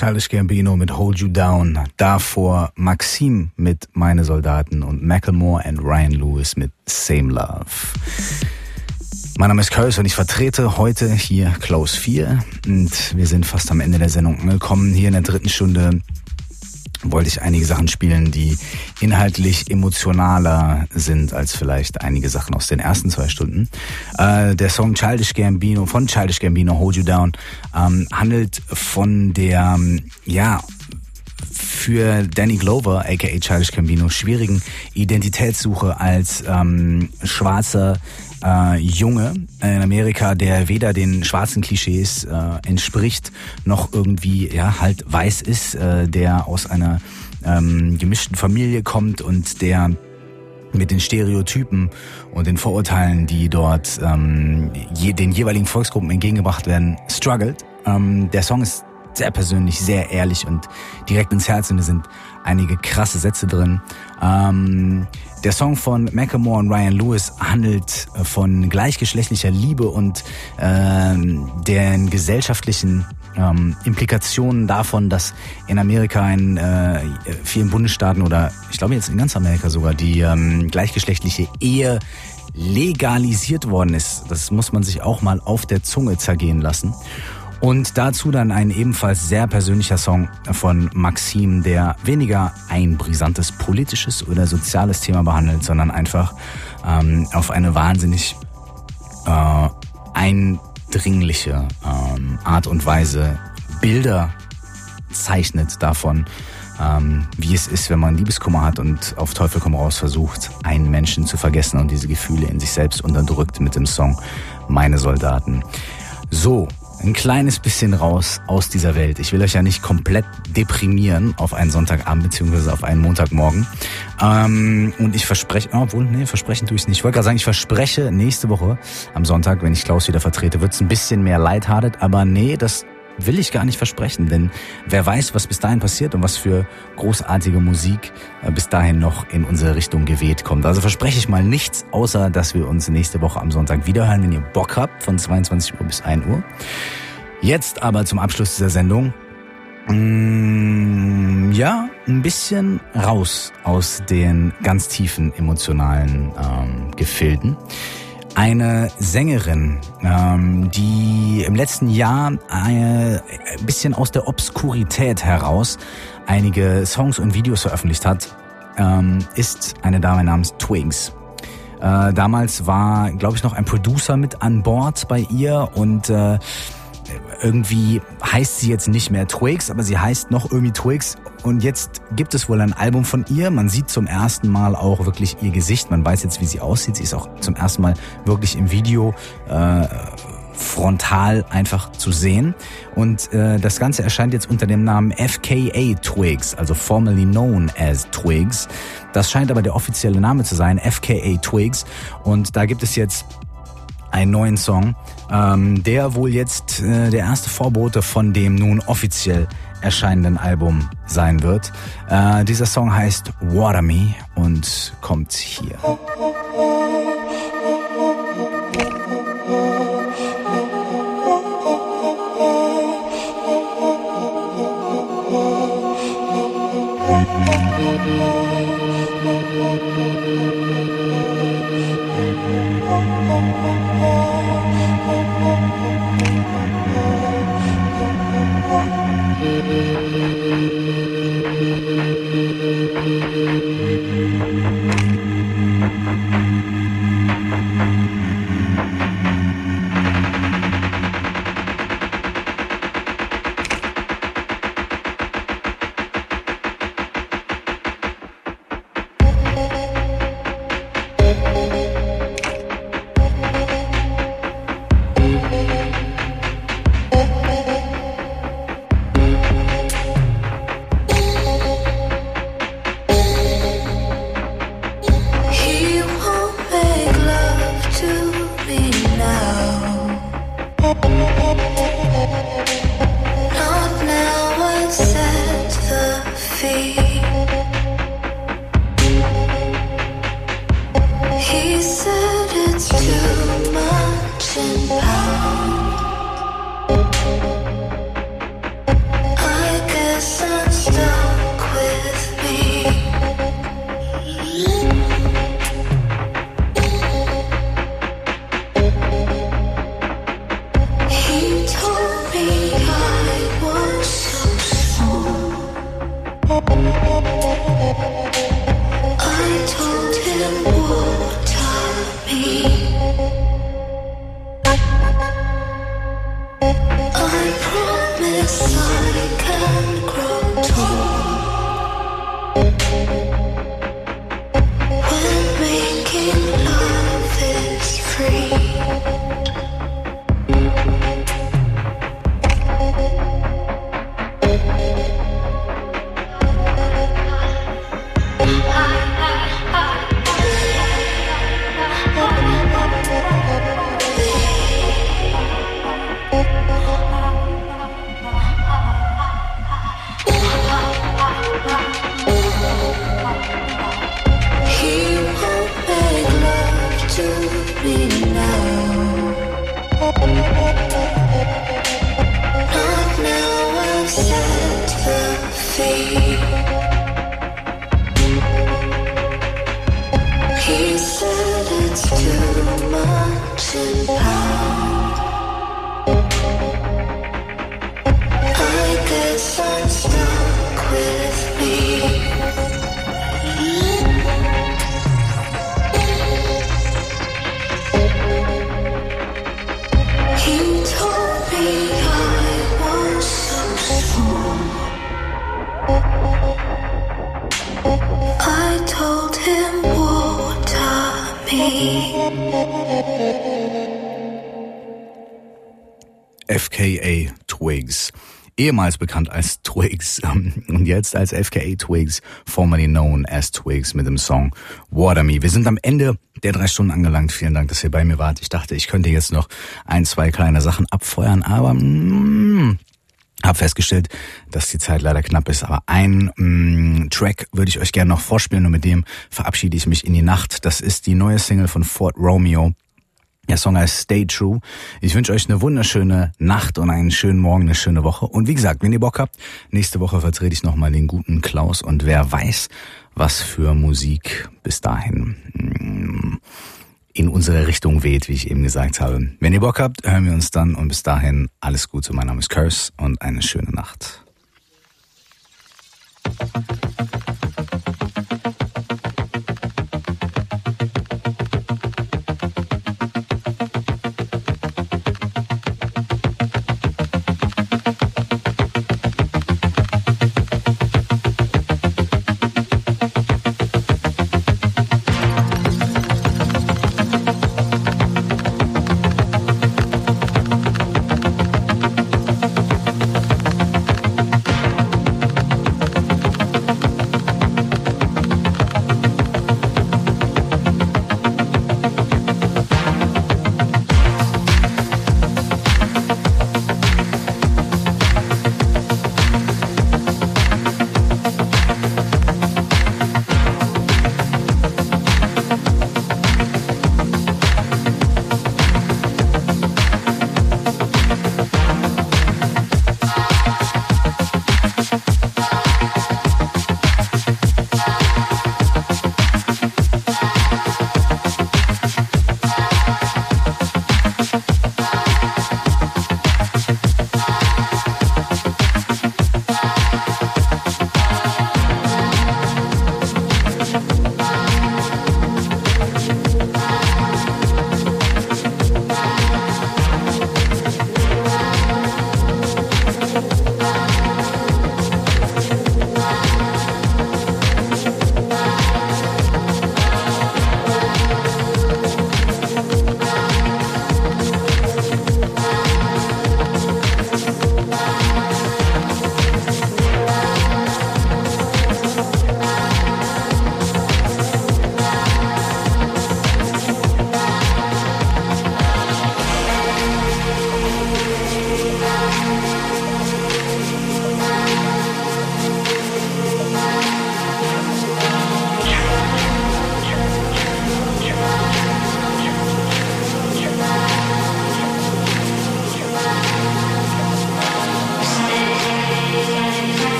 Childish Gambino mit Hold You Down. Davor Maxim mit Meine Soldaten und Macklemore and Ryan Lewis mit Same Love. Mein Name ist Curse und ich vertrete heute hier Klaus vier. Und wir sind fast am Ende der Sendung angekommen. Hier in der dritten Stunde wollte ich einige Sachen spielen, die inhaltlich emotionaler sind als vielleicht einige Sachen aus den ersten zwei Stunden. Äh, der Song Childish Gambino, von Childish Gambino, Hold You Down, ähm, handelt von der, ja, für Danny Glover, aka Childish Gambino, schwierigen Identitätssuche als ähm, schwarzer äh, Junge in Amerika, der weder den schwarzen Klischees äh, entspricht, noch irgendwie ja halt weiß ist, äh, der aus einer ähm, gemischten Familie kommt und der mit den Stereotypen und den Vorurteilen, die dort ähm, je, den jeweiligen Volksgruppen entgegengebracht werden, struggelt. Ähm, der Song ist sehr persönlich, sehr ehrlich und direkt ins Herz und es sind einige krasse Sätze drin. Ähm, der Song von Macklemore und Ryan Lewis handelt von gleichgeschlechtlicher Liebe und ähm, den gesellschaftlichen ähm, Implikationen davon, dass in Amerika in äh, vielen Bundesstaaten oder ich glaube jetzt in ganz Amerika sogar die ähm, gleichgeschlechtliche Ehe legalisiert worden ist. Das muss man sich auch mal auf der Zunge zergehen lassen. Und dazu dann ein ebenfalls sehr persönlicher Song von Maxim, der weniger ein brisantes politisches oder soziales Thema behandelt, sondern einfach ähm, auf eine wahnsinnig äh, eindringliche ähm, Art und Weise Bilder zeichnet davon, ähm, wie es ist, wenn man Liebeskummer hat und auf Teufel komm raus versucht, einen Menschen zu vergessen und diese Gefühle in sich selbst unterdrückt mit dem Song Meine Soldaten. So, ein kleines bisschen raus aus dieser Welt. Ich will euch ja nicht komplett deprimieren auf einen Sonntagabend beziehungsweise auf einen Montagmorgen. Ähm, und ich verspreche, obwohl, nee, versprechen tue ich es nicht. Ich wollte gerade sagen, ich verspreche, nächste Woche am Sonntag, wenn ich Klaus wieder vertrete, wird es ein bisschen mehr lighthearted. Aber nee, das will ich gar nicht versprechen, denn wer weiß, was bis dahin passiert und was für großartige Musik bis dahin noch in unsere Richtung geweht kommt. Also verspreche ich mal nichts, außer dass wir uns nächste Woche am Sonntag wiederhören, wenn ihr Bock habt, von zweiundzwanzig Uhr bis ein Uhr. Jetzt aber zum Abschluss dieser Sendung, mm, ja, ein bisschen raus aus den ganz tiefen emotionalen ähm, Gefilden. Eine Sängerin, ähm, die im letzten Jahr ein bisschen aus der Obskurität heraus einige Songs und Videos veröffentlicht hat, ähm, ist eine Dame namens Twigs. Äh, damals war, glaube ich, noch ein Producer mit an Bord bei ihr und äh, irgendwie heißt sie jetzt nicht mehr Twigs, aber sie heißt noch irgendwie Twigs. Und jetzt gibt es wohl ein Album von ihr. Man sieht zum ersten Mal auch wirklich ihr Gesicht. Man weiß jetzt, wie sie aussieht. Sie ist auch zum ersten Mal wirklich im Video äh, frontal einfach zu sehen. Und äh, das Ganze erscheint jetzt unter dem Namen F K A Twigs, also formerly known as Twigs. Das scheint aber der offizielle Name zu sein, F K A Twigs. Und da gibt es jetzt einen neuen Song, ähm, der wohl jetzt äh, der erste Vorbote von dem nun offiziell erscheinenden Album sein wird. Äh, dieser Song heißt Water Me und kommt hier. F K A Twigs, ehemals bekannt als Twigs und jetzt als F K A Twigs, formerly known as Twigs, mit dem Song Water Me. Wir sind am Ende der drei Stunden angelangt. Vielen Dank, dass ihr bei mir wart. Ich dachte, ich könnte jetzt noch ein, zwei kleine Sachen abfeuern, aber mm, habe festgestellt, dass die Zeit leider knapp ist. Aber ein mm, Track würde ich euch gerne noch vorspielen und mit dem verabschiede ich mich in die Nacht. Das ist die neue Single von Fort Romeo. Der Song heißt Stay True. Ich wünsche euch eine wunderschöne Nacht und einen schönen Morgen, eine schöne Woche. Und wie gesagt, wenn ihr Bock habt, nächste Woche vertrete ich nochmal den guten Klaus. Und wer weiß, was für Musik bis dahin in unsere Richtung weht, wie ich eben gesagt habe. Wenn ihr Bock habt, hören wir uns dann. Und bis dahin alles Gute. Mein Name ist Curse und eine schöne Nacht.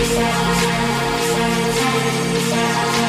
Thank you.